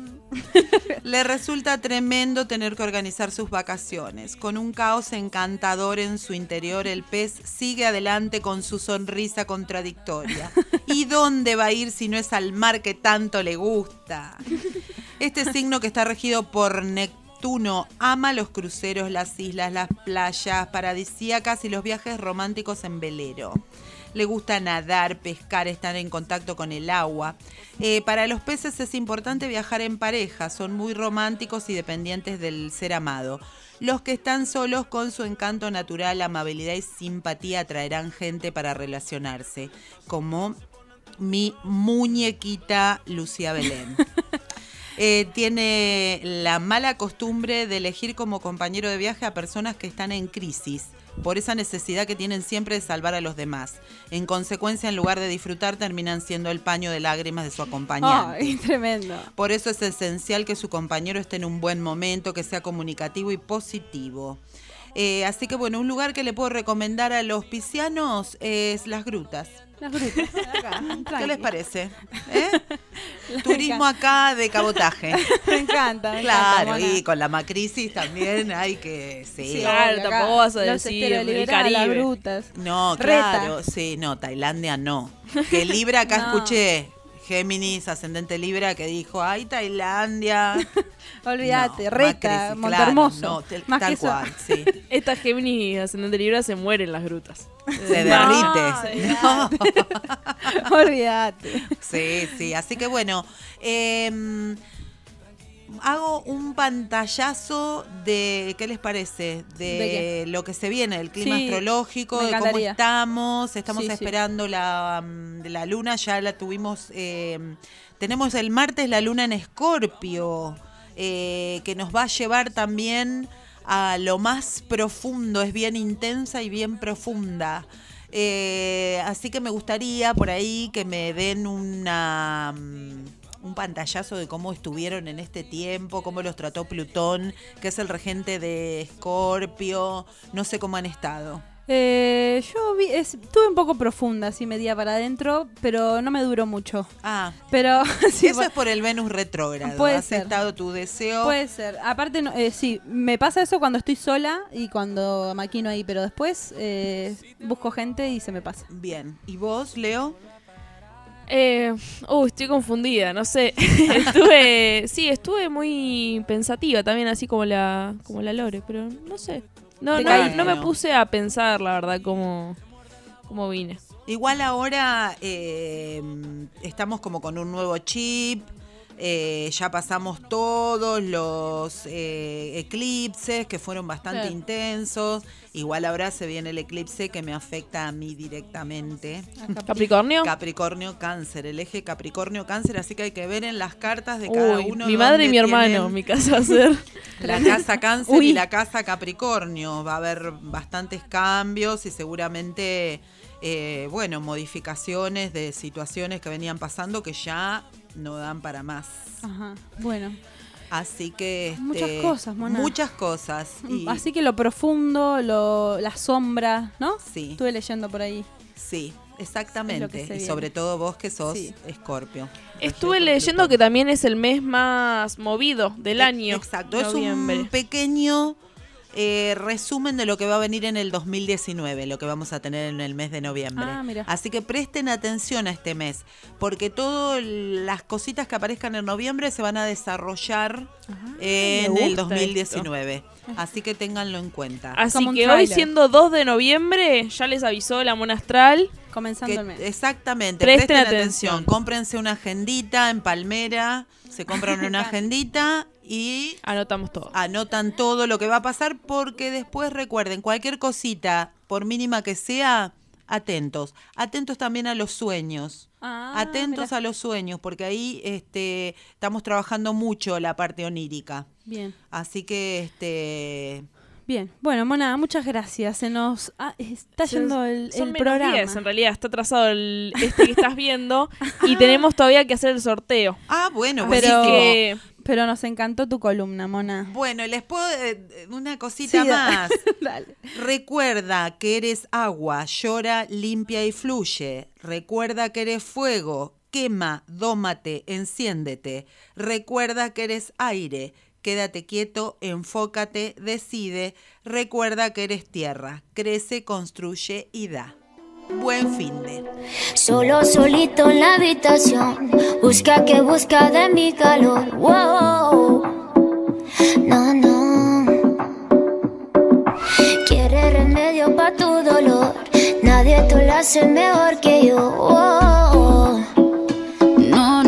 Le resulta tremendo tener que organizar sus vacaciones. Con un caos encantador en su interior, el pez sigue adelante con su sonrisa contradictoria. ¿Y dónde va a ir si no es al mar que tanto le gusta? Este signo, que está regido por Neptuno, ama los cruceros, las islas, las playas paradisíacas y los viajes románticos en velero. Le gusta nadar, pescar, estar en contacto con el agua. Eh, para los peces es importante viajar en pareja, son muy románticos y dependientes del ser amado. Los que están solos, con su encanto natural, amabilidad y simpatía, atraerán gente para relacionarse, como mi muñequita Lucía Belén. Eh, tiene la mala costumbre de elegir como compañero de viaje a personas que están en crisis, por esa necesidad que tienen siempre de salvar a los demás. En consecuencia, en lugar de disfrutar, terminan siendo el paño de lágrimas de su acompañante. Ay, tremendo. Por eso es esencial que su compañero esté en un buen momento, que sea comunicativo y positivo. Eh, así que bueno, un lugar que le puedo recomendar a los piscianos es Las Grutas. Las Grutas, acá. ¿Qué les parece? ¿Eh? Turismo acá de cabotaje. Me encanta, me Claro, encanta, y con la macrisis también hay que... Sí, Sí, claro, tampoco vas a los decir esteros de el Liberá, las Caribe. Grutas. No, Reta. claro, sí, no, Tailandia no. Que Libra acá No. escuché, Géminis, ascendente Libra, que dijo, ay, Tailandia. Olvídate, No, Reta, Macrisis, Montehermoso. claro, no, te- Más tal que eso. cual, sí. Esta Géminis ascendente Libra se muere en las grutas. Se No, derrite. No. Olvídate. Sí, sí, así que bueno, eh, hago un pantallazo de, ¿qué les parece? De, ¿De lo que se viene, del clima Sí, astrológico, me de cómo encantaría. estamos. Estamos Sí, sí. esperando la, mm, la luna, ya la tuvimos, eh, tenemos el martes la luna en Escorpio, eh, que nos va a llevar también a lo más profundo, es bien intensa y bien profunda. Eh, así que me gustaría por ahí que me den una, mm, un pantallazo de cómo estuvieron en este tiempo, cómo los trató Plutón, que es el regente de Escorpio, no sé cómo han estado. Eh, yo vi, es- estuve un poco profunda, así media para adentro, pero no me duró mucho. Ah, Pero sí, eso bu- es por el Venus retrógrado. Puede Has ser. estado tu deseo. puede ser. Aparte, no, eh, sí, me pasa eso cuando estoy sola y cuando maquino ahí, pero después eh, busco gente y se me pasa. Bien. ¿Y vos, Leo? Eh, uh, estoy confundida, no sé. estuve, sí, estuve muy pensativa también, así como la, como la Lore, pero no sé. No, Te no, caíste, no me ¿no? puse a pensar, la verdad, cómo, cómo vine. Igual ahora eh, estamos como con un nuevo chip, eh, ya pasamos todos los eh, eclipses que fueron bastante Claro. intensos, igual ahora se viene el eclipse que me afecta a mí directamente. ¿Capricornio? Capricornio Cáncer, el eje Capricornio Cáncer, así que hay que ver en las cartas de cada Uy, uno. mi madre y mi dónde hermano, tienen mi casa va a ser. la casa Cáncer Uy. y la casa Capricornio. Va a haber bastantes cambios y seguramente, eh, bueno, modificaciones de situaciones que venían pasando que ya no dan para más. Ajá, bueno. Así que... este, Muchas cosas, Mona. Muchas cosas. Y, Así que lo profundo, lo, la sombra, ¿no? Sí. Estuve leyendo por ahí. Sí, Es lo exactamente. que se Y viene. sobre todo vos que sos Sí. Escorpio. Estuve Regido por leyendo Plutón. que también es el mes más movido del E- año. Exacto, noviembre. es un pequeño eh, resumen de lo que va a venir en el dos mil diecinueve, lo que vamos a tener en el mes de noviembre. Ah, mira. Así que presten atención a este mes, porque todas las cositas que aparezcan en noviembre se van a desarrollar en me el gusta dos mil diecinueve. esto. Así que ténganlo en cuenta. Así Como un que hoy, tráiler. siendo dos de noviembre, ya les avisó la Mona Astral Comenzando que- el mes. Exactamente, Presten presten, atención. atención. Cómprense una agendita en Palmera, se compran una agendita y anotamos todo. Anotan todo lo que va a pasar porque después recuerden, cualquier cosita, por mínima que sea, atentos. Atentos también a los sueños. Ah, atentos mirá. a los sueños, porque ahí este, estamos trabajando mucho la parte onírica. Bien. Así que este Bien, bueno, Mona, muchas gracias. Se nos ah, está Se- yendo el, Son el menos programa. diez, en realidad está atrasado el, este que estás viendo y tenemos todavía que hacer el sorteo. Ah, bueno, pero, buenísimo. pero nos encantó tu columna, Mona. Bueno, les puedo eh, una cosita Sí, da- más. Dale. Recuerda que eres agua, llora, limpia y fluye. Recuerda que eres fuego, quema, dómate, enciéndete. Recuerda que eres aire, quédate quieto, enfócate, decide. Recuerda que eres tierra, crece, construye y da. Buen fin de. Solo solito en la habitación, busca que busca de mi calor. Wow, no, no. Quiere remedio pa' tu dolor, nadie te lo hace mejor que yo. Wow. No,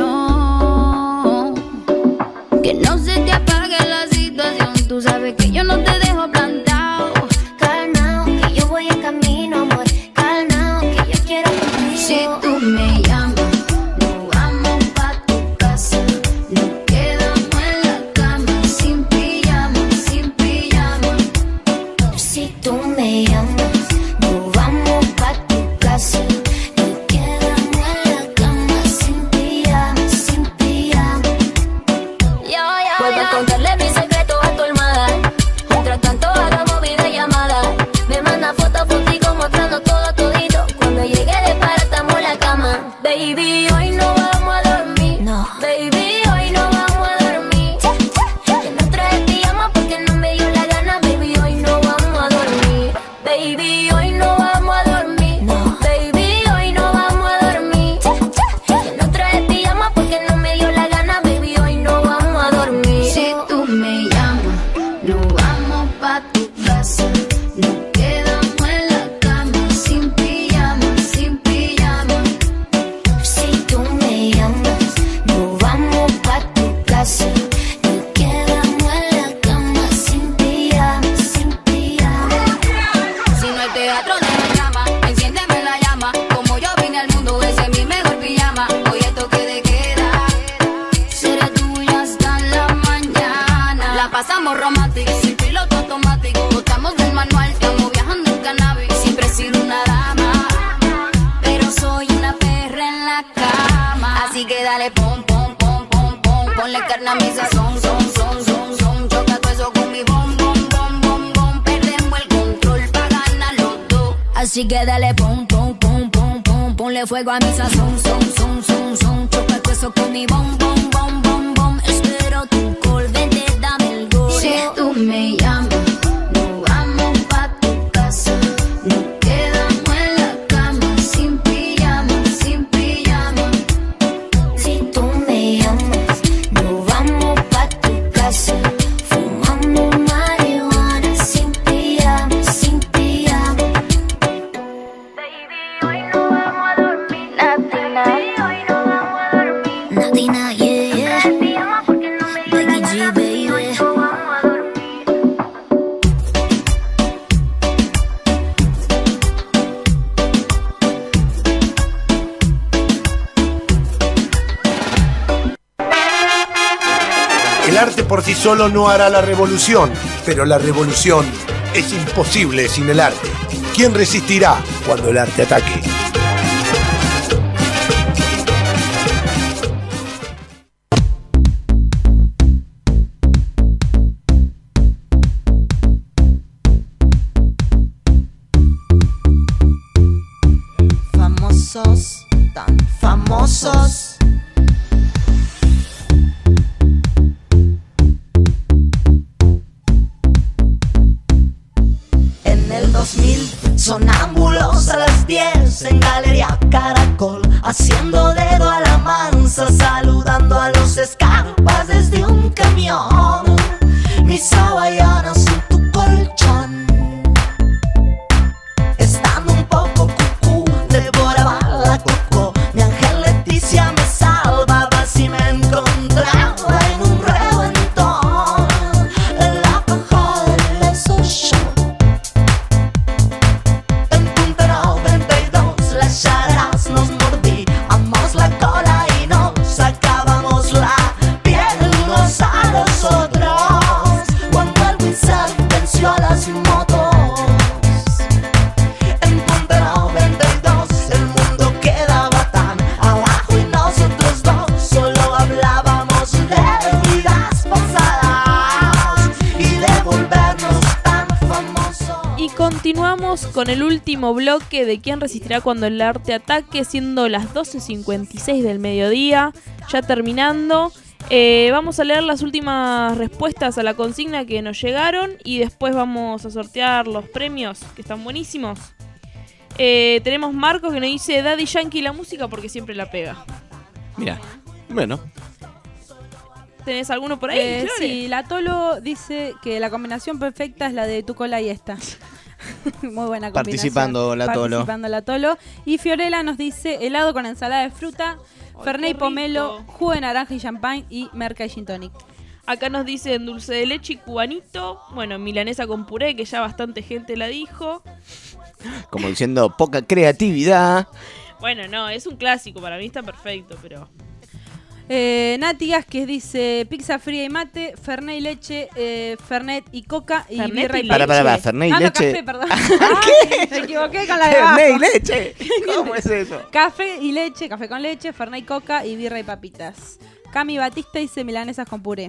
no. Que no se te apague la situación, tú sabes que yo no te dejo plantado. Calmao, que yo voy en camino, amor. Calmao, que yo quiero contigo. Si tú me llamas, nos vamos pa' tu casa. Nos quedamos en la cama, sin pijama, sin pijama. Si tú me llamas, nos vamos pa' tu casa. Nos quedamos en la cama, sin pijama, sin pijama. Vuelvo a contarle mi secreto a tu almohada. Mientras tanto hagamos videollamada. Me manda fotos, fotico mostrando todo todito. Cuando llegue de para estamos en la cama. Baby, hoy no vamos a dormir. No. Baby, hoy no vamos a dormir. Que no traje pijama porque no me dio la gana. Baby, hoy no vamos a dormir. Baby, hoy no vamos a dormir. No. Baby, hoy no vamos a dormir. Que no traje pijama porque no me dio la gana. Baby, hoy no vamos a dormir. Si tú me llamas, nos vamos pa' tu casa. Nos quedamos en la cama, sin pijama, sin pijama. Si tú me llamas, nos vamos pa' tu casa. Nos quedamos en la cama, sin pijama, sin pijama. Si no hay teatro, no hay drama. Enciéndeme la llama. Como yo vine al mundo, ese es mi mejor pijama. Hoy es toque de queda. Será tuya hasta la mañana. La pasamos romántica, sin piloto automático. Botamos del manual, estamos viajando en cannabis. Siempre he sido una dama, pero soy una perra en la cama. Así que dale pom, pom, pom, pom, pom. Ponle carne a mi sazón, son, son, son, son. Choca todo eso con mi bom, bom, bom, bom, bom. Perdemos el control pa' ganar los dos. Así que dale pom, pom, pom, pom, pom. Ponle fuego a mi sazón, son, son, son, son. Choca todo eso con mi bom, bom, bom, bom, bom. Espero tu call, vente, dame el gol. Si tú me llamas, nos vamos pa' tu casa. Nos quedamos en la cama, sin pijama, sin pijama. Si tú me llamas, nos vamos pa' tu casa. Fumamos marihuana, sin pijama, sin pijama. Natina, yeah, yeah. Becky G, baby. El arte por sí solo no hará la revolución, pero la revolución es imposible sin el arte. ¿Quién resistirá cuando el arte ataque? Famosos, tan famosos. En el dos mil, sonámbulos a las diez en Galería Caracol, haciendo dedo a la mansa, saludando a los escarpas desde un camión. Mis hawaianas en tu colchón, estando un poco cucú, devora continuamos con el último bloque de ¿Quién resistirá cuando el arte ataque? Siendo las doce cincuenta y seis del mediodía, ya terminando. Eh, vamos a leer las últimas respuestas a la consigna que nos llegaron y después vamos a sortear los premios, que están buenísimos. Eh, tenemos Marcos que nos dice Daddy Yankee la música porque siempre la pega. Mira, bueno. ¿Tenés alguno por ahí? Eh, sí, la Tolo dice que la combinación perfecta es la de tu cola y esta. Muy buena combinación. Participando la Tolo. Participando la Tolo. Y Fiorella nos dice helado con ensalada de fruta, Ay, Fernet y qué pomelo, rico. jugo de naranja y champagne y merca y gin tonic. Acá nos dicen dulce de leche y cubanito. Bueno, milanesa con puré, que ya bastante gente la dijo. Como diciendo, poca creatividad. Bueno, no, es un clásico, para mí está perfecto, pero... Eh, Nati Gasquez dice pizza fría y mate, Fernet y leche, eh, Fernet y coca y Fernet birra y y leche. Para, para, para, Fernet y ah, no, leche. café, perdón. Ay, me equivoqué con la de abajo. Fernet y leche. ¿Cómo es eso? Café y leche, café con leche, Fernet y coca y birra y papitas. Cami Batista dice milanesas con puré.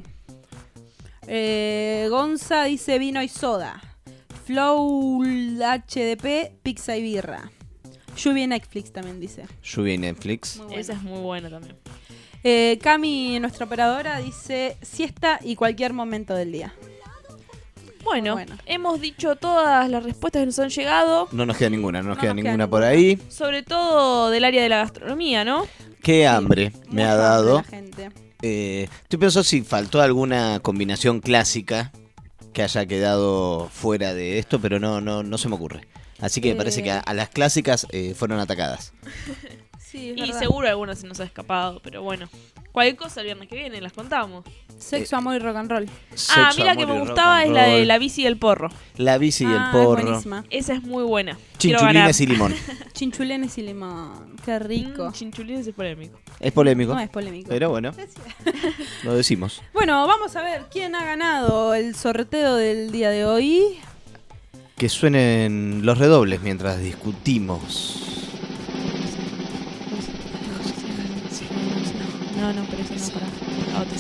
Eh, Gonza dice vino y soda. Flow H D P, pizza y birra. Lluvia y Netflix también dice. Lluvia y Netflix. Esa es muy buena también. Eh, Cami, nuestra operadora, dice siesta y cualquier momento del día. Bueno, hemos dicho todas las respuestas que nos han llegado, No nos queda ninguna, no nos No queda nos queda ninguna por ahí. sobre todo del área de la gastronomía, ¿no? Qué hambre me ha dado. La gente. Eh, estoy pensando si faltó alguna combinación clásica que haya quedado fuera de esto, pero no, no, no se me ocurre. Así que me Eh. parece que a, a las clásicas eh, fueron atacadas. Sí, es Y verdad. seguro alguna se nos ha escapado, pero bueno. Cualquier cosa el viernes que viene las contamos. Sexo, amor y rock and roll. Ah, Sexo, mira que amor me y rock gustaba and es la de roll. la bici y el porro. La bici y Ah, el es porro. buenísima. Esa es muy buena. Quiero Chinchulines ganar. y limón. Chinchulines y limón. Qué rico. Mm, chinchulines es polémico. Es polémico. No es polémico. Pero bueno, lo decimos. Bueno, vamos a ver quién ha ganado el sorteo del día de hoy. Que suenen los redobles mientras discutimos. No, no, pero eso no, para. La otra.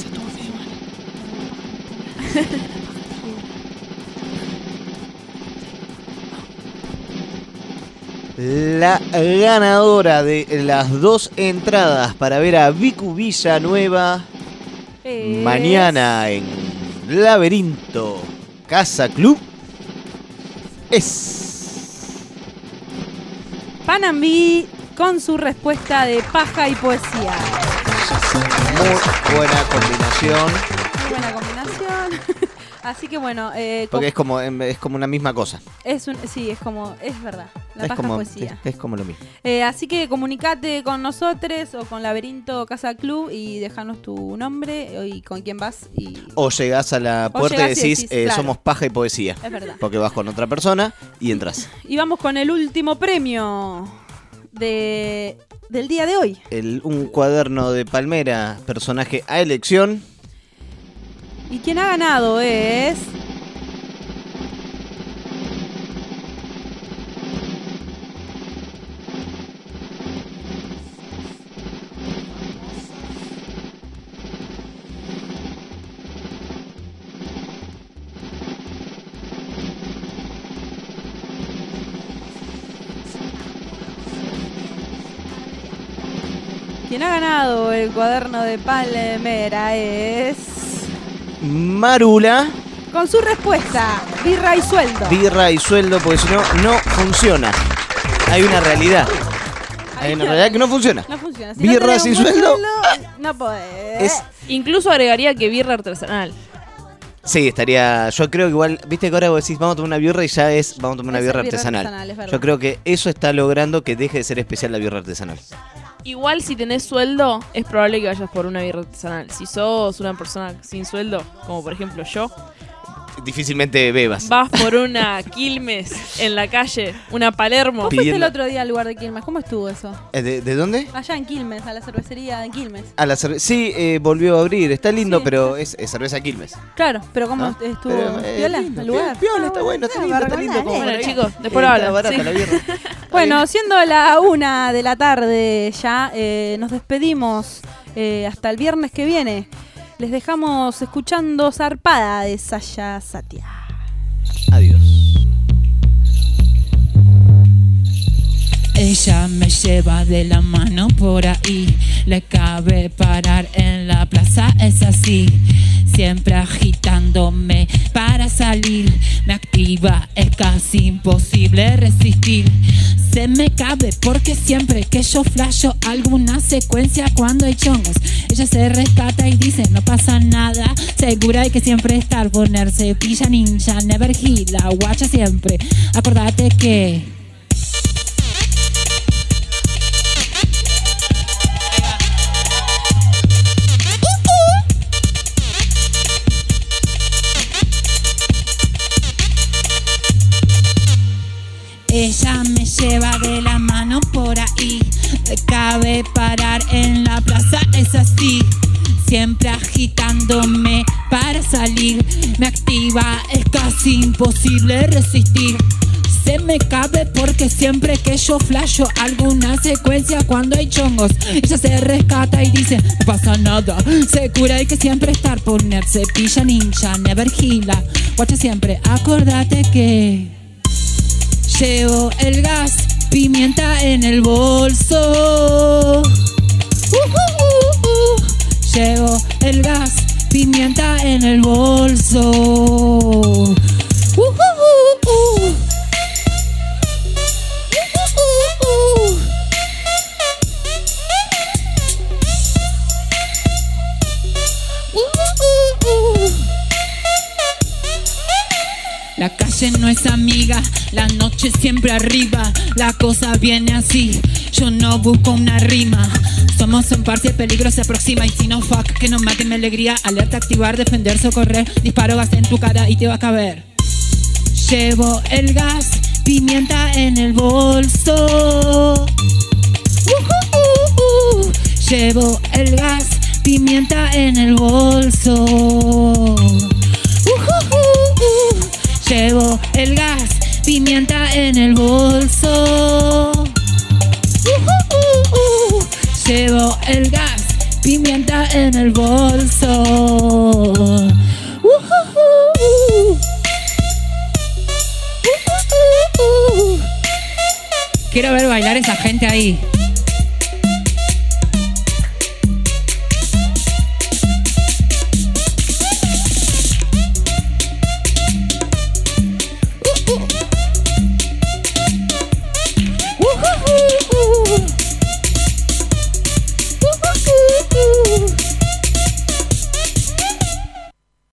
La ganadora de las dos entradas para ver a Vicu Villanueva Es mañana en Laberinto Casa Club es Panambi con su respuesta de paja y poesía. muy buena combinación. Muy buena combinación. Así que bueno, eh, Porque es como, es como una misma cosa. es un, sí, es como, es verdad, la Es paja como, poesía. es, es como lo mismo. Eh, así que comunicate con nosotros o con Laberinto Casa Club y dejanos tu nombre y con quién vas. Y O llegás a la O puerta y llegás y decís, decís, eh, claro. somos paja y poesía. Es verdad. Porque vas con otra persona y entras. Y vamos con el último premio de, del día de hoy. El, un cuaderno de Palmera, personaje a elección. Y quien ha ganado es... Quien ha ganado el cuaderno de Palmera es... Marula, Con su respuesta, birra y sueldo. birra y sueldo, porque si no, no funciona. Hay una realidad. Hay una realidad que no funciona. No funciona. Si Birra no tenés sin un buen sueldo, no podés. Es, Incluso agregaría que birra artesanal. sí, estaría. Yo creo que igual, viste que ahora vos decís, vamos a tomar una birra y ya es, vamos a tomar una Es birra birra artesanal. artesanal, es verdad. Yo creo que eso está logrando que deje de ser especial la birra artesanal. Igual si tenés sueldo, es probable que vayas por una birra artesanal. Si sos una persona sin sueldo, como por ejemplo yo, Difícilmente bebas. vas por una Quilmes en la calle, una Palermo. ¿Vos fuiste el pidiendo- otro día al lugar de Quilmes? ¿Cómo estuvo eso? Eh, ¿De, de dónde? Allá en Quilmes, a la cervecería de Quilmes. A la cerveza. Sí, eh, volvió a abrir. Está lindo, pero es, es cerveza Quilmes. Claro, pero ¿cómo ¿No? estuvo? Pero, eh, ¿Viola lindo, el lugar? Piola, está bueno, está Ah, lindo, está para lindo. como Bueno, para ir. chicos, después Eh, lo está hablan, barata sí. la birra. Bueno, siendo la una de la tarde ya, eh, nos despedimos eh, hasta el viernes que viene. Les dejamos escuchando Zarpada de Saya Satia. Adiós. Ella me lleva de la mano por ahí, le cabe parar en la plaza, es así, siempre agitándome para salir, me activa, es casi imposible resistir, se me cabe porque siempre que yo flasho alguna secuencia cuando hay chongos, ella se rescata y dice no pasa nada, segura hay que siempre estar, ponerse pilla ninja, never heal, la guacha siempre, acordate que ella me lleva de la mano por ahí, me cabe parar en la plaza, es así, siempre agitándome para salir, me activa, es casi imposible resistir, se me cabe porque siempre que yo flasho alguna secuencia cuando hay chongos, ella se rescata y dice no pasa nada, segura hay que siempre estar, ponerse pilla ninja, never gila, guacha siempre, acordate que llevo el gas, pimienta en el bolso. Uh, uh, uh, uh. Llevo el gas, pimienta en el bolso. Uh, uh, uh, uh. Uh, uh, uh. La calle no es amiga, la noche siempre arriba, la cosa viene así, yo no busco una rima. Somos un par si el peligro se aproxima y si no fuck, que no mate mi alegría, alerta, activar, defender, socorrer, disparo gas en tu cara y te va a caber. Llevo el gas, pimienta en el bolso. Uh, uh, uh, uh. Llevo el gas, pimienta en el bolso. Uh, uh, uh, uh. Llevo el gas, pimienta en el bolso. Uh, uh, uh, uh. Llevo el gas, pimienta en el bolso. Uh, uh, uh, uh. Uh, uh, uh, uh. Quiero ver bailar esa gente ahí.